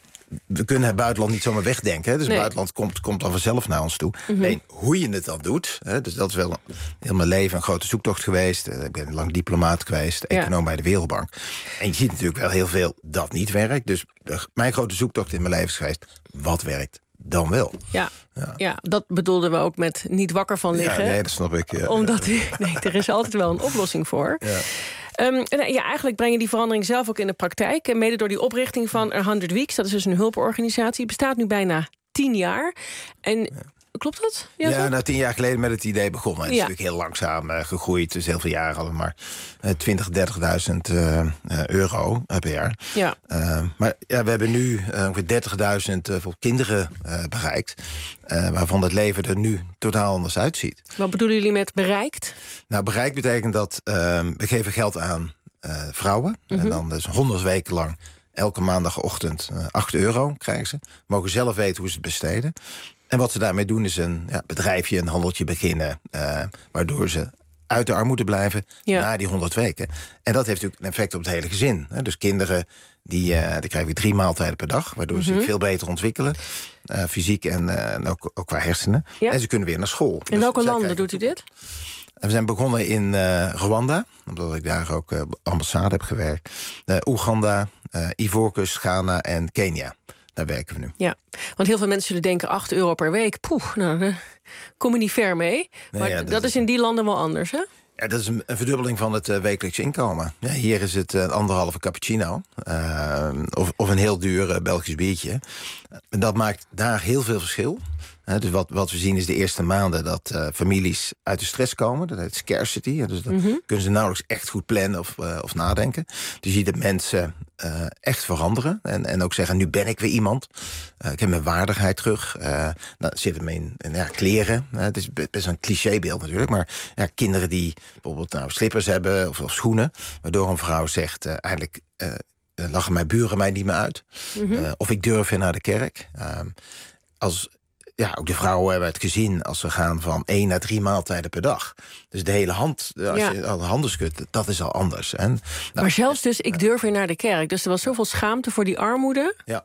we kunnen het buitenland niet zomaar wegdenken. Hè? Dus nee. Het buitenland komt, komt dan vanzelf naar ons toe. Mm-hmm. Nee, hoe je het dan doet. Hè? Dus dat is wel heel mijn leven een grote zoektocht geweest. Ik ben lang diplomaat geweest, econoom ja. bij de Wereldbank. En je ziet natuurlijk wel heel veel dat niet werkt. Dus mijn grote zoektocht in mijn leven is geweest, wat werkt dan wel? Ja. Ja. ja, dat bedoelden we ook met niet wakker van liggen. Ja, nee, dat snap ik. Ja. Omdat u, nee, er is altijd wel een oplossing voor. Ja. Um, en ja, eigenlijk breng je die verandering zelf ook in de praktijk. En mede door die oprichting van honderd Weeks, dat is dus een hulporganisatie, bestaat nu bijna tien jaar. En ja. Klopt dat? Ja, ja nou, tien jaar geleden met het idee begonnen. Het is ja. natuurlijk heel langzaam uh, gegroeid. Dus heel veel jaren al maar uh, twintig, dertigduizend uh, uh, euro uh, per jaar. Ja. Uh, maar ja, we hebben nu uh, ongeveer dertigduizend uh, kinderen uh, bereikt. Uh, waarvan het leven er nu totaal anders uitziet. Wat bedoelen jullie met bereikt? Nou, bereikt betekent dat uh, we geven geld aan uh, vrouwen. Mm-hmm. En dan dus honderd weken lang elke maandagochtend uh, acht euro krijgen ze. Mogen zelf weten hoe ze het besteden. En wat ze daarmee doen is een ja, bedrijfje, een handeltje beginnen, Uh, waardoor ze uit de armoede blijven ja. na die honderd weken. En dat heeft natuurlijk een effect op het hele gezin. Hè? Dus kinderen die, uh, die krijgen drie maaltijden per dag, waardoor mm-hmm. ze zich veel beter ontwikkelen. Uh, fysiek en, uh, en ook, ook qua hersenen. Ja. En ze kunnen weer naar school. In dus welke landen doet u dit? We zijn begonnen in uh, Rwanda, omdat ik daar ook uh, ambassade heb gewerkt. Uh, Oeganda, uh, Ivoorkust, Ghana en Kenia. Daar werken we nu. Ja, want heel veel mensen zullen denken acht euro per week. Poeh, nou, daar kom je niet ver mee. Maar nee, ja, dat, dat is in die landen wel anders, hè? Ja, dat is een, een verdubbeling van het uh, wekelijks inkomen. Ja, hier is het uh, een anderhalve cappuccino. Uh, of, of een heel duur uh, Belgisch biertje. En dat maakt daar heel veel verschil. Uh, dus wat, wat we zien is de eerste maanden dat uh, families uit de stress komen. Dat heet scarcity. Dus dan mm-hmm. kunnen ze nauwelijks echt goed plannen of, uh, of nadenken. Dus je ziet de mensen uh, echt veranderen. En, en ook zeggen, nu ben ik weer iemand. Uh, ik heb mijn waardigheid terug. Uh, dan zit het me in, in ja, kleren. Uh, het is best een clichébeeld natuurlijk. Maar ja, kinderen die bijvoorbeeld nou, slippers hebben of, of schoenen. Waardoor een vrouw zegt, uh, eigenlijk uh, lachen mijn buren mij niet meer uit. Mm-hmm. Uh, of ik durf weer naar de kerk. Uh, als... Ja, ook de vrouwen hebben het gezien als we gaan van één naar drie maaltijden per dag. Dus de hele hand, als ja. je al de handen schudt, dat is al anders. En, nou, maar zelfs dus, ik durf weer naar de kerk. Dus er was zoveel schaamte voor die armoede. Ja.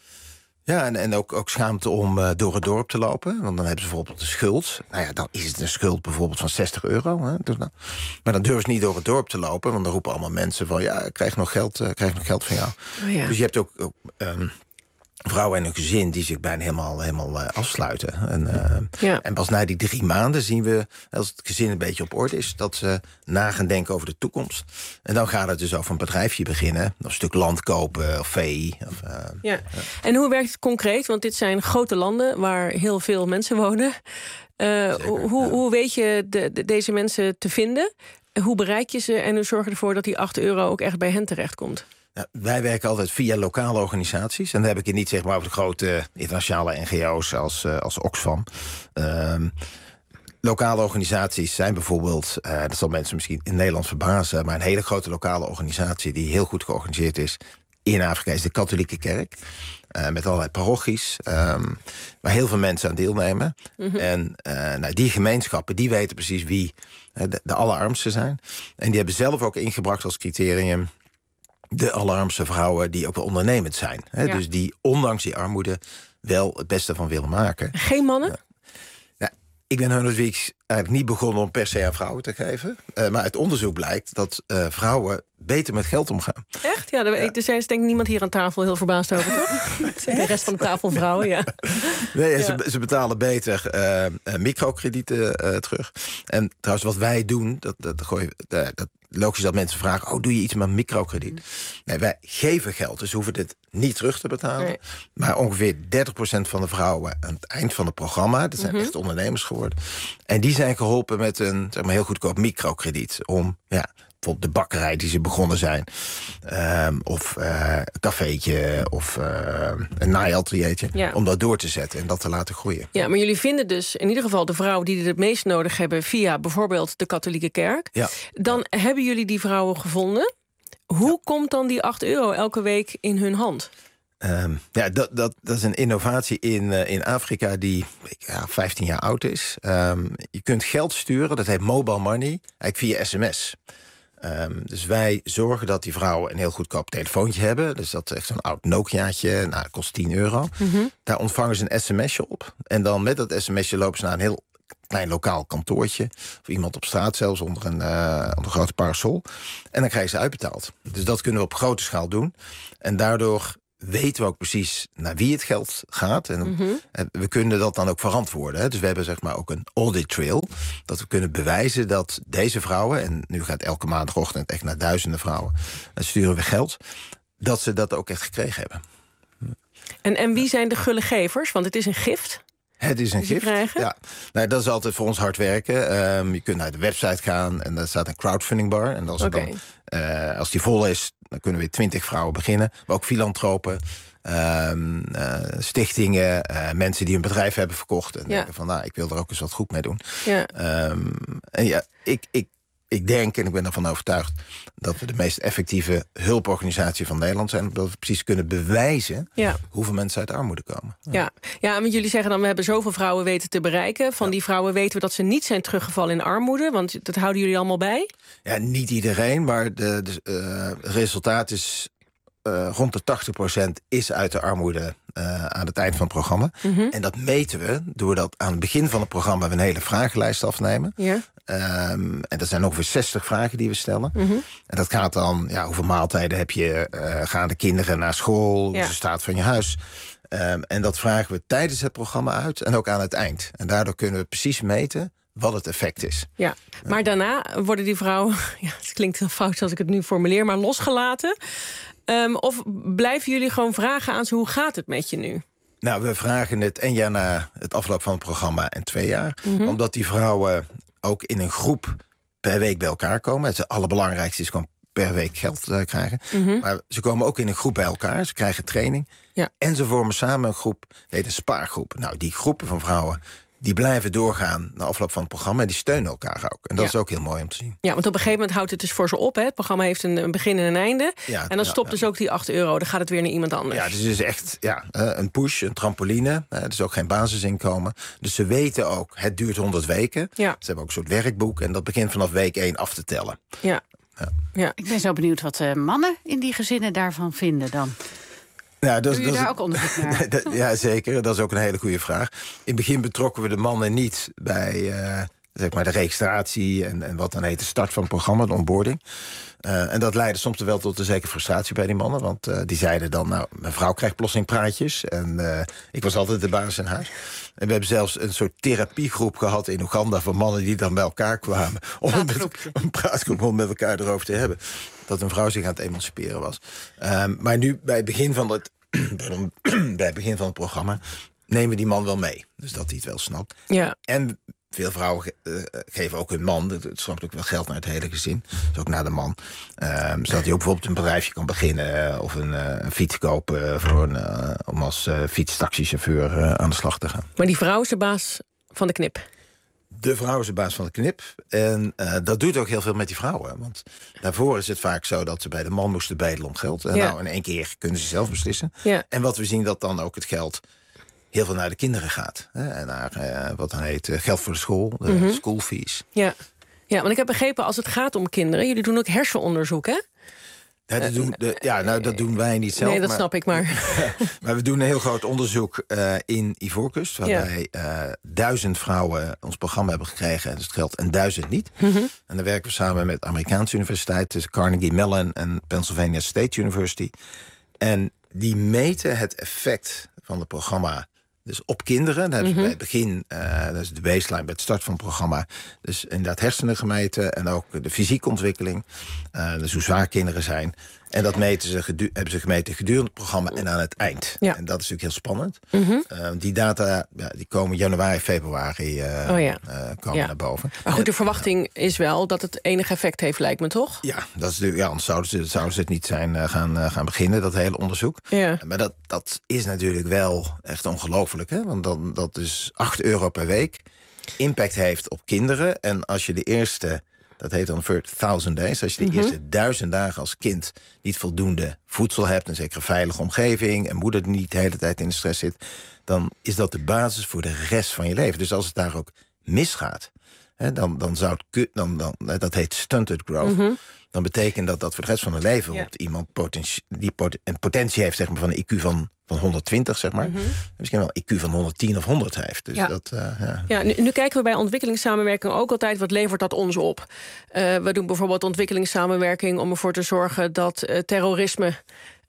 Ja, en, en ook, ook schaamte om uh, door het dorp te lopen. Want dan hebben ze bijvoorbeeld een schuld. Nou ja, dan is het een schuld bijvoorbeeld van zestig euro. Hè? Dus nou, maar dan durven ze niet door het dorp te lopen. Want dan roepen allemaal mensen van, ja, ik krijg nog geld, uh, ik krijg nog geld van jou. Oh ja. Dus je hebt ook... ook um, vrouwen en een gezin die zich bijna helemaal, helemaal uh, afsluiten. En, uh, ja. en pas na die drie maanden zien we, als het gezin een beetje op orde is, dat ze na gaan denken over de toekomst. En dan gaat het dus over een bedrijfje beginnen, of een stuk land kopen, of vee. Of, uh, ja. Ja. En hoe werkt het concreet? Want dit zijn grote landen waar heel veel mensen wonen. Uh, hoe, ja. hoe weet je de, de, deze mensen te vinden? Hoe bereik je ze en hoe zorg je ervoor dat die acht euro ook echt bij hen terechtkomt? Nou, wij werken altijd via lokale organisaties. En dan heb ik het niet zeg maar over de grote internationale N G O's als, uh, als Oxfam. Uh, lokale organisaties zijn bijvoorbeeld... Uh, dat zal mensen misschien in Nederland verbazen... maar een hele grote lokale organisatie die heel goed georganiseerd is... in Afrika is de katholieke kerk. Uh, met allerlei parochies, um, waar heel veel mensen aan deelnemen. Mm-hmm. En uh, nou, die gemeenschappen, die weten precies wie uh, de, de allerarmsten zijn. En die hebben zelf ook ingebracht als criterium... de allerarmste vrouwen die ook wel ondernemend zijn. Hè? Ja. Dus die ondanks die armoede wel het beste van willen maken. Geen mannen? Uh, nou, ik ben honderd Weeks eigenlijk niet begonnen om per se aan vrouwen te geven. Uh, maar uit onderzoek blijkt dat uh, vrouwen beter met geld omgaan. Echt? Ja, er is denk ik niemand hier aan tafel heel verbaasd over, toch? De rest van de tafel vrouwen, ja. Nee, ja. Ze, ze betalen beter uh, uh, microkredieten uh, terug. En trouwens, wat wij doen, dat, dat, gooi, uh, dat logisch dat mensen vragen... oh, doe je iets met microkrediet? Mm. Nee, wij geven geld, dus hoeven dit niet terug te betalen. Nee. Maar ongeveer dertig procent van de vrouwen aan het eind van het programma... dat zijn mm-hmm. echt ondernemers geworden. En die zijn geholpen met een zeg maar, heel goedkoop microkrediet... om ja, bijvoorbeeld de bakkerij die ze begonnen zijn... Um, of uh, een cafeetje of uh, een naaiateliertje... Ja. om dat door te zetten en dat te laten groeien. Ja, maar jullie vinden dus in ieder geval de vrouwen... die het meest nodig hebben via bijvoorbeeld de katholieke kerk. Ja. Dan hebben jullie die vrouwen gevonden. Hoe ja. komt dan die acht euro elke week in hun hand? Um, ja, dat, dat, dat is een innovatie in, uh, in Afrika die ja, vijftien jaar oud is. Um, je kunt geld sturen, dat heet mobile money, eigenlijk via sms. Um, dus wij zorgen dat die vrouwen een heel goedkoop telefoontje hebben. Dus dat is echt zo'n oud Nokiaatje, nou, dat kost tien euro. Mm-hmm. Daar ontvangen ze een sms'je op. En dan met dat sms'je lopen ze naar een heel klein lokaal kantoortje. Of iemand op straat zelfs, onder een, uh, onder een grote parasol. En dan krijgen ze uitbetaald. Dus dat kunnen we op grote schaal doen. En daardoor weten we ook precies naar wie het geld gaat. En mm-hmm. we kunnen dat dan ook verantwoorden. Hè. Dus we hebben zeg maar ook een audit trail. Dat we kunnen bewijzen dat deze vrouwen... en nu gaat elke maandagochtend echt naar duizenden vrouwen... en sturen we geld, dat ze dat ook echt gekregen hebben. En, en wie zijn de gulle gevers? Want het is een gift. Het is een gift. Ja. Nou, dat is altijd voor ons hard werken. Um, je kunt naar de website gaan en daar staat een crowdfunding bar. En als, okay. dan, uh, als die vol is, dan kunnen weer twintig vrouwen beginnen. Maar ook filantropen, um, uh, stichtingen, uh, mensen die een bedrijf hebben verkocht. En ja. denken van, nou, ik wil er ook eens wat goed mee doen. Ja. Um, en ja, ik... ik Ik denk, en ik ben ervan overtuigd... dat we de meest effectieve hulporganisatie van Nederland zijn... omdat we precies kunnen bewijzen ja. hoeveel mensen uit armoede komen. Ja. Ja. ja, want jullie zeggen dan... we hebben zoveel vrouwen weten te bereiken. Van ja. die vrouwen weten we dat ze niet zijn teruggevallen in armoede. Want dat houden jullie allemaal bij? Ja, niet iedereen, maar de, de uh, resultaat is... Uh, rond de tachtig procent is uit de armoede uh, aan het eind van het programma. Mm-hmm. En dat meten we doordat aan het begin van het programma... we een hele vragenlijst afnemen. Ja. Um, en dat zijn ongeveer zestig vragen die we stellen. Mm-hmm. En dat gaat dan, ja, hoeveel maaltijden heb je? Uh, gaan de kinderen naar school? Hoe ja. is de staat van je huis? Um, en dat vragen we tijdens het programma uit en ook aan het eind. En daardoor kunnen we precies meten wat het effect is. Ja, maar daarna worden die vrouwen... ja, het klinkt heel fout als ik het nu formuleer... maar losgelaten... Um, of blijven jullie gewoon vragen aan ze, hoe gaat het met je nu? Nou, we vragen het één jaar na het afloop van het programma en twee jaar. Mm-hmm. Omdat die vrouwen ook in een groep per week bij elkaar komen. Het allerbelangrijkste is gewoon per week geld uh, krijgen. Mm-hmm. Maar ze komen ook in een groep bij elkaar. Ze krijgen training. Ja. En ze vormen samen een groep, heet een spaargroep. Nou, die groepen van vrouwen... die blijven doorgaan na afloop van het programma... en die steunen elkaar ook. En dat ja. is ook heel mooi om te zien. Ja, want op een gegeven moment houdt het dus voor ze op. Hè? Het programma heeft een, een begin en een einde. Ja, en dan ja, stopt ja. dus ook die acht euro. Dan gaat het weer naar iemand anders. Ja, dus het is echt ja, een push, een trampoline. Het is ook geen basisinkomen. Dus ze weten ook, het duurt honderd weken. Ja. Ze hebben ook een soort werkboek. En dat begint vanaf week één af te tellen. Ja. Ja. Ja. Ik ben zo benieuwd wat uh, mannen in die gezinnen daarvan vinden dan. Ja, dat, Doe je dat, daar ook onderzoek naar? dat, ja, zeker. Dat is ook een hele goede vraag. In het begin betrokken we de mannen niet bij uh, zeg maar de registratie... En, en wat dan heet de start van het programma, de onboarding. Uh, en dat leidde soms wel tot een zekere frustratie bij die mannen. Want uh, die zeiden dan, nou, mijn vrouw krijgt plotseling praatjes. En uh, ik was altijd de baas in huis. En we hebben zelfs een soort therapiegroep gehad in Oeganda... van mannen die dan bij elkaar kwamen. Om met, een praatgroep om met elkaar erover te hebben. Dat een vrouw zich aan het emanciperen was. Um, maar nu, bij het begin van het, bij het begin van het programma... nemen we die man wel mee. Dus dat hij het wel snapt. Ja. En veel vrouwen ge- uh, geven ook hun man... het stroomt ook wel geld naar het hele gezin. Dus ook naar de man. Um, zodat hij ook bijvoorbeeld een bedrijfje kan beginnen... Uh, of een, uh, een fiets kopen voor een, uh, om als uh, fietstaxichauffeur uh, aan de slag te gaan. Maar die vrouw is de baas van de knip? De vrouw is de baas van de knip. En uh, dat doet ook heel veel met die vrouwen. Want daarvoor is het vaak zo dat ze bij de man moesten bedelen om geld. En ja. nou, in één keer kunnen ze zelf beslissen. Ja. En wat we zien, dat dan ook het geld heel veel naar de kinderen gaat. Hè? En naar uh, wat dan heet uh, geld voor de school, de mm-hmm. schoolfees. Ja. ja, want ik heb begrepen, als het gaat om kinderen, jullie doen ook hersenonderzoek, hè? Ja, dat doen, de, ja, nou, dat doen wij niet zelf. Nee, dat maar, snap ik maar. Maar we doen een heel groot onderzoek uh, in Ivoorkust... waarbij ja. uh, duizend vrouwen ons programma hebben gekregen... en het geldt en duizend niet. Mm-hmm. En dan werken we samen met Amerikaanse universiteiten... dus Carnegie Mellon en Pennsylvania State University. En die meten het effect van het programma... dus op kinderen. Dat hebben ze mm-hmm. bij het begin, uh, dat is de baseline bij het start van het programma. Dus inderdaad hersenen gemeten en ook de fysieke ontwikkeling. Uh, dus hoe zwaar kinderen zijn. En dat meten ze gedu- hebben ze gemeten gedurende het programma en aan het eind. Ja. En dat is natuurlijk heel spannend. Mm-hmm. Uh, die data ja, die komen januari, februari uh, oh ja. uh, komen ja. naar boven. Maar goed, de verwachting is wel dat het enig effect heeft, lijkt me, toch? Ja, dat is de, ja anders zouden ze, zouden ze het niet zijn uh, gaan, uh, gaan beginnen, dat hele onderzoek. Ja. Maar dat, dat is natuurlijk wel echt ongelooflijk. Hè? Want dan, dat is acht euro per week. Impact heeft op kinderen. En als je de eerste... dat heet dan first thousand days. Als je de mm-hmm. eerste duizend dagen als kind niet voldoende voedsel hebt... een zekere veilige omgeving... en moeder niet de hele tijd in de stress zit... dan is dat de basis voor de rest van je leven. Dus als het daar ook misgaat... Hè, dan, dan zou het... Dan, dan, dat heet stunted growth... Mm-hmm. Dan betekent dat dat voor de rest van hun leven... Ja. iemand potentie, die pot, een potentie heeft zeg maar, van een I Q van... van honderdtwintig, zeg maar. Mm-hmm. Misschien wel een I Q van honderdtien of honderd heeft. Dus ja. dat, uh, ja. Ja, nu, nu kijken we bij ontwikkelingssamenwerking ook altijd... wat levert dat ons op? Uh, we doen bijvoorbeeld ontwikkelingssamenwerking... om ervoor te zorgen dat uh, terrorisme... Uh,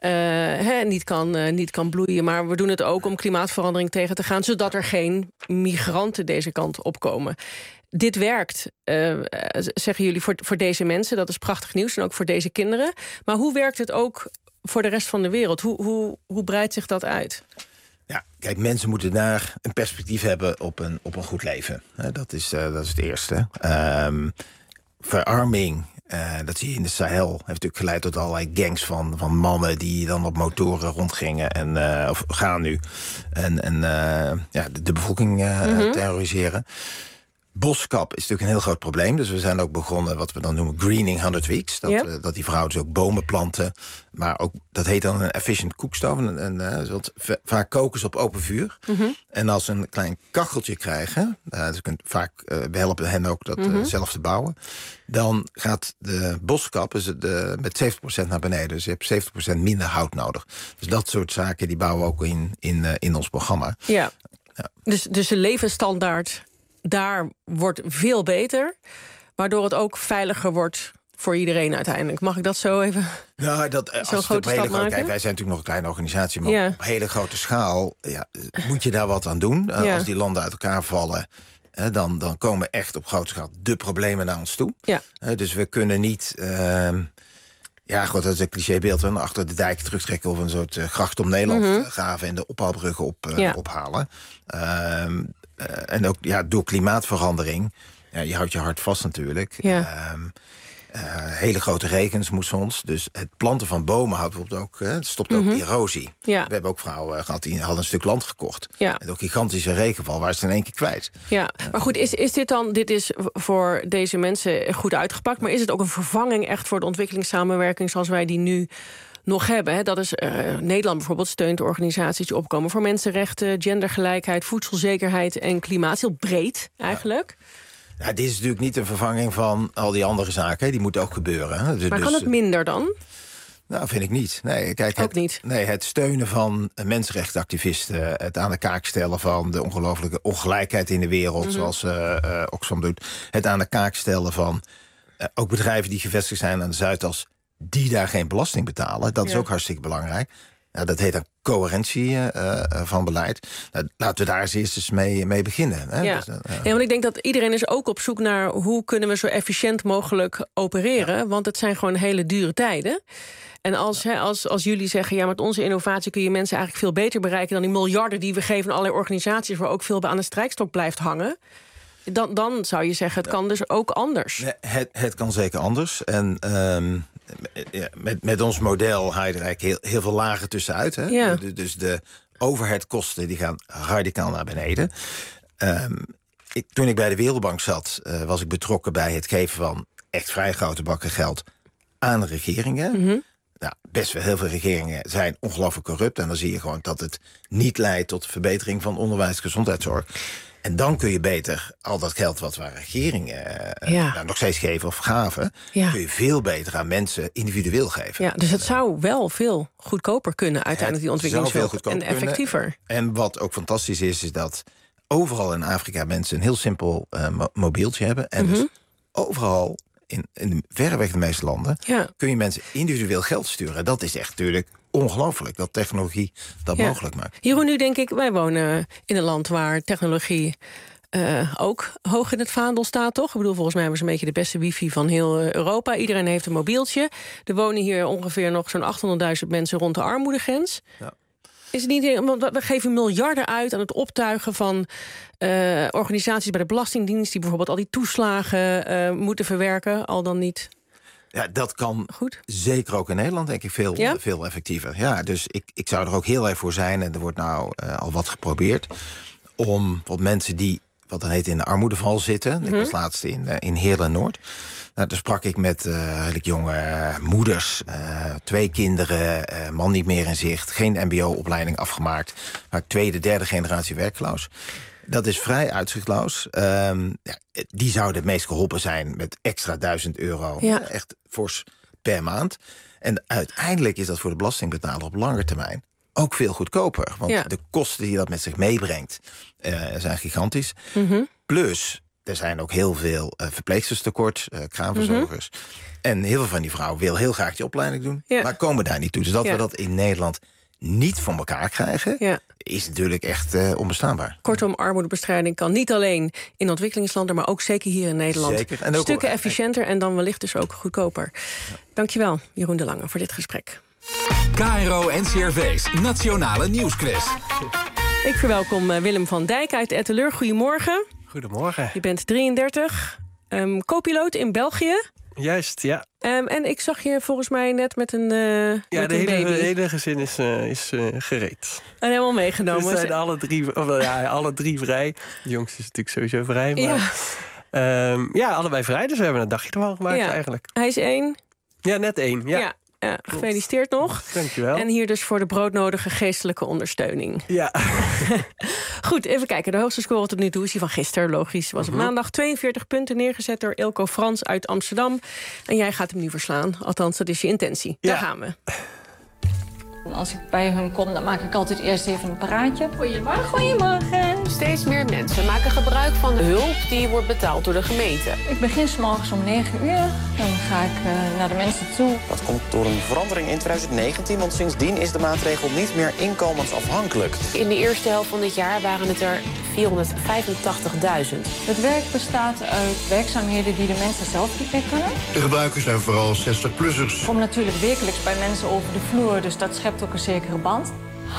hè, niet, kan, uh, niet kan bloeien. Maar we doen het ook om klimaatverandering tegen te gaan... zodat er geen migranten deze kant op komen. Dit werkt, uh, zeggen jullie, voor, voor deze mensen. Dat is prachtig nieuws en ook voor deze kinderen. Maar hoe werkt het ook voor de rest van de wereld? Hoe, hoe, hoe breidt zich dat uit? Ja, kijk, mensen moeten daar een perspectief hebben op een, op een goed leven. Dat is, uh, dat is het eerste. Um, verarming, uh, dat zie je in de Sahel, heeft natuurlijk geleid tot allerlei gangs van, van mannen... die dan op motoren rondgingen en uh, of gaan nu. En, en uh, ja, de, de bevolking uh, mm-hmm. terroriseren. Boskap is natuurlijk een heel groot probleem. Dus we zijn ook begonnen wat we dan noemen greening honderd weeks. Dat, yep. uh, dat die vrouwen dus ook bomen planten. Maar ook, dat heet dan een efficient cookstove. En, en, uh, want v- vaak koken ze op open vuur. Mm-hmm. En als ze een klein kacheltje krijgen... Uh, dus je kunt vaak, uh, we helpen hen ook dat mm-hmm. uh, zelf te bouwen... dan gaat de boskap dus de, met zeventig procent naar beneden. Dus je hebt zeventig procent minder hout nodig. Dus dat soort zaken die bouwen we ook in, in, uh, in ons programma. Ja. Ja. Dus, dus de levensstandaard... daar wordt veel beter, waardoor het ook veiliger wordt voor iedereen uiteindelijk. Mag ik dat zo even nou, dat, als zo'n grote stap maken? Kijk, wij zijn natuurlijk nog een kleine organisatie, maar ja. op hele grote schaal ja, moet je daar wat aan doen. Ja. Als die landen uit elkaar vallen, dan, dan komen echt op grote schaal de problemen naar ons toe. Ja. Dus we kunnen niet... Uh, ja, goed, dat is een clichébeeld. Achter de dijk terugtrekken of een soort uh, gracht om Nederland mm-hmm. graven... en de ophaalbruggen op, uh, ja. ophalen. Uh, Uh, en ook ja, door klimaatverandering, ja, je houdt je hart vast natuurlijk. Ja. Um, uh, hele grote regens moesten ons. Dus het planten van bomen houdt bijvoorbeeld ook, uh, het stopt ook mm-hmm. erosie. Ja. We hebben ook vrouwen gehad die hadden een stuk land gekocht. Ja. En ook gigantische regenval, waar ze in één keer kwijt. Ja, maar goed, is, is dit dan, dit is voor deze mensen goed uitgepakt, maar is het ook een vervanging echt voor de ontwikkelingssamenwerking zoals wij die nu nog hebben? Hè? Dat is uh, Nederland bijvoorbeeld steunt organisaties die opkomen voor mensenrechten, gendergelijkheid, voedselzekerheid en klimaat. Heel breed eigenlijk. Ja. Ja, dit is natuurlijk niet een vervanging van al die andere zaken. Hè? Die moeten ook gebeuren. Hè? Dus, maar kan het minder dan? Nou, vind ik niet. Nee, kijk, ook het, niet. Nee, het steunen van mensenrechtenactivisten, het aan de kaak stellen van de ongelooflijke ongelijkheid in de wereld, mm-hmm. zoals uh, uh, Oxfam doet, het aan de kaak stellen van uh, ook bedrijven die gevestigd zijn aan de Zuidas, die daar geen belasting betalen. Dat is ja. ook hartstikke belangrijk. Nou, dat heet dan coherentie uh, uh, van beleid. Nou, laten we daar eens eerst eens mee, mee beginnen. Hè? Ja. Dus, uh, ja, want ik denk dat iedereen is ook op zoek naar hoe kunnen we zo efficiënt mogelijk opereren. Ja. Want het zijn gewoon hele dure tijden. En als, hè, als, als jullie zeggen, ja, met onze innovatie kun je mensen eigenlijk veel beter bereiken dan die miljarden die we geven aan allerlei organisaties waar ook veel aan de strijkstok blijft hangen. Dan, dan zou je zeggen, het kan dus ook anders. Nee, het, het kan zeker anders. En um, met, met ons model haal je er eigenlijk heel, heel veel lagen tussenuit. Hè? Ja. Dus de overheadkosten die gaan radicaal naar beneden. Um, ik, toen ik bij de Wereldbank zat, uh, was ik betrokken bij het geven van echt vrij grote bakken geld aan regeringen. Mm-hmm. Nou, best wel heel veel regeringen zijn ongelooflijk corrupt. En dan zie je gewoon dat het niet leidt tot verbetering van onderwijs en gezondheidszorg. En dan kun je beter al dat geld wat waar regeringen ja. nou, nog steeds geven of gaven, ja. kun je veel beter aan mensen individueel geven. Ja, dus het zou wel veel goedkoper kunnen uiteindelijk, die ontwikkelingshulp. En effectiever. Kunnen. En wat ook fantastisch is, is dat overal in Afrika mensen een heel simpel uh, mo- mobieltje hebben. En mm-hmm. dus overal, in, in verreweg de meeste landen, ja. kun je mensen individueel geld sturen. Dat is echt natuurlijk ongelooflijk, dat technologie dat ja. mogelijk maakt. Jeroen, nu denk ik, wij wonen in een land waar technologie uh, ook hoog in het vaandel staat, toch? Ik bedoel, volgens mij hebben ze een beetje de beste wifi van heel Europa. Iedereen heeft een mobieltje. Er wonen hier ongeveer nog zo'n achthonderdduizend mensen rond de armoedegrens. Ja. Is het niet, want we geven miljarden uit aan het optuigen van uh, organisaties bij de Belastingdienst die bijvoorbeeld al die toeslagen uh, moeten verwerken, al dan niet. Ja, dat kan goed. Zeker ook in Nederland, denk ik, veel, ja? veel effectiever. Ja, dus ik, ik zou er ook heel erg voor zijn, en er wordt nou uh, al wat geprobeerd, om wat mensen die, wat dan heet, in de armoedeval zitten. Mm-hmm. Ik was laatst in, uh, in Heerlen-Noord. Nou, daar sprak ik met uh, eigenlijk jonge uh, moeders, uh, twee kinderen, uh, man niet meer in zicht, geen mbo-opleiding afgemaakt, maar tweede, derde generatie werkloos. Dat is vrij uitzichtloos. Um, ja, die zouden het meest geholpen zijn met extra duizend euro. Ja. Echt fors per maand. En uiteindelijk is dat voor de belastingbetaler op lange termijn ook veel goedkoper. Want ja. de kosten die dat met zich meebrengt uh, zijn gigantisch. Mm-hmm. Plus, er zijn ook heel veel uh, verpleegsters tekort, uh, kraamverzorgers. Mm-hmm. En heel veel van die vrouwen willen heel graag die opleiding doen, ja. maar komen daar niet toe. Dus dat ja. we dat in Nederland niet voor elkaar krijgen, ja. is natuurlijk echt uh, onbestaanbaar. Kortom, armoedebestrijding kan niet alleen in ontwikkelingslanden, maar ook zeker hier in Nederland. Zeker. En ook stukken al, efficiënter en dan wellicht dus ook goedkoper. Ja. Dankjewel, Jeroen de Lange, voor dit gesprek. K R O N C R V's Nationale Nieuwsquiz. Ik verwelkom Willem van Dijk uit Etteleur. Goedemorgen. Goedemorgen. Je bent drieëndertig, um, co-piloot in België. Juist, ja. Um, en ik zag je volgens mij net met een uh, Ja, met de, een hele, baby. de hele gezin is, uh, is uh, gereed. En helemaal meegenomen. We zijn alle drie, of, ja, alle drie vrij. De jongste is natuurlijk sowieso vrij. Maar, ja. Um, ja, allebei vrij. Dus we hebben een dagje ervan gemaakt ja. eigenlijk. Hij is één. Ja, net één. Ja. ja. Ja, gefeliciteerd nog. Dankjewel. En hier dus voor de broodnodige geestelijke ondersteuning. Ja. Goed, even kijken. De hoogste score tot nu toe is die van gisteren. Logisch. Was op uh-huh. maandag tweeënveertig punten neergezet door Ilko Frans uit Amsterdam. En jij gaat hem nu verslaan. Althans, dat is je intentie. Ja. Daar gaan we. Als ik bij hun kom, dan maak ik altijd eerst even een praatje. Goedemorgen. Goedemorgen. Steeds meer mensen maken gebruik van de hulp die wordt betaald door de gemeente. Ik begin 's morgens om negen uur. Dan ga ik uh, naar de mensen toe. Dat komt door een verandering in twintig negentien, want sindsdien is de maatregel niet meer inkomensafhankelijk. In de eerste helft van dit jaar waren het er vierhonderdvijfentachtigduizend. Het werk bestaat uit werkzaamheden die de mensen zelf niet meer kunnen. De gebruikers zijn vooral zestig-plussers. Ik kom natuurlijk wekelijks bij mensen over de vloer, dus dat schept ook een zekere band.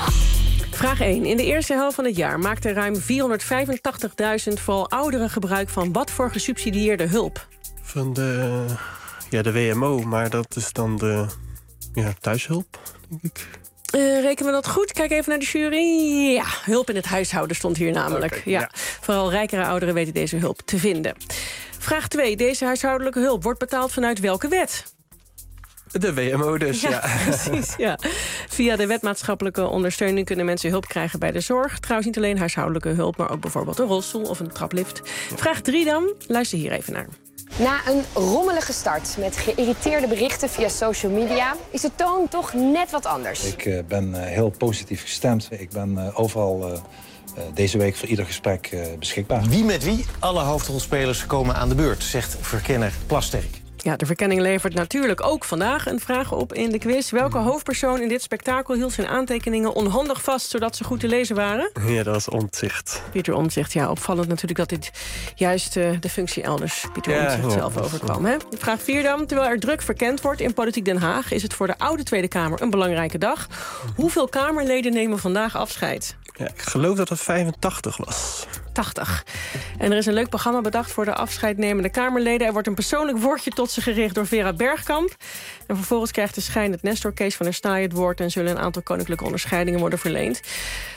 Vraag één. In de eerste helft van het jaar maakten ruim vierhonderdvijfentachtigduizend vooral ouderen gebruik van wat voor gesubsidieerde hulp? Van de, ja, de W M O, maar dat is dan de ja, thuishulp, denk ik. Uh, rekenen we dat goed? Kijk even naar de jury. Ja, hulp in het huishouden stond hier namelijk. Okay, ja. Ja. Vooral rijkere ouderen weten deze hulp te vinden. Vraag twee. Deze huishoudelijke hulp wordt betaald vanuit welke wet? De W M O dus, ja. ja. Precies, ja. Via de wet maatschappelijke ondersteuning kunnen mensen hulp krijgen bij de zorg. Trouwens niet alleen huishoudelijke hulp, maar ook bijvoorbeeld een rolstoel of een traplift. Vraag drie dan. Luister hier even naar. Na een rommelige start met geïrriteerde berichten via social media is de toon toch net wat anders. Ik uh, ben uh, heel positief gestemd. Ik ben uh, overal uh, uh, deze week voor ieder gesprek uh, beschikbaar. Wie met wie? Alle hoofdrolspelers komen aan de beurt, zegt verkenner Plasterk. Ja, de verkenning levert natuurlijk ook vandaag een vraag op in de quiz. Welke hoofdpersoon in dit spektakel hield zijn aantekeningen onhandig vast, zodat ze goed te lezen waren? Ja, dat was Omtzigt. Pieter Omtzigt, ja. Opvallend natuurlijk dat dit juist uh, de functie elders Pieter ja, Omtzigt zelf overkwam. Hè? Vraag vier dan. Terwijl er druk verkend wordt in Politiek Den Haag, is het voor de oude Tweede Kamer een belangrijke dag. Hoeveel Kamerleden nemen vandaag afscheid? Ja, ik geloof dat het vijfentachtig was. tachtig. En er is een leuk programma bedacht voor de afscheidnemende Kamerleden. Er wordt een persoonlijk woordje tot ze gericht door Vera Bergkamp. En vervolgens krijgt de schijn het Nestor Kees van der Staaij het woord en zullen een aantal koninklijke onderscheidingen worden verleend.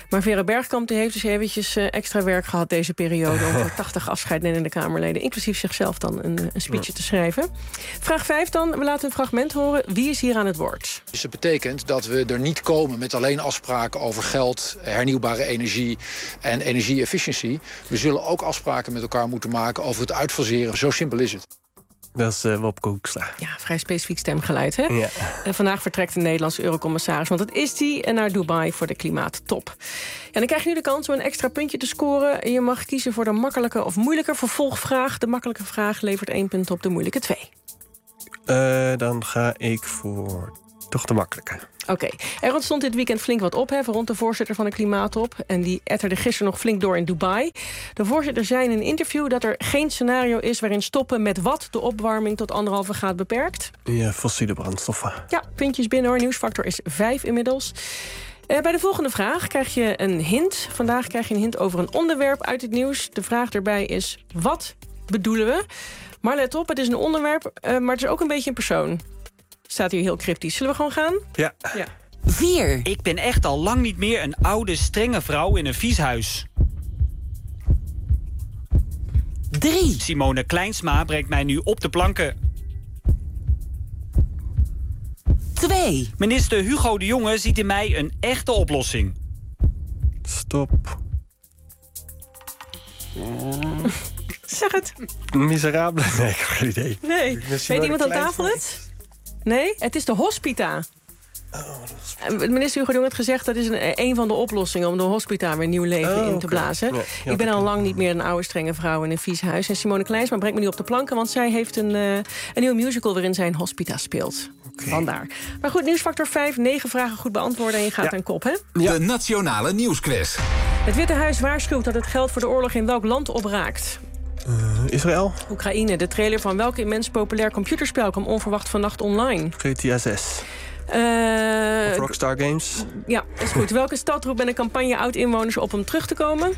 Maar Vera Bergkamp die heeft dus eventjes uh, extra werk gehad deze periode... om voor tachtig afscheidnemende Kamerleden, inclusief zichzelf dan, een, een speechje te schrijven. Vraag vijf dan, we laten een fragment horen. Wie is hier aan het woord? Dus het betekent dat we er niet komen met alleen afspraken over geld, hernieuwbare energie en energie-efficiëntie. We zullen ook afspraken met elkaar moeten maken over het uitfaseren. Zo simpel is het. Dat is uh, Wopke Hoekstra. Ja, vrij specifiek stemgeluid, hè? Ja. En vandaag vertrekt de Nederlandse eurocommissaris, want dat is die, naar Dubai voor de klimaattop. Ja, dan krijg je nu de kans om een extra puntje te scoren. Je mag kiezen voor de makkelijke of moeilijke vervolgvraag. De makkelijke vraag levert één punt op, de moeilijke twee. Uh, dan ga ik voor toch de makkelijke. Oké, okay. Er ontstond dit weekend flink wat ophef rond de voorzitter van de klimaattop. En die etterde gisteren nog flink door in Dubai. De voorzitter zei in een interview dat er geen scenario is waarin stoppen met wat de opwarming tot anderhalve graad beperkt. Ja, fossiele brandstoffen. Ja, puntjes binnen hoor. Nieuwsfactor is vijf inmiddels. Uh, bij de volgende vraag krijg je een hint. Vandaag krijg je een hint over een onderwerp uit het nieuws. De vraag erbij is, wat bedoelen we? Maar let op, het is een onderwerp, uh, maar het is ook een beetje een persoon. Staat hier heel cryptisch. Zullen we gewoon gaan? Ja. ja. vier. Ik ben echt al lang niet meer een oude, strenge vrouw in een vies huis. drie. Simone Kleinsma brengt mij nu op de planken. twee. Minister Hugo de Jonge ziet in mij een echte oplossing. Stop. Zeg het. Miserabele? Nee, ik heb geen idee. Nee. Weet iemand aan tafel het? Nee, het is de hospita. Oh, minister Hugo de Jonge had gezegd dat is een, een van de oplossingen om de hospita weer nieuw leven oh, in te blazen. Okay. Ja, ik ben al lang niet meer een oude strenge vrouw in een vies huis. En Simone Kleinsma brengt me nu op de planken, want zij heeft een, uh, een nieuwe musical waarin zij een hospita speelt. Okay. Vandaar. Maar goed, nieuwsfactor vijf, negen vragen goed beantwoorden en je gaat ja. aan kop, hè? Ja. De Nationale Nieuwsquiz. Het Witte Huis waarschuwt dat het geld voor de oorlog in welk land opraakt? Uh, Israël. Oekraïne. De trailer van welk immens populair computerspel kwam onverwacht vannacht online? G T A zes. Uh, of Rockstar Games. Ja, is goed. Welke stad roept bij een campagne oud-inwoners op om terug te komen?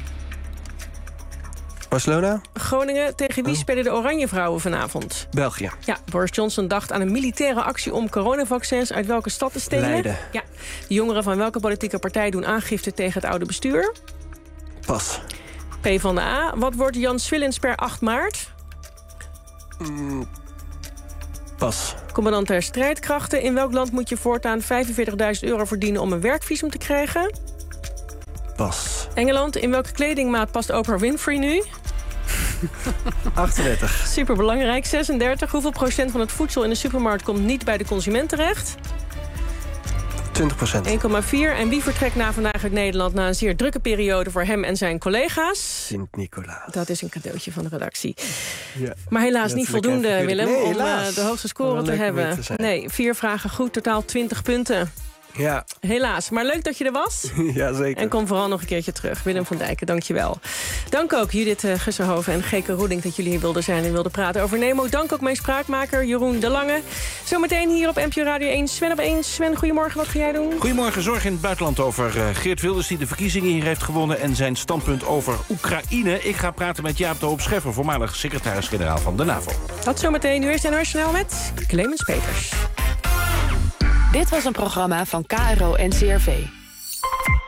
Barcelona. Groningen. Tegen wie oh. spelen de Oranje Vrouwen vanavond? België. Ja, Boris Johnson dacht aan een militaire actie om coronavaccins uit welke stad te stelen? Leiden. Ja. De jongeren van welke politieke partij doen aangifte tegen het oude bestuur? Pas. P van de A. Wat wordt Jan Swillens per acht maart? Mm, pas. Commandant der strijdkrachten. In welk land moet je voortaan vijfenveertigduizend euro verdienen om een werkvisum te krijgen? Pas. Engeland. In welke kledingmaat past Oprah Winfrey nu? achtendertig. Superbelangrijk. zesendertig. Hoeveel procent van het voedsel in de supermarkt komt niet bij de consument terecht? twintig procent. één komma vier. En wie vertrekt na vandaag uit Nederland na een zeer drukke periode voor hem en zijn collega's? Sint-Nicolaas. Dat is een cadeautje van de redactie. Ja. Maar helaas niet voldoende, Willem, nee, om uh, de hoogste score te hebben. Te nee, vier vragen goed, totaal twintig punten. Ja. Helaas, maar leuk dat je er was. Ja, zeker. En kom vooral nog een keertje terug. Willem van Dijken, dank je wel. Dank ook Judith uh, Gussenhoven en Geke Roeding dat jullie hier wilden zijn en wilden praten over Nemo. Dank ook mijn spraakmaker Jeroen de Lange. Zometeen hier op N P O Radio één, Sven op één. Sven, goedemorgen, wat ga jij doen? Goedemorgen, zorg in het buitenland over uh, Geert Wilders die de verkiezingen hier heeft gewonnen en zijn standpunt over Oekraïne. Ik ga praten met Jaap de Hoop Scheffer, voormalig secretaris-generaal van de NAVO. Dat zometeen, nu eerst N O S met Clemens Peters. Dit was een programma van K R O N C R V.